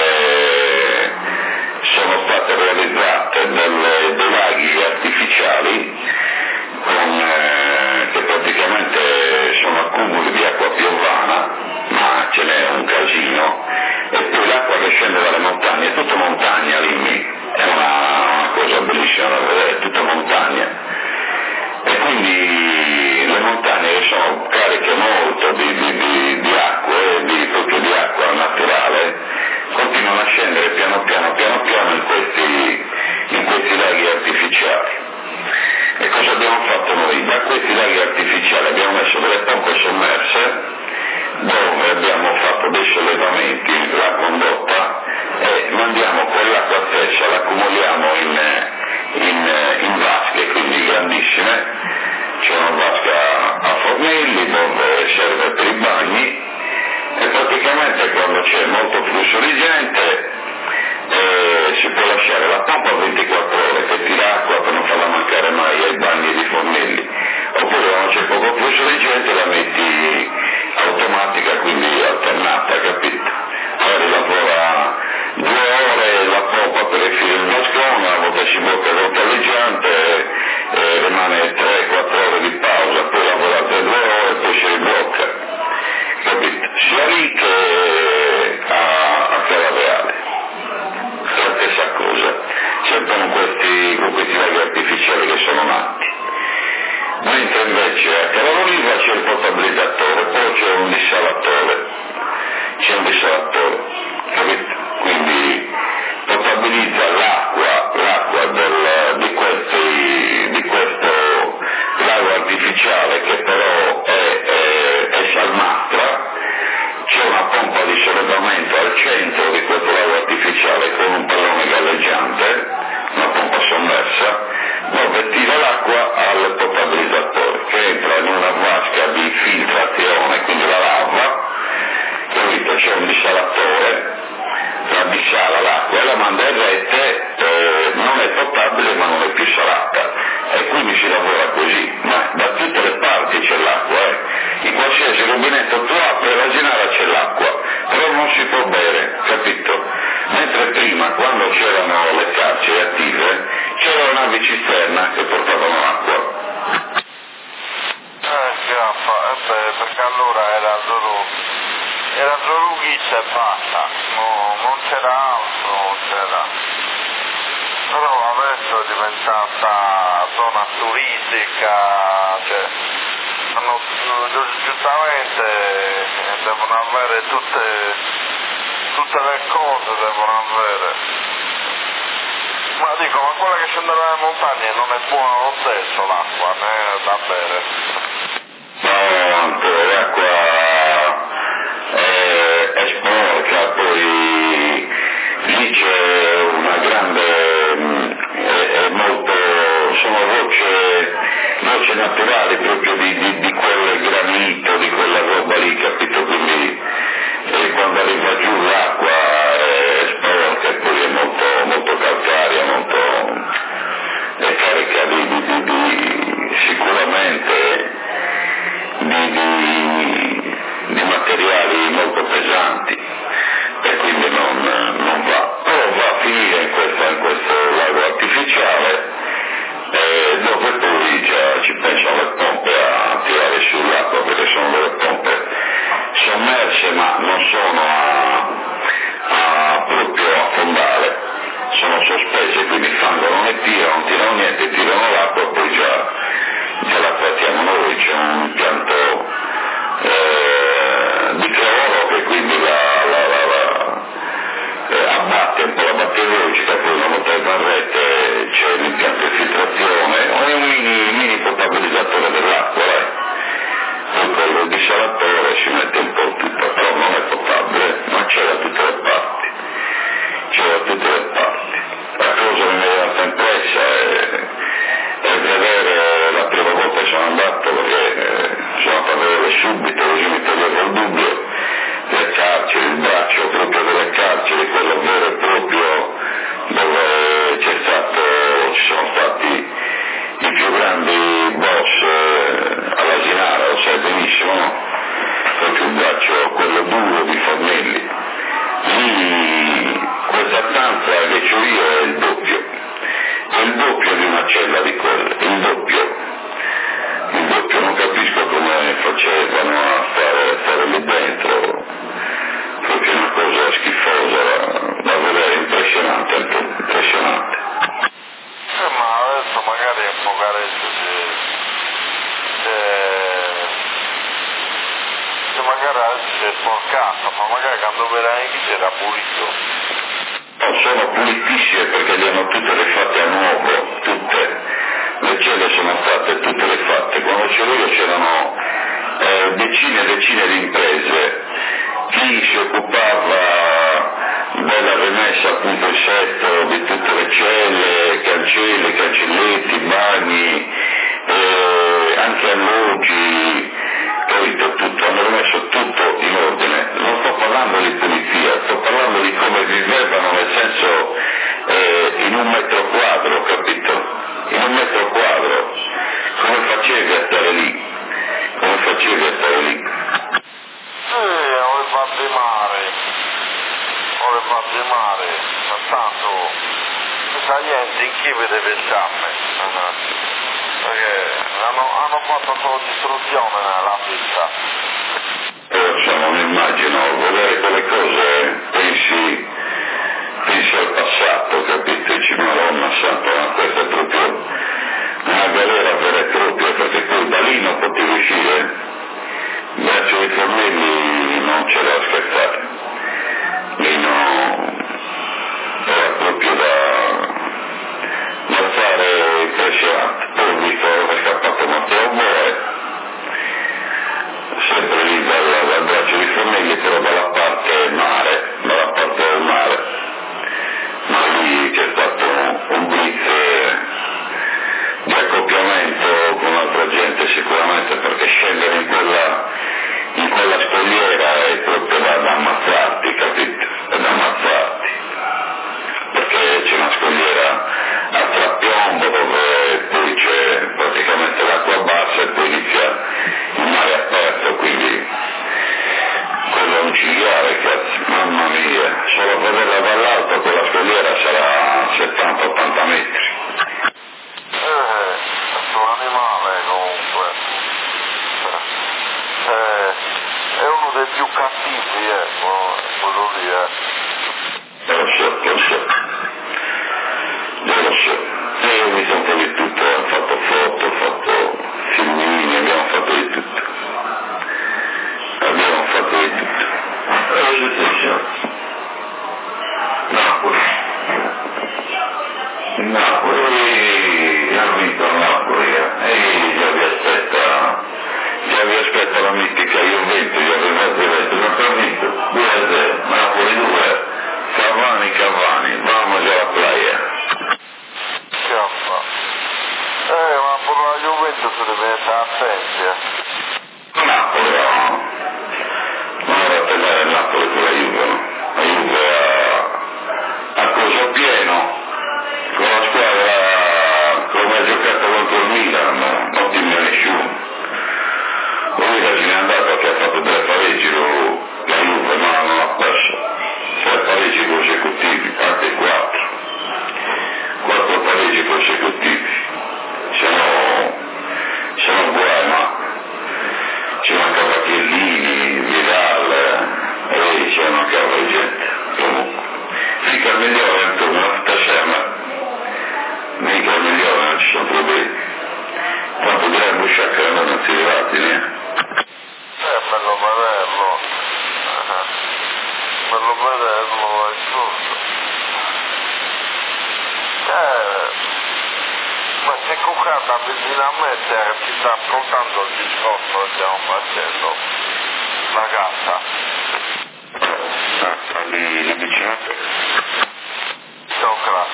sono state realizzate delle, dei laghi artificiali con, eh, che praticamente sono accumuli di acqua piovana, ma ce n'è un casino, e poi l'acqua che scende dalle montagne, è tutta montagna lì, è una, una cosa bellissima da vedere, è tutta montagna, e quindi le montagne sono cariche molto di, di, di, di acqua, di, proprio di acqua naturale, continuano a scendere piano piano, piano piano in questi, in questi laghi artificiali. E cosa abbiamo fatto noi? Da questi laghi artificiali abbiamo messo delle pompe sommerse dove abbiamo fatto dei sollevamenti, la condotta, e mandiamo quell'acqua stessa, l'accumuliamo in, in, in vasche, quindi grandissime, c'è una vasca a fornelli dove serve per i bagni, e praticamente quando c'è molto flusso di gente eh, si può lasciare la pompa ventiquattro ore che tira acqua per non farla mancare mai ai bagni di fornelli, oppure quando c'è poco flusso di gente la metti automatica, quindi alternata, capito? Allora lavora due ore la pompa per riempire il vascone, a volte si blocca il rotolleggiante, eh, rimane tre quattro ore di pausa, poi lavora altre due ore e poi si riblocca, capito? era Zorughizza e basta, no, non c'era altro, non c'era. Però adesso è diventata zona turistica, cioè, hanno, giustamente devono avere tutte, tutte le cose, devono avere. Ma dico, ma quella che scende dalle montagne non è buona lo stesso l'acqua, né da bere? No, ancora l'acqua è, è sporca, poi lì c'è una grande, è, è molto, sono rocce, rocce naturali proprio di, di, di quel granito, di quella roba lì, capito? Quindi eh, quando arriva giù l'acqua è sporca e poi è molto, molto calcarea, molto, è carica di, di, di, di sicuramente di, di, di materiali molto pesanti e quindi non, non va, però va a finire in, questa, in questo lago artificiale e dopo poi già ci pensano le pompe a tirare sull'acqua perché sono delle pompe sommerse ma non sono a, a proprio a fondale, sono sospese, quindi fango non ne tirano, non tirano niente, tirano l'acqua e poi già, già la trattiamo noi, c'è un impianto eh, di cloro che quindi la, la, la, la eh, abbatte un po' la batteriologica, poi una volta che va in rete c'è l'impianto di filtrazione, è un mini, mini potabilizzatore dell'acqua, eh. Poi quello disalatore si mette un po' tutto, però non è potabile, ma c'è da tutte le parti, c'è da tutte le parti. La cosa che mi è rimasta impressa è, è vedere la prima volta che sono andato, perché eh, sono andato a vedere subito, così mi toglievo il dubbio, le carceri, il braccio proprio delle carceri, quello vero e proprio dove c'è stato, ci sono stati i più grandi boss eh, all'Asinara, lo sai benissimo, no? Proprio il braccio, quello duro di Fornelli. Lì questa stanza che c'ho io è il doppio, è il doppio di una cella di quelle, il doppio, il doppio, non capisco come facevano a stare, stare lì dentro, proprio una cosa schifosa da, da vedere, impressionante, impressionante. Eh, ma adesso magari è un po' caretto se, se magari adesso si è sporcato, ma magari quando verrai qui c'era pulito. No, sono pulitissime perché le hanno tutte rifatte a nuovo, tutte, le celle sono state tutte rifatte, quando c'ero io c'erano eh, decine e decine di imprese, chi si occupava della rimessa appunto il setto di tutte le celle, cancelli, cancelletti, bagni, eh, anche alloggi, capito, tutto, hanno messo tutto in ordine. Non sto parlando di pulizia, sto parlando di come vivevano, nel senso eh, in un metro quadro, capito? In un metro quadro, come facevi a stare lì? Come facevi a stare lì? Sì, ho le fatte mare, ho le fatte mare, tanto questa gente in chi vede pensarne, perché hanno, hanno fatto solo distruzione nella vita. Eh, non immagino, vedere quelle cose, pensi, pensi al passato, capito? Dici, Madonna Santa, ma questa è proprio una galera vera e propria, perché poi da lì non potevi uscire. Il braccio di Fornelli non c'era da scherzare, lì no, era proprio da, da fare impressionante. Poi ho visto che è scappato Matteo Boe, sempre lì dal, dal braccio di Fornelli, sì, eh, quello lì, eh. Lo so, lo so. Io lo so. E io mi sento di tutto, ho fatto foto, ho fatto filmini, abbiamo fatto di tutto. Abbiamo fatto di tutto. E io ti Napoli. Napoli, ha vinto Napoli, e già vi aspetta, già vi aspetta la mitica Juventus, già vi aspetta, non ha vinto, due a zero, Napoli due, Cavani, Cavani, vamos alla playa. Scappa. Eh, ma per la Juventus deve essere attenti, eh. Napoli, no? Non era a tenere Napoli con la Juve, no? La Juve ha, ha coso pieno, con la squadra come ha giocato contro il Milan, no? Non timida nessuno. Il Milan se n'è andato perché ha fatto tre pareggi, lo, la Juve no, non ha perso. Tre pareggi consecutivi, anche quattro. Quattro pareggi consecutivi. Siamo, siamo buoni, ma ci mancava Chiellini, Vidal, e ci mancava gente. Comunque. Mica il migliore, intorno stasera, mica il migliore, non ci sono problemi. Tanto direi Busciacca che non si è arrivati, né? Eh, bello vederlo. Eh, bello vederlo, è giusto. Eh, ma se Cucata vicino a me te, ti sta ascoltando il discorso che stiamo facendo, la gatta. Ah, lì, lì vicino a te. Sopra.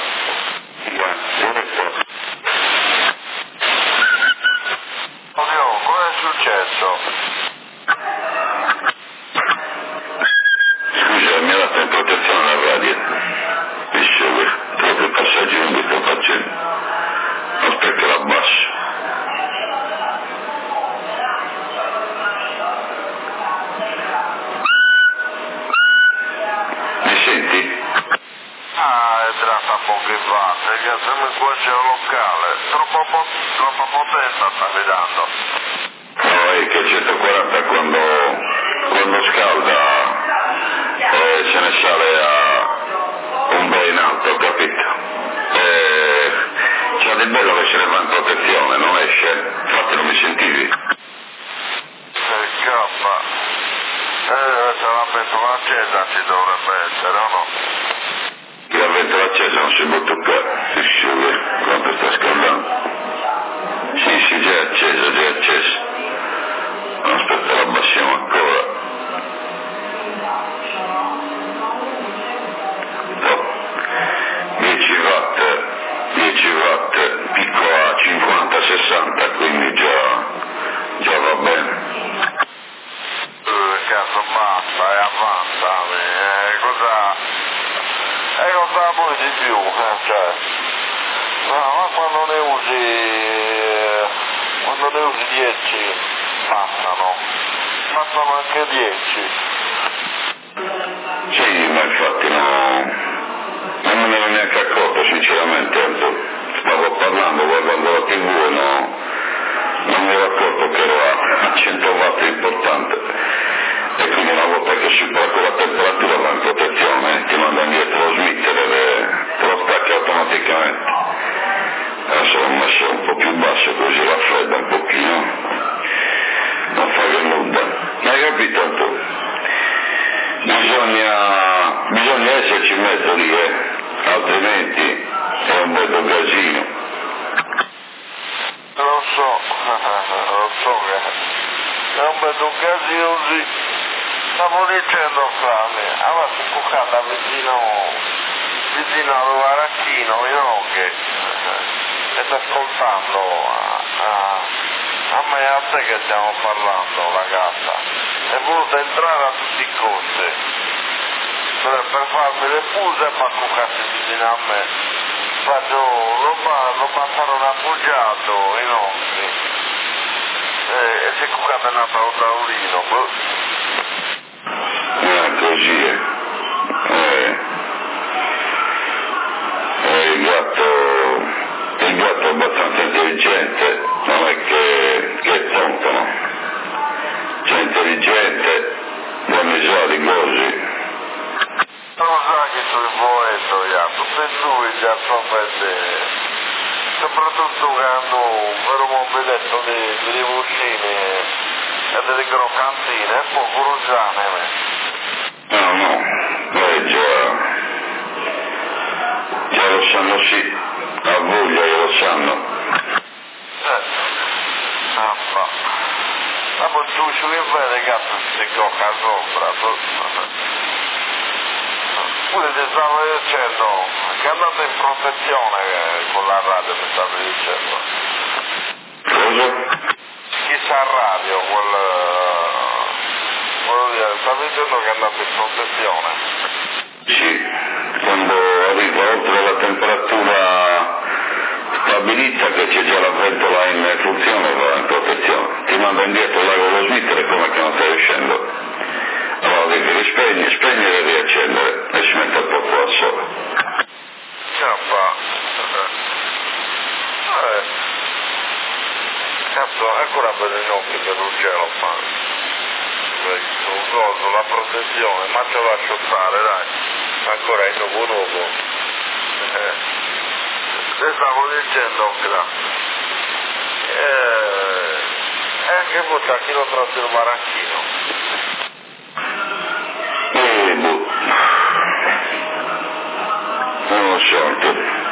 Oddio, cosa è successo? Scusa, mi ha dato in protezione la radio. Visto che proprio passaggi non mi sto facendo. Aspetta la basso. Mi senti? Ah, è tratta un po' che va, perché se mi cuoce il locale, troppo, po- troppa potenza sta vedendo. No, è che centoquaranta quando, quando scalda eh, se ne sale a un bel in alto, capito? Eh, c'ha di bello che se ne va in protezione, non esce, infatti non mi sentivi. Se scappa. Eh, se la pentola accesa ci dovrebbe essere, o no? La ventola accesa non si può toccare, si scioglie quando sta scaldando. Sì, sì, già è accesa, già è accesa. Aspetta, la abbassiamo ancora. No. dieci watt, dieci watt, picco a cinquanta sessanta, quindi già, già va bene. Eh, cazzo, basta, e avanza, eh, cosa... E cosa vuoi di più, eh, cioè... No, ma quando ne usi... quando ne usi dieci, passano. Passano anche dieci. Sì, ma infatti no, non me ne ero neanche accorto sinceramente, stavo parlando, guardando la tivù e no, non mi ero accorto che ero a cento watt importante e quindi una volta che si parte la temperatura va in protezione, ti manda indietro lo smitter e te lo stacchi automaticamente. Adesso l'ho messo un po' più basso così raffredda un pochino, non fa che nulla. Ma hai capito un po'? Bisogna, bisogna esserci in mezzo lì, eh, altrimenti è un bel casino. Lo so, lo so che è un bel casino, sì. Stavo dicendo fra me, allora si cuccata vicino, vicino al Varacchino, io che e sta ascoltando a, a, a me e a te che stiamo parlando, ragazza, è voluta entrare a tutti i costi per, per farmi le fuse e fa cuccarsi vicino a me. Faccio, lo, lo passarono appoggiato i nostri e, e si è cuccata una taurino. Ah, così è. Eh. Eh, il gatto, il gatto è abbastanza intelligente, non è che, che è tonto, no? C'è intelligente, buoni soldi, di lui già sapete, soprattutto quando eravamo vedetto di, di rivucini e delle croccantine, e poi curusane me. No, no, lei già, già lo sanno sì, a voglia lo sanno. Eh, ah, ma, ma poi tu ci vuoi vedere che si cocca sopra, pure ti stavo dicendo che andate in protezione con la radio, mi stavi dicendo. Cosa? Chissà radio, quel... voglio dire, stavi dicendo che andate in protezione. Sì, quando arriva oltre la temperatura stabilita che c'è già la ventola in funzione va in protezione. Ti manda indietro l'ago lo smettere come che non stai riuscendo. Allora devi spegnere, spegnere e riaccendere e si mette il poco al sole. Ciappa. Eh. Cazzo, ancora per gli occhi per un cielo fa. Un coso, la protezione, ma ce lo lascio fare, dai. Ancora in nuovo nuovo. Eh. Te stavo dicendo che la... Eh. E anche poi c'è chi lo tratta il baracchino. E boh, non lo so,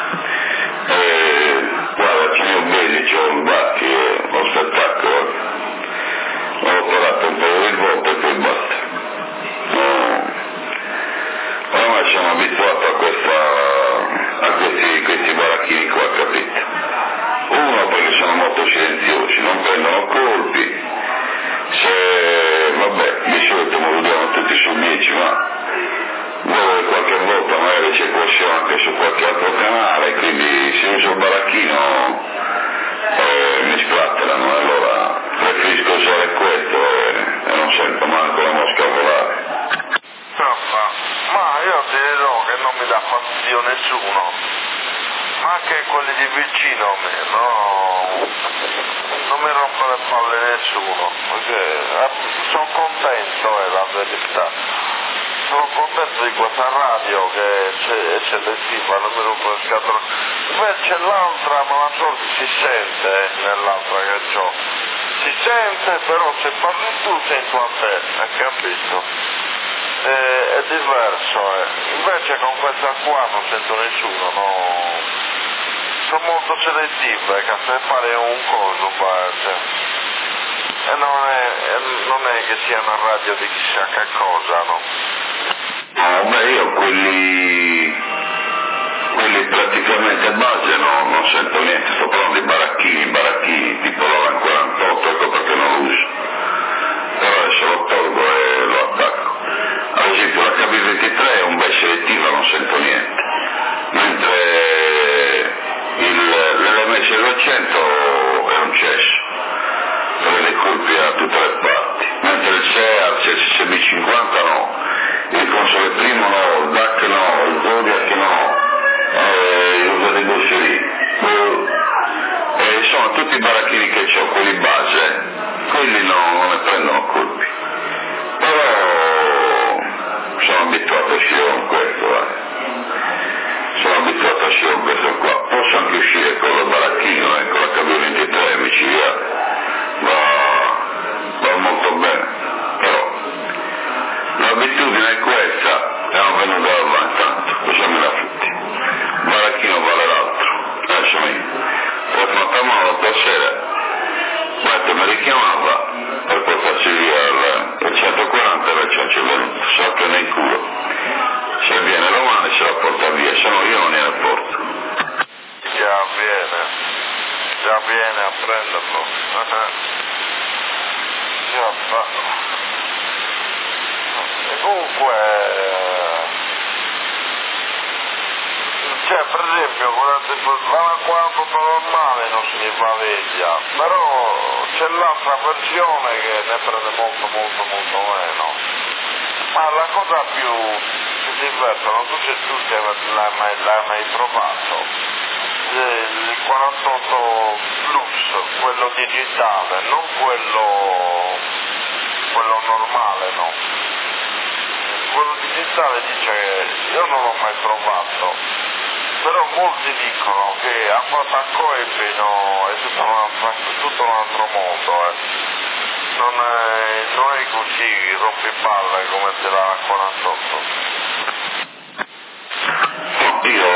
eh, guarda, ce ne ho bene, c'ho un bacchi, eh, lo spettacolo, ho operato un paio di volte e poi basta. No, ormai sono abituato a questa, a questi, questi baracchini qua, capito? Uno perché sono molto silenziosi, non prendono colpi, se, vabbè, di solito mi vediamo tutti su dieci, ma dove qualche volta magari c'è qualcosa anche su qualche altro canale, quindi se uso il baracchino eh, mi spratterano, allora preferisco usare questo e, e non sento manco la mosca volare. Insomma, ma io ti dirò che non mi dà fastidio nessuno, ma anche quelli di vicino a me, no? Non mi rompe le palle nessuno, perché eh, sono contento, è la verità. Sono contento di questa radio che c'è, è selettiva, non mi rompe le scatole. Invece l'altra, ma la so si sente eh, nell'altra che ho. Si sente, però se parli tu sento a te, hai capito? Eh, è diverso, eh. Invece con questa qua non sento nessuno, no? Sono molto selettive, che se fare un coso, cioè. E non è, non è che sia una radio di chissà che cosa, no? No, beh, io quelli, quelli praticamente base no, non sento niente, sto parlando di baracchini, baracchini, tipo l'Oran quarantotto, ecco perché non lo uso. Però adesso lo tolgo e lo attacco. Ad esempio la K B ventitré è un bel selettivo, non sento niente. Mentre l'L M S duecento è un cesso, prende colpi a tutte le parti. Mentre il SEARC e il S B cinquanta no. Il console primo no, il D A C no, il Zodiac no, eh, il uso dei Gosserini. Eh, sono tutti i baracchini che ho, quelli base, quelli no, non ne prendono colpi. Però sono abituato a uscire con questo, eh. Sono abituato a uscire con questo qua. Posso anche uscire con il baracchino, eh, con la K B ventitré micidiale, va, va molto bene, però l'abitudine è questa e non venuto avanti tanto, facciamo la frutti. Il baracchino vale l'altro. Adesso mi ho fatto l'altra sera, guarda, mi richiamava per portarsi via al, al centoquaranta e ci è venuto, so che nel culo. Se viene domani se la porta via, se no io non gliene porto. Già viene, già viene a prenderlo. Già fa. E comunque, cioè per esempio, la quarantotto normale non si fa veglia, però c'è l'altra versione che ne prende molto molto molto meno. Ma la cosa più si diverte, non so se tu l'hai mai, l'hai mai provato, il quarantotto Plus, quello digitale, non quello, quello normale, no. Quello digitale dice che io non l'ho mai provato, però molti dicono che a Fatacoepino è tutto un altro, tutto un altro mondo, eh. non, è, non è così rompipalle come te la quarantotto. Io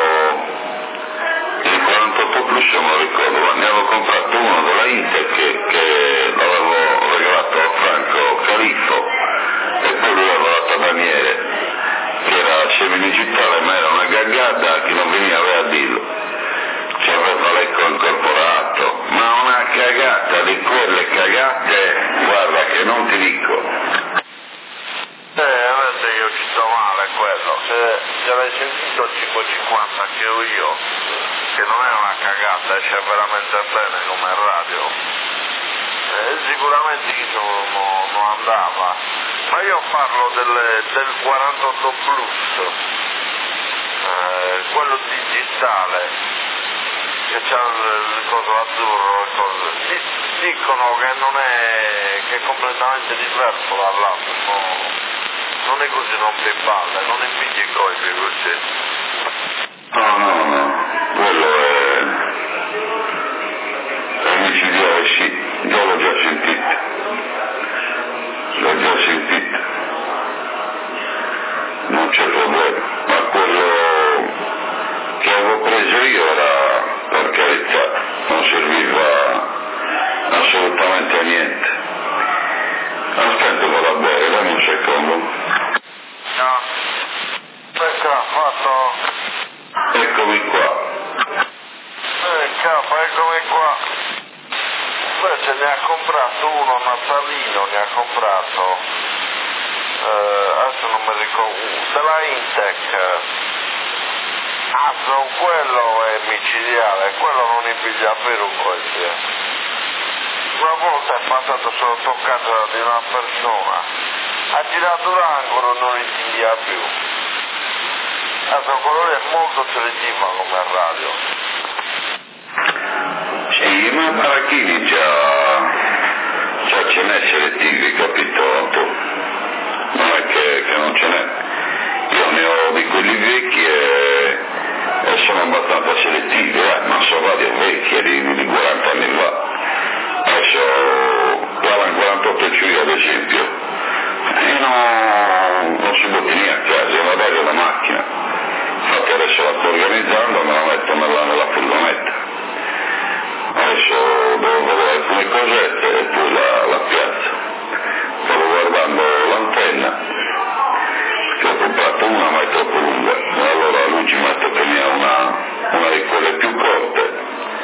il quarantotto plus me lo ricordo, ma ne avevo comprato uno della Inter che, che l'avevo regalato a Franco Califfo e poi lui aveva dato a Daniele, che era semi-digitale ma era una gaggata che non veniva a dirlo, ci aveva l'eco incorporato, ma una cagata di quelle cagate, guarda che non ti dico. Eh, adesso io ci sto male quello, se, se l'hai sentito il cinquecentocinquanta che ho io, che non è una cagata, esce veramente bene come radio, eh, sicuramente io non, non andava, ma io parlo del, del quarantotto plus, eh, quello digitale, che c'ha il coso azzurro, il coso, dicono che non è, che è completamente diverso dall'altro, no? Non è così rompipalle, non inviti i colpi così. No, no, no, quello è... è micidiale, sì, io l'ho già sentito, l'ho già sentito, non c'è problema, ma quello che avevo preso io era, per carità, non serviva assolutamente a niente. Aspetta con la bere, dammi un secondo. No, perché ha fatto? Eccomi qua. Eh, capo, eccomi qua. Invece ne ha comprato uno natalino, ne ha comprato, eh, adesso non mi ricordo, della Intec. Ah, sono quello è micidiale, quello non impiglia per un questi. Una volta è passato sotto casa di una persona, ha girato l'angolo e non impiglia più. Adesso quello lì è molto selettivo come radio. Sì, ma Baracchini già, già ce n'è selettivi, capito? Tu? Non è che, che non ce n'è. Io ne ho di quelli vecchi e, e sono abbastanza selettivi, eh, ma sono radio vecchie di, di quaranta anni fa. Adesso quarantotto io ad esempio, e non, non si bottini a casa, io vado alla macchina, infatti adesso la sto organizzando, me la metto nella, nella furgonetta, adesso devo vedere alcune cosette e poi la, la piazza, stavo guardando l'antenna, che ho comprato una ma è troppo lunga, e allora Luigi mi ha detto che ne ha una, una di quelle più corte,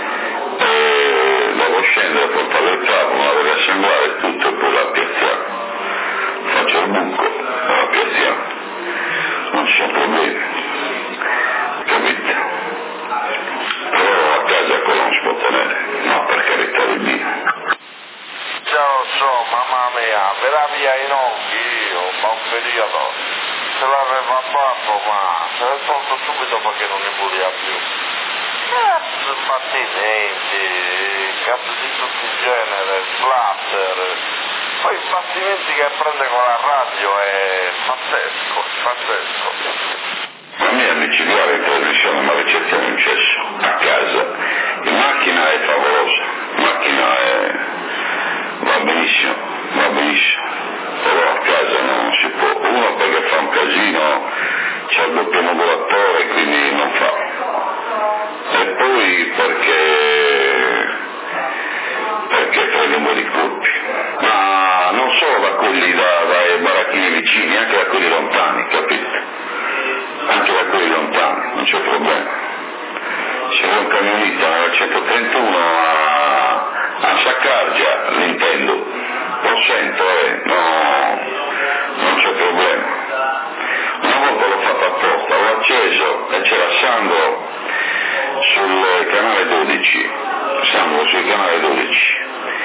e devo scendere, portare il capo, la voglio assemblare tutto e poi la piazziamo. Faccio il buco e la piazziamo. Non ci sono problemi. Capite? Però a casa quello non si può tenere. No, per carità di Dio. Già lo so, mamma mia, me la via in occhi io, ma un periodo. Se l'aveva fatto, ma se l'è tolto subito perché non ne voleva più. Cazzo, battimenti, cazzo di tutti i generi, splatter, poi i battimenti che prende con la radio è pazzesco, pazzesco. La mia micidiale in trasmissione ma ricezione in cesso, a casa, in macchina è favolosa, in macchina è... va benissimo, va benissimo, però a casa non si può, uno perché fa un casino, c'è il doppio modulatore quindi non fa. E poi perché, perché prendendo di colpi, ma non solo da quelli da, dai baracchini vicini, anche da quelli lontani, capite? Anche da quelli lontani, non c'è problema. C'è un camionista nel centotrentuno a, a Saccargia, l'intendo, lo sento, eh, no, non c'è problema. Una volta l'ho fatto apposta, l'ho acceso e c'era Sandro sul canale dodici, Sandro sul canale dodici,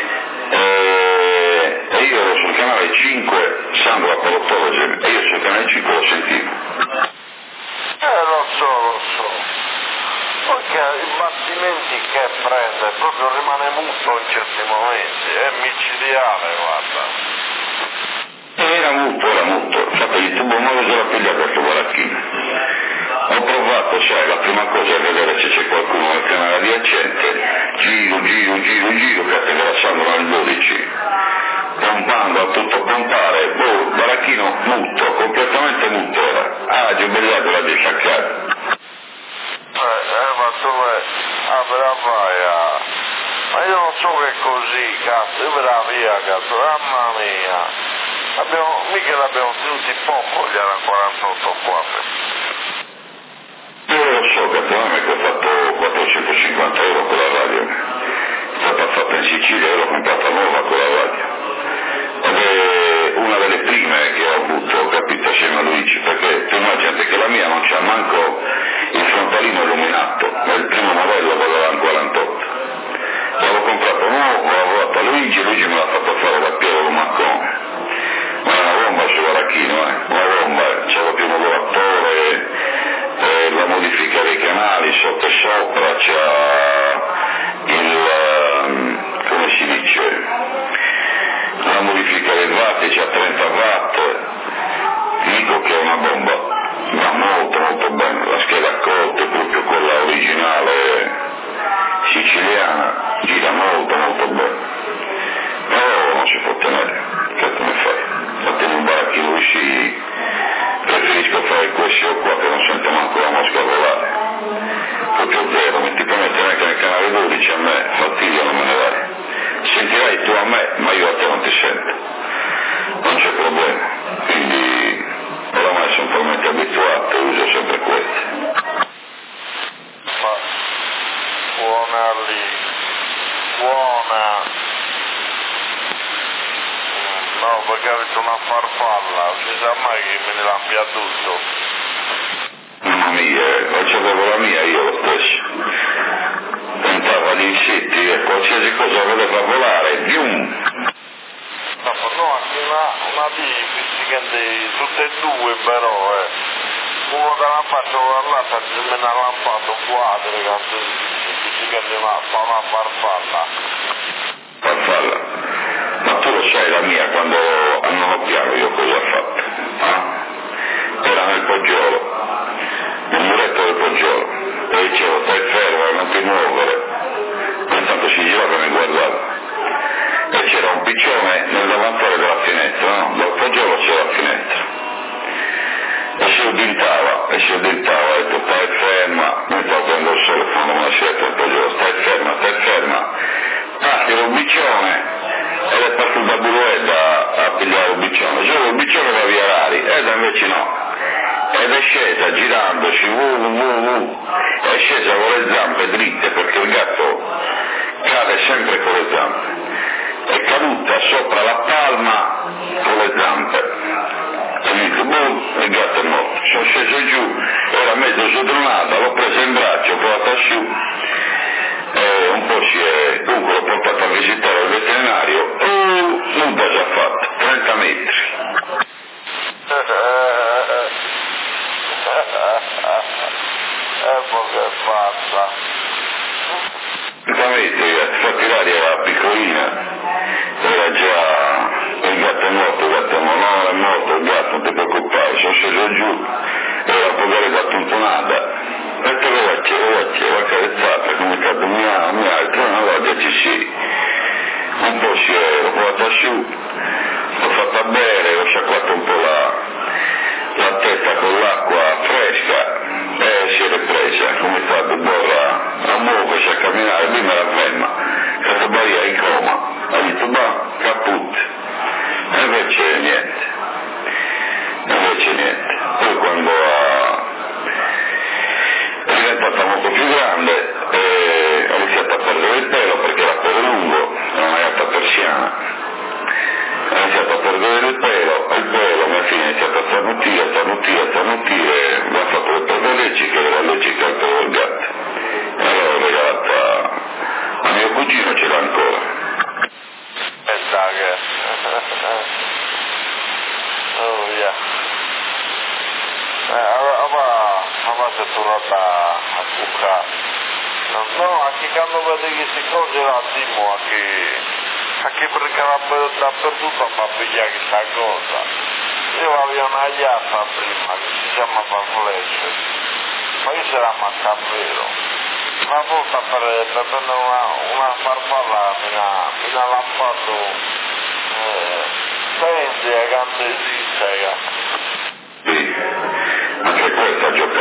e, e io ero sul canale cinque, Sandro a Polottologe, e io sul canale cinque lo sentivo. Eh, lo so, lo so. Perché i battimenti che prende proprio rimane muto in certi momenti, è micidiale, guarda. Era muto, era muto, infatti il tubo nuovo se l'ha pigliato questo baracchino. Ho provato, sai, la prima cosa di saccare. Eh, eh, ma dove? Ah, per la vaia. Ma io non so che è così, cazzo, io per la via, cazzo, mamma mia. Abbiamo, mica l'abbiamo tenuti poco gli anni quarantotto qua. Io lo so, cazzo, a me che ho fatto quattrocentocinquanta euro con la radio. È stata fatta in Sicilia e l'ho comprata nuova con la radio. Ed è una delle prime che ho avuto, capito, assieme a Luigi, perché tu immaginate che la mia non c'ha manco il frontalino illuminato, è il primo modello, quello dell'anno quarantotto. L'avevo comprato nuovo, l'ho lavorato a Luigi, Luigi me l'ha fatto fare da Piero Lumacone. Ma è una bomba su Varacchino, eh, una bomba, c'è lo più modulatore, eh, la modifica dei canali sotto e sopra, c'è il, um, come si dice, la modifica dei watt, c'è trenta watt, dico che è una bomba, ma molto molto bene, la scheda a corte, proprio quella originale siciliana, gira molto molto bene, però non si può tenere, che te ne fai? Infatti in baracchino uscì, preferisco fare questo qua che non sento manco la mosca volare, proprio zero, mi ti permette neanche nel canale dodici a me, fastidio non me ne dai, sentirai tu a me, ma io a te non ti sento, non c'è problema, quindi oramai sono talmente abituato e uso sempre queste. Ma buona lì, buona. No, perché avete una farfalla, non si sa mai che me ne l'abbia tutto. Mamma mia, facevo la mia io lo stesso. Tentava gli insetti e qualsiasi cosa voleva volare, bium! No, no, anche una, una di pizzicante, tutte e due però, eh. Uno da una parte o dall'altra, se me ne ha lampato quadri, cazzo, pizzicante una, fa una farfalla. Farfalla? Ma tu lo sai la mia quando a nono piano io cosa ho fatto? Eh? Era nel poggiolo, nel muretto del poggiolo, e dicevo stai fermo, non ti muovere, intanto si girava e mi guardava, e c'era un piccione nel davanzale della finestra, no? Dal poggiolo c'era la finestra, e si uddintava, e si uddintava, e detto stai ferma, mi stavo prendendo il sole, quando me la scelta del poggiolo, stai ferma, stai ferma, ah, c'era un piccione, ed è partito da Burueda a pigliare il biccione, solo il biccione va via Rari, ed invece no, ed è scesa girandosi, uh, uh, uh, è scesa con le zampe dritte perché il gatto cade sempre con le zampe, è caduta sopra la palma con le zampe, e dico, boom, il gatto è morto, sono sceso giù, era mezzo sudronata, l'ho presa in braccio, ho provato a su, e un po' si è, comunque l'ho portato a visitare il veterinario, oh, nulla già fatto, trenta metri. E poi che fatta? trenta metri, infatti l'aria era piccolina, era già, il gatto è morto, il gatto è morto, no, è morto il gatto, non ti preoccupare, sono sceso giù, era un po' da tuntonata. E te lo faccio, lo faccio, la carezzata, come capo mia, mia, altra una volta ci si, un po' si è, l'ho provato su, l'ho fatta bere, ho sciacquato un po' la, la testa con l'acqua fresca e si è ripresa, come fa di borra, a muoversi, a camminare, prima la ferma, Casabaria in coma, ha detto, bah, caput, e invece niente, e invece niente, poi quando ha è diventata molto più grande e ha iniziato a perdere il pelo perché era pelo lungo, è una gatta persiana, ha iniziato a perdere il pelo, e il pelo alla fine ha iniziato a starnutire, a starnutire, a starnutire, mi ha fatto le prove allergiche, era allergica al pelo del gatto, e allora l'ho regalata a mio cugino, ce l'ha ancora. Pensa che... oh via. Eh, allora, allora si è tornata a cuccare. No, anche quando vede che si cose la timo, anche, anche perché dappertutto fa pigliare questa cosa. Io avevo una iata prima che si chiama Pavlesce, ma io c'era maccabero. Una volta per, per prendere una, una farfalla mi ha, mi ha lampato eh, senti e cantesista. Sì, anche questa giocata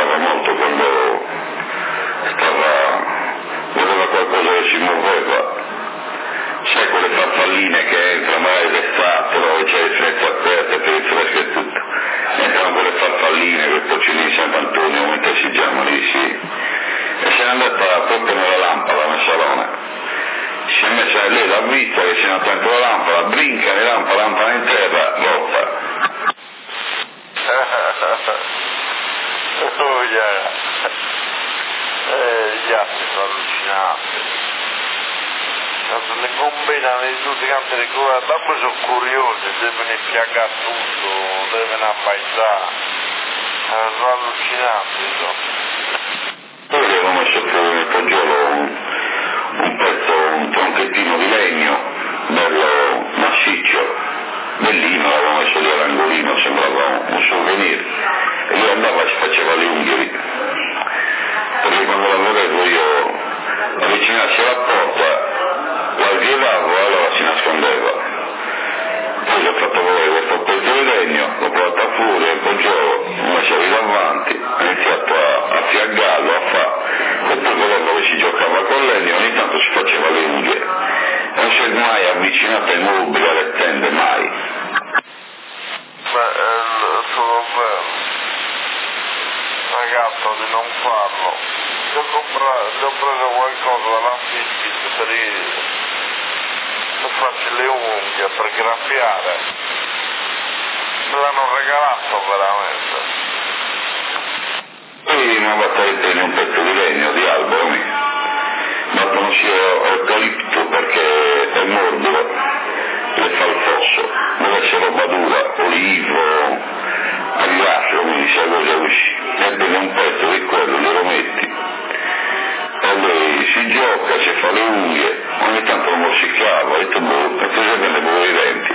festeggiamo lì, sì. E se n'è andata proprio nella lampada, nel salone. Si è messa lei, l'ha vista che si è andata dentro la lampada, brinca le lampade, la lampada in terra, rotta. Oh, yeah. Eh, gli altri sono allucinanti. Se ne combinano di tutti quanti le cose, dopo sono curiosi, devono piagare tutto, devono abbassare. Eh, sono allucinanti, sono. Poi avevo messo fuori nel poggiolo un, un pezzo, un tronchettino di legno, bello massiccio, bellino, l'avevo messo lì all'angolino, sembrava un souvenir, e lui andava e si faceva le unghie lì. Perché quando la volevo io avvicinarsi alla porta, la giravo e allora si nascondeva. Poi l'ho fatto volere questo pezzo di legno, l'ho portato fuori, il poggiolo, l'ho messo lì davanti, ho iniziato a, a fiaggarlo, a fare, e poi volevo che si giocava con legno, ogni tanto si faceva le unghie. Non si è mai avvicinato ai mobili, alle tende, mai. Beh, eh, sono bello. Ragazzo di non farlo. Gli ho comprato, gli ho preso qualcosa dalla Fitbit per, per farci le unghie, per graffiare. Me l'hanno regalato veramente. Poi una volta che tieni un pezzo di legno, di albero, mi battono sia eucalipto perché è morbido, le fa il fosso, deve essere roba dura, olivo, agliato, quindi sai cosa usci. E prendi un pezzo di quello, glielo metti, e lui si gioca, si fa le unghie, ogni tanto lo morsicchiava, e tu boh, e così prende pure i denti.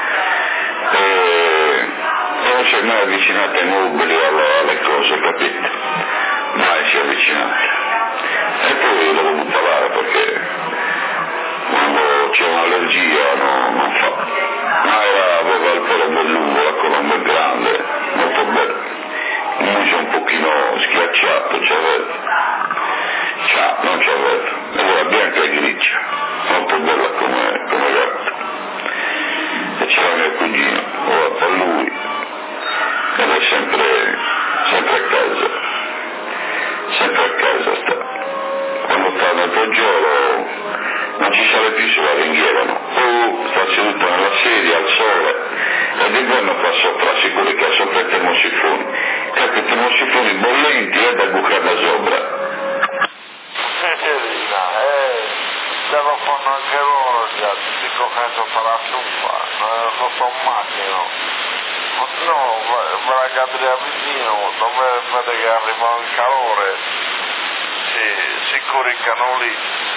E non si è mai avvicinato ai mobili, alle cose, capite? Mai si è avvicinato. E poi l'ho dovuto parlare perché quando c'è un'allergia no, non fa. Ma era, aveva il pelo ben lungo, la colonna è grande, molto bello. Il muso un pochino schiacciato, c'aveva. Ciao, non c'aveva. Allora bianca e grigia, molto bella come, come gatto. E c'era mio cugino, ora per lui, ed è sempre, sempre a casa, sempre a casa sta. Quando sta nel poggiolo non ci sale più se la ringhievano, o sta seduto nella sedia al sole, e d'inverno fa sopra, sicuro che ha sopra i termosifoni, capito, i termosifoni bollenti e da bucare da sopra. Eh, già lo fanno anche loro, già, si cominciano a fare la zuppa, non lo so macchino. No, ve la cadria vicino, dove vede che arriva il calore, si, si coricano lì.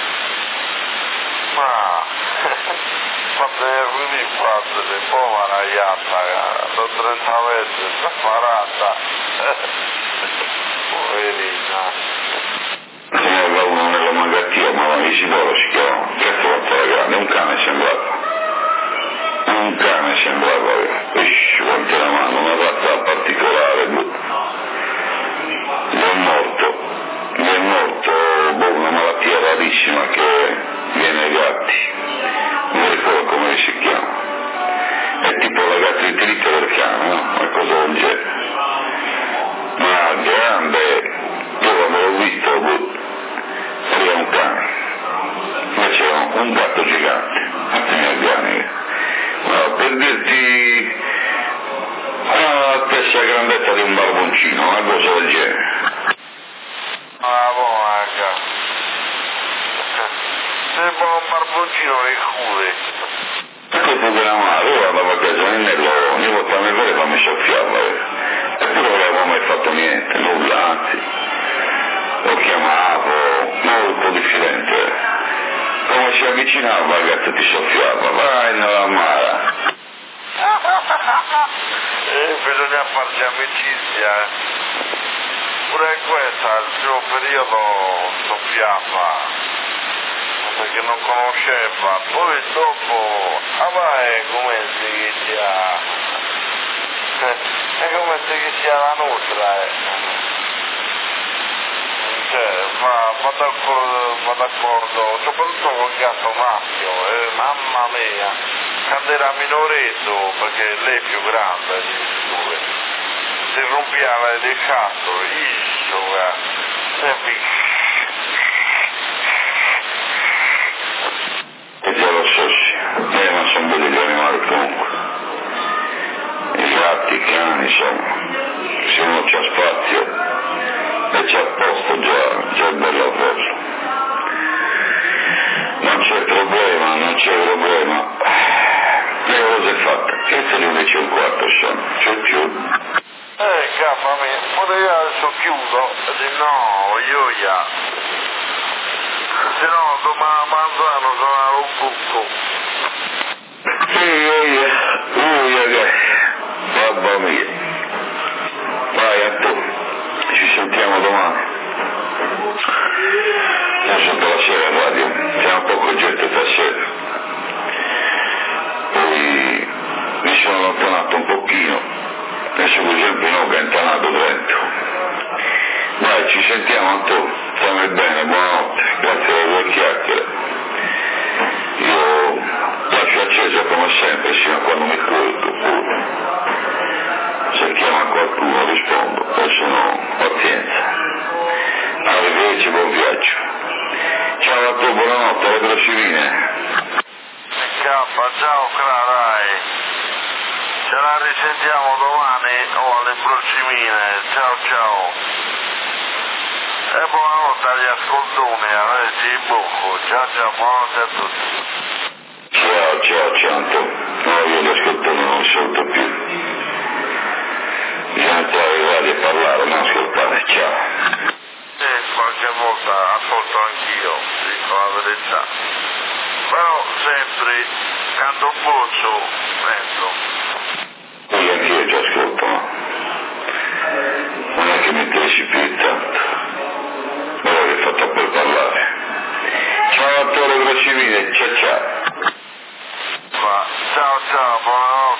Ma, quando è lì, fate, poi va la iatta, da trenta metri, sta parata. Poverina. Ce n'era uno nella magattia, ma non si può, si chiama, tre volte la grande, un cane sembrava. Un cane sembrava, ish, quanto la mano, una razza particolare, gli è morto, gli è morto, boh, una malattia rarissima che viene ai gatti, non ricordo come si chiama, è tipo la gastritrite del cane, no? Una cosa del genere, ma grande, io quando l'ho visto, boh, era un cane, invece era un gatto gigante, attimi organiche. No, per dirti la stessa grandezza di un barboncino, una cosa del genere. Ah, buona, se può un barboncino nei culi. Ecco tu della mare, io andavo a casa nel Nello, ogni volta mi voleva mi soffiava, eh. Eppure non avevo mai fatto niente, nulla, anzi. Lo chiamavo, molto diffidente. Come si avvicinava il gatto ti soffiava, vai nella mare. Eh, bisogna farci amicizia, eh. Pure questa, il suo periodo soffiava, perché non conosceva, poi dopo, ah vai, come si chiama? È come se sia la nostra, eh. Cioè, ma, ma, d'accordo, ma d'accordo, soprattutto con il gatto maschio, eh, mamma mia, quando era minoretto, perché lei è più grande di due, si rompeva le cazzo, asciuga, sempre. E già lo so, sì, eh, ma sono belli gli animali comunque. I gatti, i cani, insomma, se uno c'ha spazio e c'ha posto già, già è bello proprio. Non c'è problema, non c'è problema. Le cose è fatta. Che se ne invece un quarto sono? C'è più? Eh, mamma mia, potevi adesso chiudo? E dico, no, io ya. Se no, domani mangiano sarà un buco. Sì, io, mamma mia. Vai a tu, ci sentiamo domani. Io sono per la sera in radio, siamo un po' con gente stasera. Poi mi sono allontanato un pochino, adesso per esempio no, che è intanato Trento. Dai, ci sentiamo Antonio, stammi bene, buonanotte, grazie per le chiacchiere. Io lascio acceso come sempre, sino a quando mi colgo pure. Se chiama qualcuno rispondo, adesso no, pazienza. Arrivederci, buon viaggio. Ciao a te, buonanotte, alle prossime. Cappa, ciao Crarai. Ce la risentiamo domani o alle prossimine. Ciao ciao. E buonanotte agli ascoltoni, avete il buco. Ciao ciao, buonanotte a tutti. Ciao, ciao, ciao Antonio. No, io li ascoltoni non li sento più. Bisogna entrare in radio e parlare, non ascoltare. Ciao. Sì, qualche volta ascolto anch'io, dico la verità. Però sempre, quando posso, prendo. Io anch'io ti ascolto, no? Non è che mi interessi più di tanto. Ora che ho fatto per parlare. Ciao a te, alle prossime, ciao ciao. Ma, ciao ciao, buonanotte.